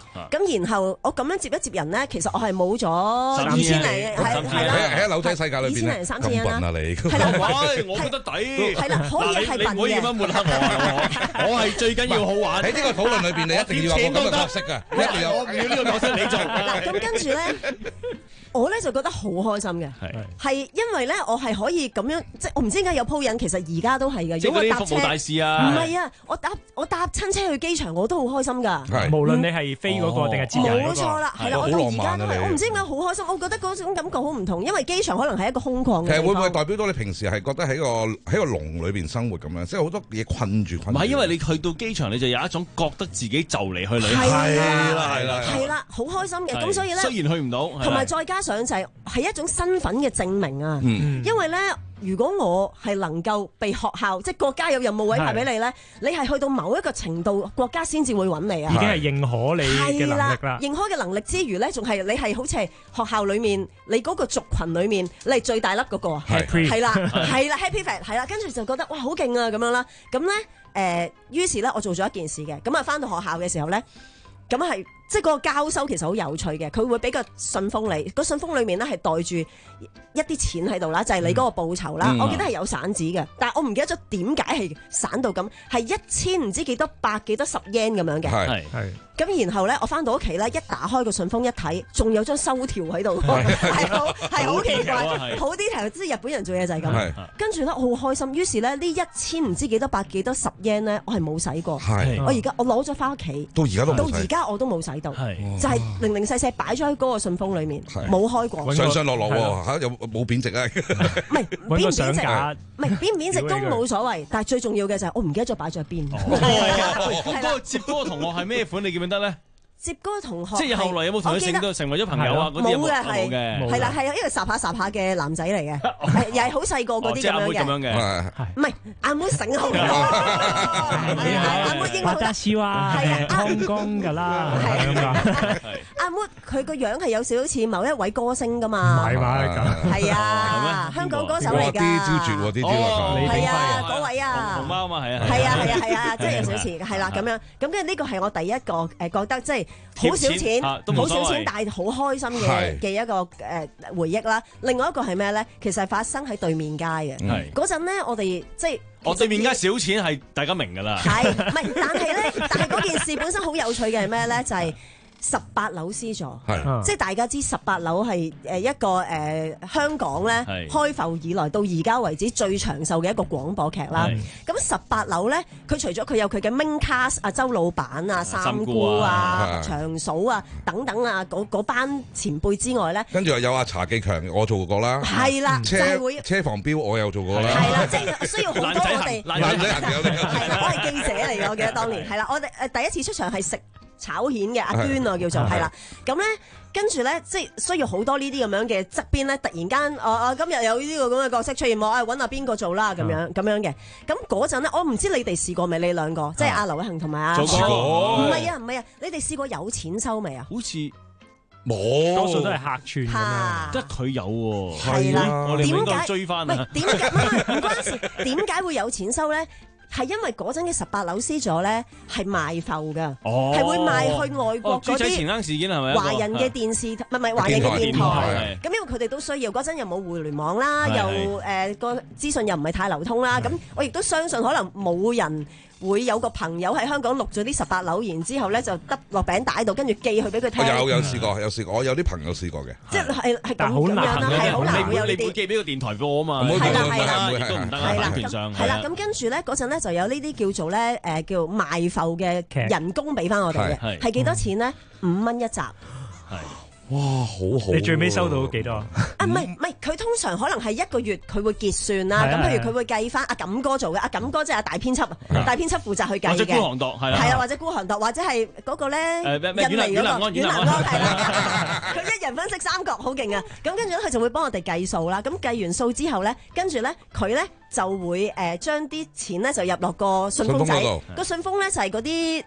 咁然後我咁樣接一接人咧，其實我係冇咗二千零，係係啦， 喺樓仔世界裏邊咧， 三千零三千咁笨啊你， 係啦， 我覺得抵， 係啦，可以係笨嘅， 你唔可以咁樣抹黑我，我係最緊要好玩。 喺呢個討論裏邊，你一定要有個咁嘅角色㗎，一定有。 我唔要呢個角色，你做。 嗱，咁跟住咧。我咧就覺得好開心嘅，係因為咧我係可以咁樣，即係我唔知點解有鋪癮，其實而家都係嘅。 如果我搭車，服務大使啊， 唔係啊，我搭我搭親車去機場我都好開心㗎。 無論你係飛嗰個定係節日嗰個， 冇錯啦，係啦，我到而家都係，我唔知點解好開心，我覺得嗰種感覺好唔同，因為機場可能係一個空曠嘅地方。 其實會唔會代表到你平時係覺得喺個喺個籠裏邊生活咁樣，即係好多嘢困住困住？ 唔係，因為你去到機場你就有一種覺得自己就嚟去旅行， 係啦係啦， 係啦，好開心嘅。咁所以咧， 雖然去唔到， 同埋再加上就係係一種身份嘅證明啊， 嗯、 因為咧，如果我係能夠被學校即係國家有任務委派俾你咧，你係去到某一個程度，國家先至會揾你啊， 已經係認可你嘅能力啦。 認可嘅能力之餘咧，仲係你係好似係學校裡面你嗰個族群裡面你係最大粒嗰、嗰個啊，係啦係啦 Happy Fat 係啦，跟住就覺得哇好勁啊咁樣啦，咁咧誒，於是咧我做咗一件事嘅，咁啊返到學校嘅時候咧，咁係。即係嗰個交收其實好有趣嘅，佢會俾個信封你，個信封裡面咧係袋住一啲錢喺度啦，就係、是、你嗰個報酬啦。嗯、我記得係有散紙嘅，但係我唔記得咗點解係散到咁，係一千唔知幾多百幾多十 yen 咁樣嘅。係係。咁然後咧，我翻到屋企咧，一打開個信封一睇，仲有張收條喺度，係好係好奇怪，好 detail，即係日本人做嘢就係咁。跟住咧，我好開心，於是咧呢一千唔知幾多百幾多十 yen 咧，我係冇使過。我而家我攞咗翻屋企， 到而家都到而家我都冇使。就係零零細細擺咗喺嗰個信封裏面，冇開過。 上上落落喎嚇，有冇貶值啊？ 唔係貶唔貶值，唔係貶唔貶值都冇所謂。但係最重要嘅就係我唔記得咗擺咗喺邊。 嗰個接嗰個同學係咩款？你記唔記得咧？ 接嗰個同學， 即係後來有冇同佢成到成為咗朋友啊？嗰啲冇嘅，係係啦，係一個霎下霎下嘅男仔嚟嘅，又係好細個嗰啲咁樣嘅，唔係阿妹醒好多，阿妹應該好得笑啊，係啊， 康公㗎啦， 阿妹佢個樣係有少少似某一位歌星㗎嘛， 係嘛咁， 係啊，香港歌手嚟㗎， 啲招絕喎，啲招係啊，嗰位啊， 熊貓啊嘛，係啊， 係啊，係啊，係啊，即係有少少似，係啦咁樣，咁跟住呢個係我第一個誒覺得即係。好少錢，好少錢，但係好開心嘅嘅一個誒回憶啦。另外一個係咩咧？其實係發生喺對面街嘅。嗰陣咧，我哋即係我對面街少錢係大家明㗎啦。 係，唔係？但係咧，但係嗰件事本身好有趣嘅係咩咧？就係十八樓 C 座，即係大家知十八樓係誒一個誒香港咧開埠以來到而家為止最長壽嘅一個廣播劇啦。咁十八樓咧，佢除咗佢有佢嘅 main cast 啊、周老闆啊、三姑啊、長嫂啊等等啊嗰班前輩之外咧， 跟住又有阿查記強，我做過啦。 係啦，就係會車房標我有做過啦。 係啦，即係需要好多我哋。 爛仔行有啲。 係啦，我係記者嚟嘅，我記得當年係啦，我哋誒第一次出場係食炒蜆嘅阿娟啊，叫做係啦，咁咧跟住咧，即係需要好多呢啲咁樣嘅側邊咧，突然間，啊啊今日有呢個咁嘅角色出現，我啊揾下邊個做啦，咁樣咁樣嘅，咁嗰陣咧，我唔知你哋試過未？你兩個，即係阿劉偉恒同埋阿， 做過， 唔係啊唔係啊，你哋試過有錢收未啊？ 好似冇， 多數都係客串咁樣， 即係佢有喎， 係啦， 我哋應該追翻啊？ 點解唔關事？點解會有錢收咧？係因為嗰陣嘅十八樓 C 座咧係賣埠㗎，係會賣去外國嗰啲華人嘅電視，唔係唔係華人嘅電台。咁因為佢哋都需要，嗰陣又冇互聯網啦，又誒個資訊又唔係太流通啦。咁我亦都相信可能冇人會有個朋友喺香港錄咗啲十八樓，然之後咧就得落餅帶度，跟住寄去俾佢聽。 有有試過，有試過，我有啲朋友試過嘅。 即係係係咁樣啦，係好難會有呢啲。 你會寄俾個電台播啊嘛？ 係啦係啦， 亦都唔得啦，版權上係啦。咁跟住咧嗰陣咧就有呢啲叫做咧誒叫賣埠嘅人工俾翻我哋嘅，係幾多錢咧？五蚊一集。係。 哇，好好！ 你最尾收到幾多啊？ 啊，唔係唔係，佢通常可能係一個月佢會結算啦。咁譬如佢會計翻阿錦哥做嘅，阿錦哥即係阿大編輯，大編輯負責去計嘅。或者孤寒度係啦， 係啦，或者孤寒度，或者係嗰個咧印尼嗰個遠南安係啦。佢一人分析三角，好勁啊！咁跟住咧，佢就會幫我哋計數啦。咁計完數之後咧，跟住咧佢咧就會誒將啲錢咧就入落個信封仔。個信封咧就係嗰啲。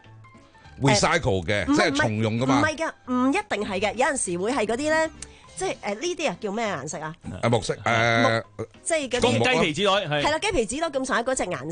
recycle 嘅，即係重用噶嘛？ 唔係噶，唔一定係嘅。有陣時會係嗰啲咧，即係誒呢啲啊叫咩顏色啊？ 誒木色誒， 即係嗰啲雞皮紙袋係係啦，雞皮紙袋咁上下嗰隻顏色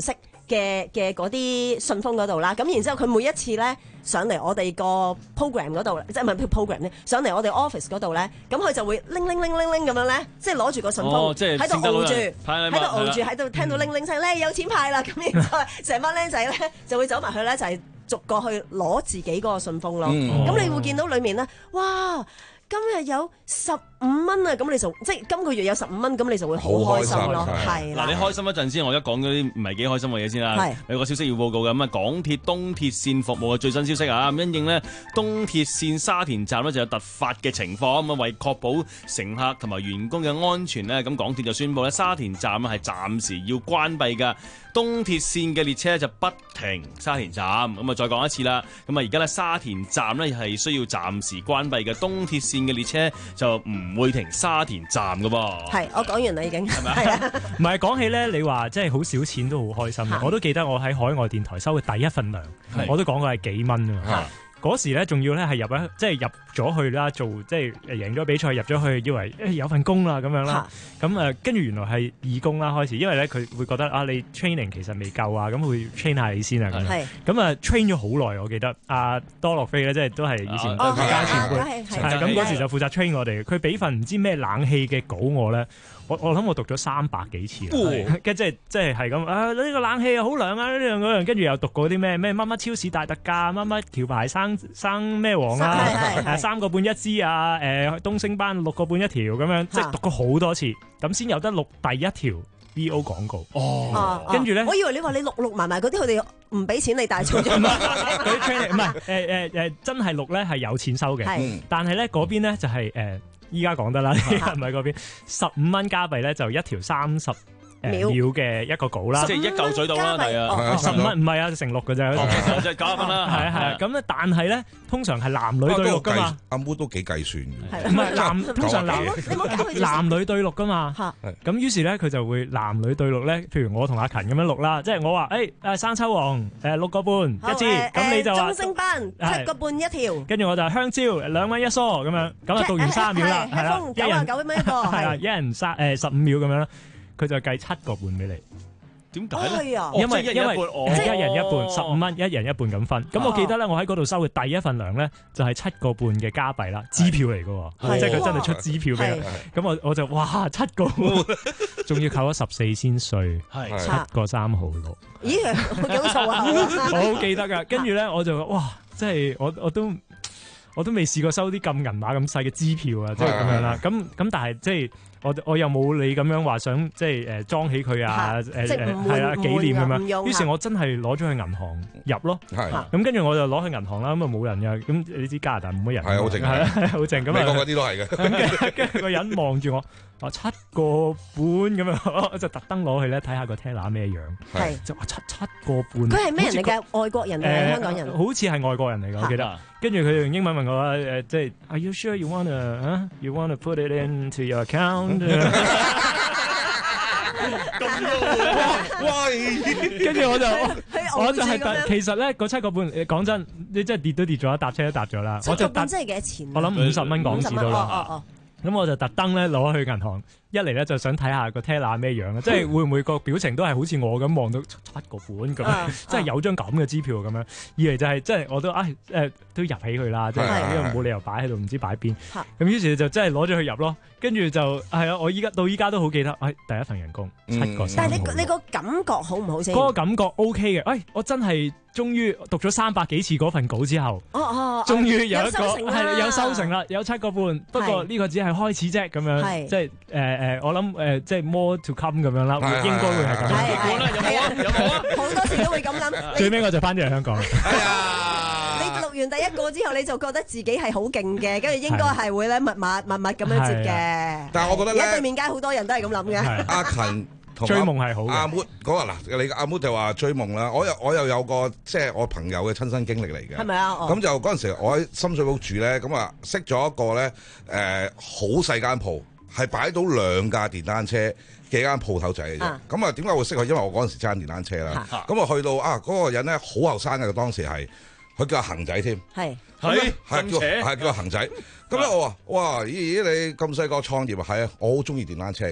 嘅嘅嗰啲信封嗰度啦。咁然之後佢每一次咧上嚟我哋個 program 嗰度，即係唔係 program 咧，上嚟我哋 office 嗰度咧，咁佢就會拎拎拎拎拎咁樣咧，即係攞住個信封喺度傲住，喺度傲住，喺度聽到拎拎聲咧有錢派啦，咁然之後成班僆仔咧就會走埋去咧，就係逐個去攞自己嗰個信封咯。咁你會見到裡面咧，哇！今日有十五蚊啊！咁你就即係今個月有十五蚊，咁你就會好開心咯。係嗱，你開心一陣先，我而家講嗰啲唔係幾開心嘅嘢先啦。有個消息要報告嘅，咁啊，港鐵東鐵線服務嘅最新消息啊，因應呢東鐵線沙田站呢就有突發嘅情況，咁啊為確保乘客同埋員工嘅安全呢，咁港鐵就宣布咧沙田站係暫時要關閉㗎。東鐵線嘅列車就不停沙田站，咁啊再講一次啦。咁啊而家咧沙田站呢係需要暫時關閉嘅，東鐵線嘅列車就唔會停沙田站㗎噃。 係，我講完啦已經。係咪啊？唔係講起咧，你話即係好少錢都好開心。我都記得我喺海外電台收嘅第一份糧，我都講過係幾蚊啊。嗰時咧仲要咧係入一即係入咗去啦，做即係贏咗比賽入咗去，以為誒有份工啦咁樣啦。咁誒跟住原來係義工啦開始，因為咧佢會覺得啊你 training 其實未夠啊，咁會 train 下你先啊咁樣。咁啊 train 咗好耐，我記得阿多樂飛咧，即係都係以前對家前輩，係咁嗰時就負責 train 我哋。佢俾份唔知咩冷氣嘅稿我咧。我我諗我讀咗三百幾次啦，跟即係即係係咁啊！呢個冷氣啊好涼啊，呢樣嗰樣，跟住又讀過啲咩咩乜乜超市大特價，乜乜條牌生生咩黃啊，三個半一支啊，誒東星斑六個半一條咁樣，即係讀過好多次，咁先有得錄第一條 V O 廣告。哦，跟住咧， 我以為你話你錄錄埋埋嗰啲，佢哋唔俾錢你大做咗。 嗰啲 training 唔係誒誒誒，真係錄咧係有錢收嘅，但係咧嗰邊咧就係誒。依家講得啦，唔係嗰邊十五蚊加幣咧，就一條三十秒嘅一個稿啦， 即係一嚿水到啦，係啊， 十五蚊唔係啊，乘六嘅啫， 即係九十分啦， 係啊係啊，咁咧但係咧，通常係男女對錄噶嘛， 阿妹都幾計算嘅， 唔係男通常男男女對錄噶嘛，咁於是咧佢就會男女對錄咧，譬如我同阿勤咁樣錄啦，即係我話誒誒生抽王誒六個半一支，咁你就話中星斑七個半一條， 跟住我就香蕉兩蚊一梳咁樣，咁啊讀完三秒啦，係啦， 九啊九蚊一個， 係啦，一人三誒十五秒咁樣啦。佢就計七個半俾你， 點解咧？ 因為因為一人一半，十五蚊，一人一半咁分。咁我記得咧，我喺嗰度收嘅第一份糧咧，就係七個半嘅加幣啦，支票嚟嘅，即係佢真係出支票俾我。咁我我就哇七個半，仲要扣咗十四先稅，七個三毫六。 咦，幾好數啊！ 我好記得噶。跟住咧，我就哇，即係我我都我都未試過收啲咁銀碼咁細嘅支票啊，即係咁樣啦。咁咁但係即係。我我又冇你咁樣話想即係誒裝起佢啊誒誒係啊紀念咁樣，於是我真係攞咗去銀行入咯，咁跟住我就攞去銀行啦，咁啊冇人嘅，咁你知加拿大冇乜人， 係好靜， 係好靜咁啊， 美國嗰啲都係嘅， 跟住個人望住我，話七個半咁樣，我就特登攞去咧睇下個 teller 咩樣，係就話七七個半， 佢係咩人嚟嘅？外國人定係香港人？ 好似係外國人嚟嘅，我記得。跟住佢用英文問我話誒，即係 Are you sure you wanna you wanna put it into your account？ 喂，跟住我就我就係其實咧嗰七個半，講真，你真係跌都跌咗，搭車都搭咗啦。 七個半真係幾多錢？ 我諗五十蚊港紙到啦。咁我就特登咧攞去銀行，一嚟咧就想睇下個 teller 咩樣啊，即係會唔會個表情都係好似我咁望到七個半咁，即係有張咁嘅支票咁樣。二嚟就係即係我都啊誒都入起佢啦，即係因為冇理由擺喺度唔知擺邊。咁於是就真係攞咗去入咯，跟住就係啊！我依家到依家都好記得，誒第一份人工七個三。 但係你你個感覺好唔好先？ 嗰個感覺 OK 嘅，誒我真係終於讀咗三百幾次嗰份稿之後， 哦哦， 終於有一個係有收成啦，有七個半。不過呢個只係開始啫，咁樣即係誒誒，我諗誒即係 more to come 咁樣啦，應該會係咁。 係係係啊，有冇啊？好多時都會咁諗。 最尾我就翻咗嚟香港。 係啊！ 你錄完第一個之後，你就覺得自己係好勁嘅，跟住應該係會咧密密密密咁樣接嘅。 但係我覺得咧， 而家對面街好多人都係咁諗嘅。 阿勤同追夢係好嘅。 阿 Mood 嗰個嗱，你阿 Mood 就話追夢啦。我又我又有個即係我朋友嘅親身經歷嚟嘅。 係咪啊？ 咁就嗰陣時我喺深水埗住咧，咁啊識咗一個咧誒好細間鋪，係擺到兩架電單車幾間鋪頭仔嘅啫。咁啊點解會識佢？因為我嗰陣時揸電單車啦。咁啊去到啊嗰個人咧好後生嘅，當時係佢叫阿恒仔添。 係係係叫係叫阿恒仔。咁咧我話哇咦咦你咁細個創業啊？係啊，我好中意電單車嘅。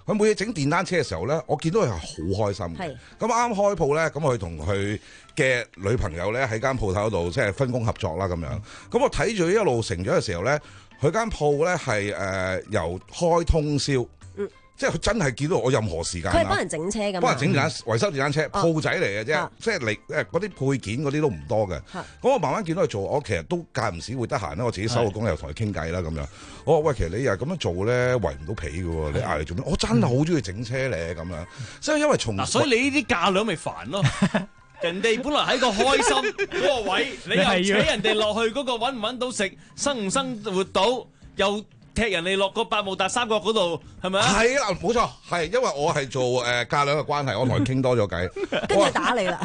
佢每次整電單車嘅時候咧，我見到佢係好開心嘅。咁啱開鋪咧，咁佢同佢嘅女朋友咧喺間鋪頭度即係分工合作啦咁樣。咁我睇住佢一路成長嘅時候咧，佢間鋪咧係誒由開通宵。嗯即係佢真係見到我任何時間， 佢係幫人整車㗎嘛， 幫人整電單維修電單車， 哦鋪仔嚟嘅啫， 哦即係嚟誒嗰啲配件嗰啲都唔多嘅。咁我慢慢見到佢做，我其實都間唔時會得閒啦，我自己收個工又同佢傾偈啦咁樣。我話喂，其實你又咁樣做咧，圍唔到皮嘅喎，你嗌嚟做咩？我真係好中意整車咧咁樣，所以因為從嗱，所以你呢啲價量咪煩咯。人哋本來喺個開心嗰個位，你又扯人哋落去嗰個揾唔揾到食，生唔生活到，又踢人哋落個百慕達三角嗰度，係咪啊？ 係啦，冇錯，係因為我係做誒價量嘅關係，我同佢傾多咗偈， 跟住打你啦。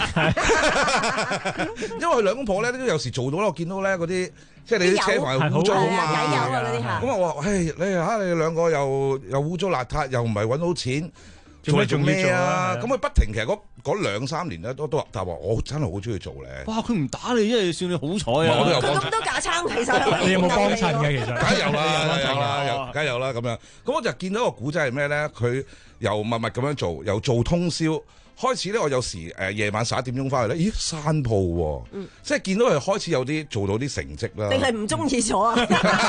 因為佢兩公婆咧都有時做到啦，我見到咧嗰啲即係你啲車牌污糟啊嘛， 底油啊嗰啲嚇。 咁我話：，嘿，你嚇你兩個又又污糟邋遢，又唔係揾到錢。做咩做咩啊？咁佢不停，其實嗰嗰兩三年咧，都都但係話我真係好中意做咧。 哇！佢唔打你，因為算你好彩啊！ 我都有幫咁多架撐，其實你有冇幫襯嘅？其實梗係有啦，有啦，有梗係有啦咁樣。咁我就見到個古仔係咩咧？佢又默默咁樣做，又做通宵。開始咧，我有時誒夜晚十一點鐘翻去咧，咦閂鋪喎，即係見到佢開始有啲做到啲成績啦。 定係唔中意咗啊？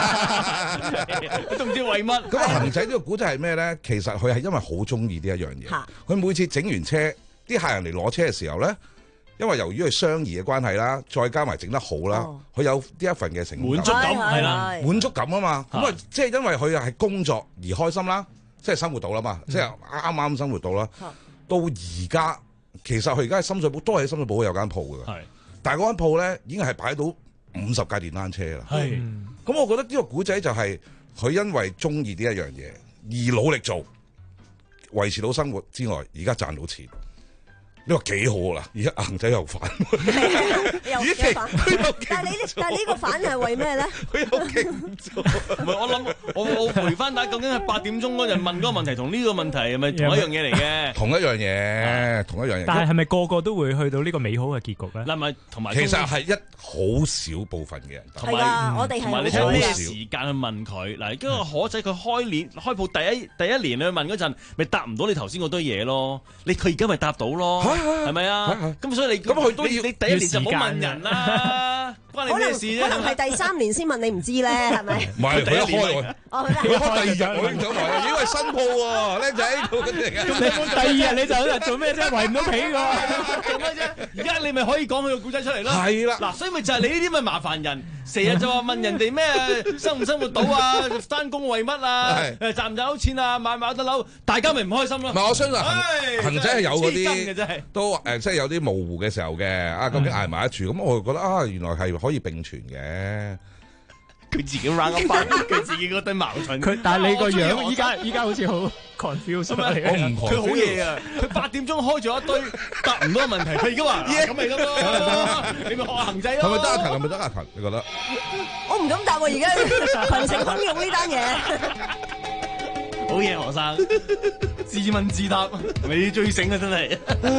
都唔知為乜。 咁啊，恒仔呢個古仔係咩咧？其實佢係因為好中意呢一樣嘢。佢每次整完車，啲客人嚟攞車嘅時候咧，因為由於佢相宜嘅關係啦，再加埋整得好啦，佢有呢一份嘅成滿足感係啦， 滿足感啊嘛。咁啊，即係因為佢係工作而開心啦，即係生活到啦嘛，即係啱啱生活到啦。到而家，其實佢而家喺深水埗，都係喺深水埗有間鋪㗎。係，但係嗰間鋪咧已經係擺到五十架電單車啦。係，咁我覺得呢個古仔就係佢因為中意呢一樣嘢而努力做，維持到生活之外，而家賺到錢。你話幾好啦！而家恒仔又反， 又又反。但係你但係呢個反係為咩咧？ 佢有勁做。 唔係我諗，我我回翻打，究竟係八點鐘嗰陣問嗰個問題，同呢個問題係咪同一樣嘢嚟嘅？ 同一樣嘢，同一樣嘢。 但係係咪個個都會去到呢個美好嘅結局咧？ 嗱，咪同埋其實係一好少部分嘅人。 係啊，我哋係同埋你睇啲時間去問佢嗱，因為可仔佢開年開鋪第一第一年你去問嗰陣，咪答唔到你頭先嗰堆嘢咯。你佢而家咪答到咯。係咪啊？咁所以你咁佢都要你第一年就唔好問人啦，關你咩事啫？ 可能係第三年先問你唔知咧，係咪？ 唔係佢一開我， 佢開第二日我已經上台啦，因為新鋪喎，僆仔做緊嚟嘅。 咁你第二日你就喺度做咩啫？圍唔到皮㗎， 做咩啫？而家你咪可以講佢個故仔出嚟咯。 係啦， 嗱，所以咪就係你呢啲咪麻煩人，成日就話問人哋咩生唔生活到啊？翻工為乜啊？誒賺唔賺到錢啊？買唔買得樓？大家咪唔開心咯。 唔係我相信恒恒仔係有嗰啲都。誒，即係有啲模糊嘅時候嘅，啊，究竟捱埋得住？咁我就覺得啊，原來係可以並存嘅。 佢自己 round up 翻，佢自己嗰堆矛盾。 佢但係你個樣依家依家好似好 confused 我唔 confused。 佢好嘢啊！佢八點鐘開咗一堆答唔到嘅問題，佢而家話咁咪得咯，你咪學下恒仔咯。 係咪得阿勤？係咪得阿勤？你覺得？ 我唔敢答喎，而家群情洶湧呢單嘢。 好嘢，何生，自問自答，你最醒啊，真係。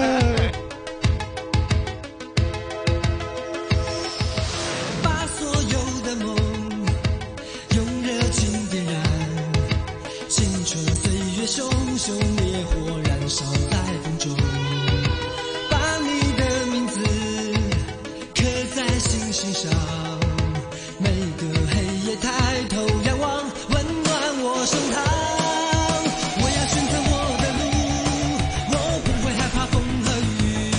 把所有的夢用熱情點燃，青春歲月熊熊烈火燃燒在風中，把你的名字刻在星星上，每個黑夜抬頭仰望，溫暖我胸膛。我要選擇我的路，我不會害怕風和雨。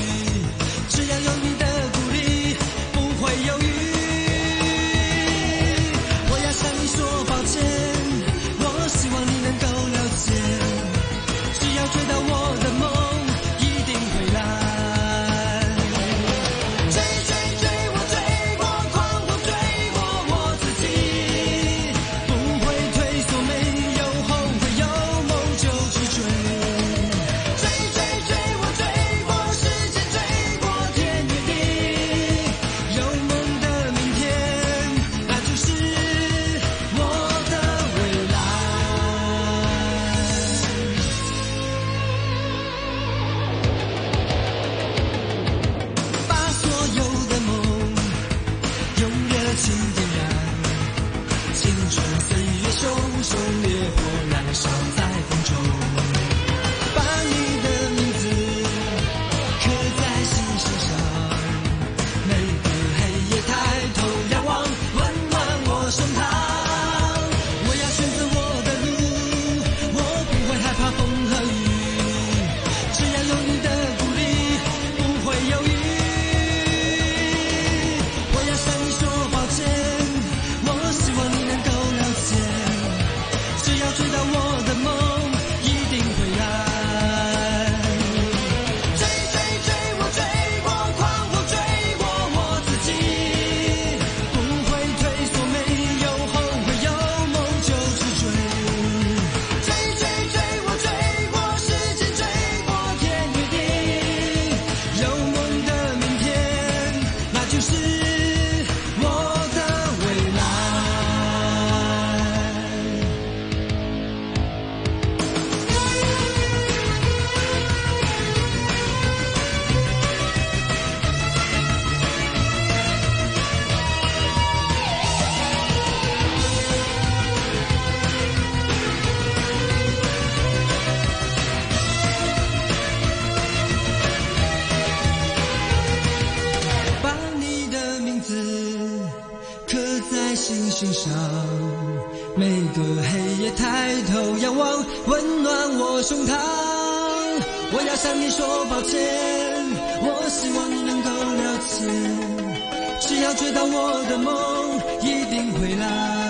每個黑夜抬頭仰望，溫暖我胸膛。我要向你說抱歉，我希望你能夠了解，只要追到我的夢，一定會來。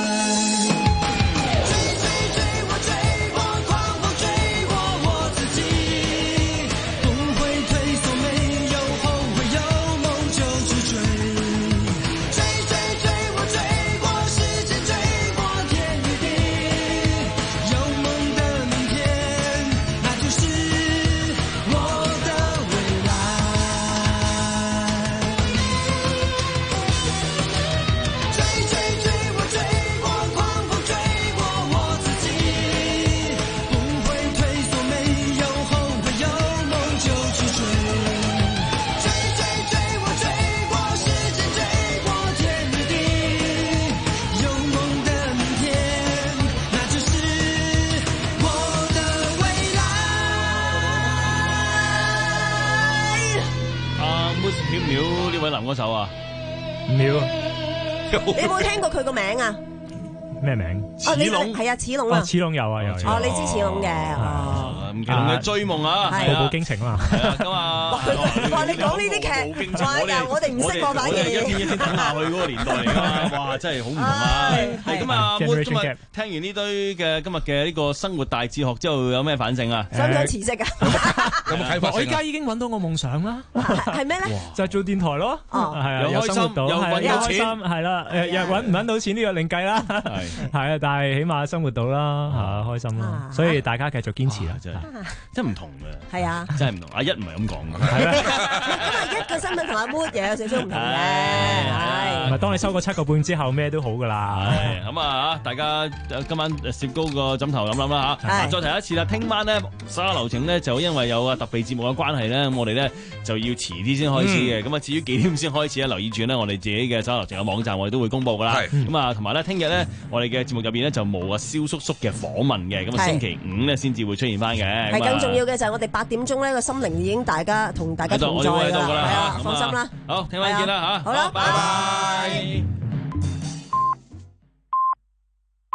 男歌手啊， 秒， 你有冇聽過佢個名啊？ 咩名？ 哦，你係啊，齒龍啊， 齒龍有啊有。 哦，你知齒龍嘅，哦， 吳奇隆嘅追夢啊， 步步驚情啊嘛， 係啊，咁啊， 哇！你講呢啲劇，哇！又我哋唔識播版嘢， 一天一天等下去嗰個年代嚟㗎，哇！真係好唔同啊，係咁啊，今日聽完呢堆嘅今日嘅呢個生活大哲學之後，有咩反省啊？ 想唔想辭職啊？ 有冇啟發？ 我而家已經揾到我夢想啦， 係咩咧？ 就係做電台咯，係啊，有生活到，係又開心，係啦，誒又揾唔揾到錢呢個另計啦，係係啊，但係起碼生活到啦，嚇開心啦，所以大家繼續堅持啦， 真係真係唔同嘅， 係啊， 真係唔同。阿一唔係咁講嘅， 因為一個新聞同阿 Wood 又有少少唔同嘅，係。 唔係當你收過七個半之後，咩都好噶啦。 係咁啊，大家今晚攝高個枕頭諗諗啦嚇。再提一次啦，聽晚咧沙流程咧就因為有啊特備節目嘅關係咧，咁我哋咧就要遲啲先開始嘅。咁啊，至於幾點先開始咧，留意住咧，我哋自己嘅沙流程嘅網站，我哋都會公佈噶啦。咁啊，同埋咧，聽日咧，我哋嘅節目入邊咧就冇啊蕭叔叔嘅訪問嘅。咁啊，星期五咧先至會出現翻嘅。 係更重要嘅就係我哋八點鐘咧個心靈已經大家同大家同在㗎啦，係啊，放心啦。 好，聽晚見啦嚇。 好啦，拜拜。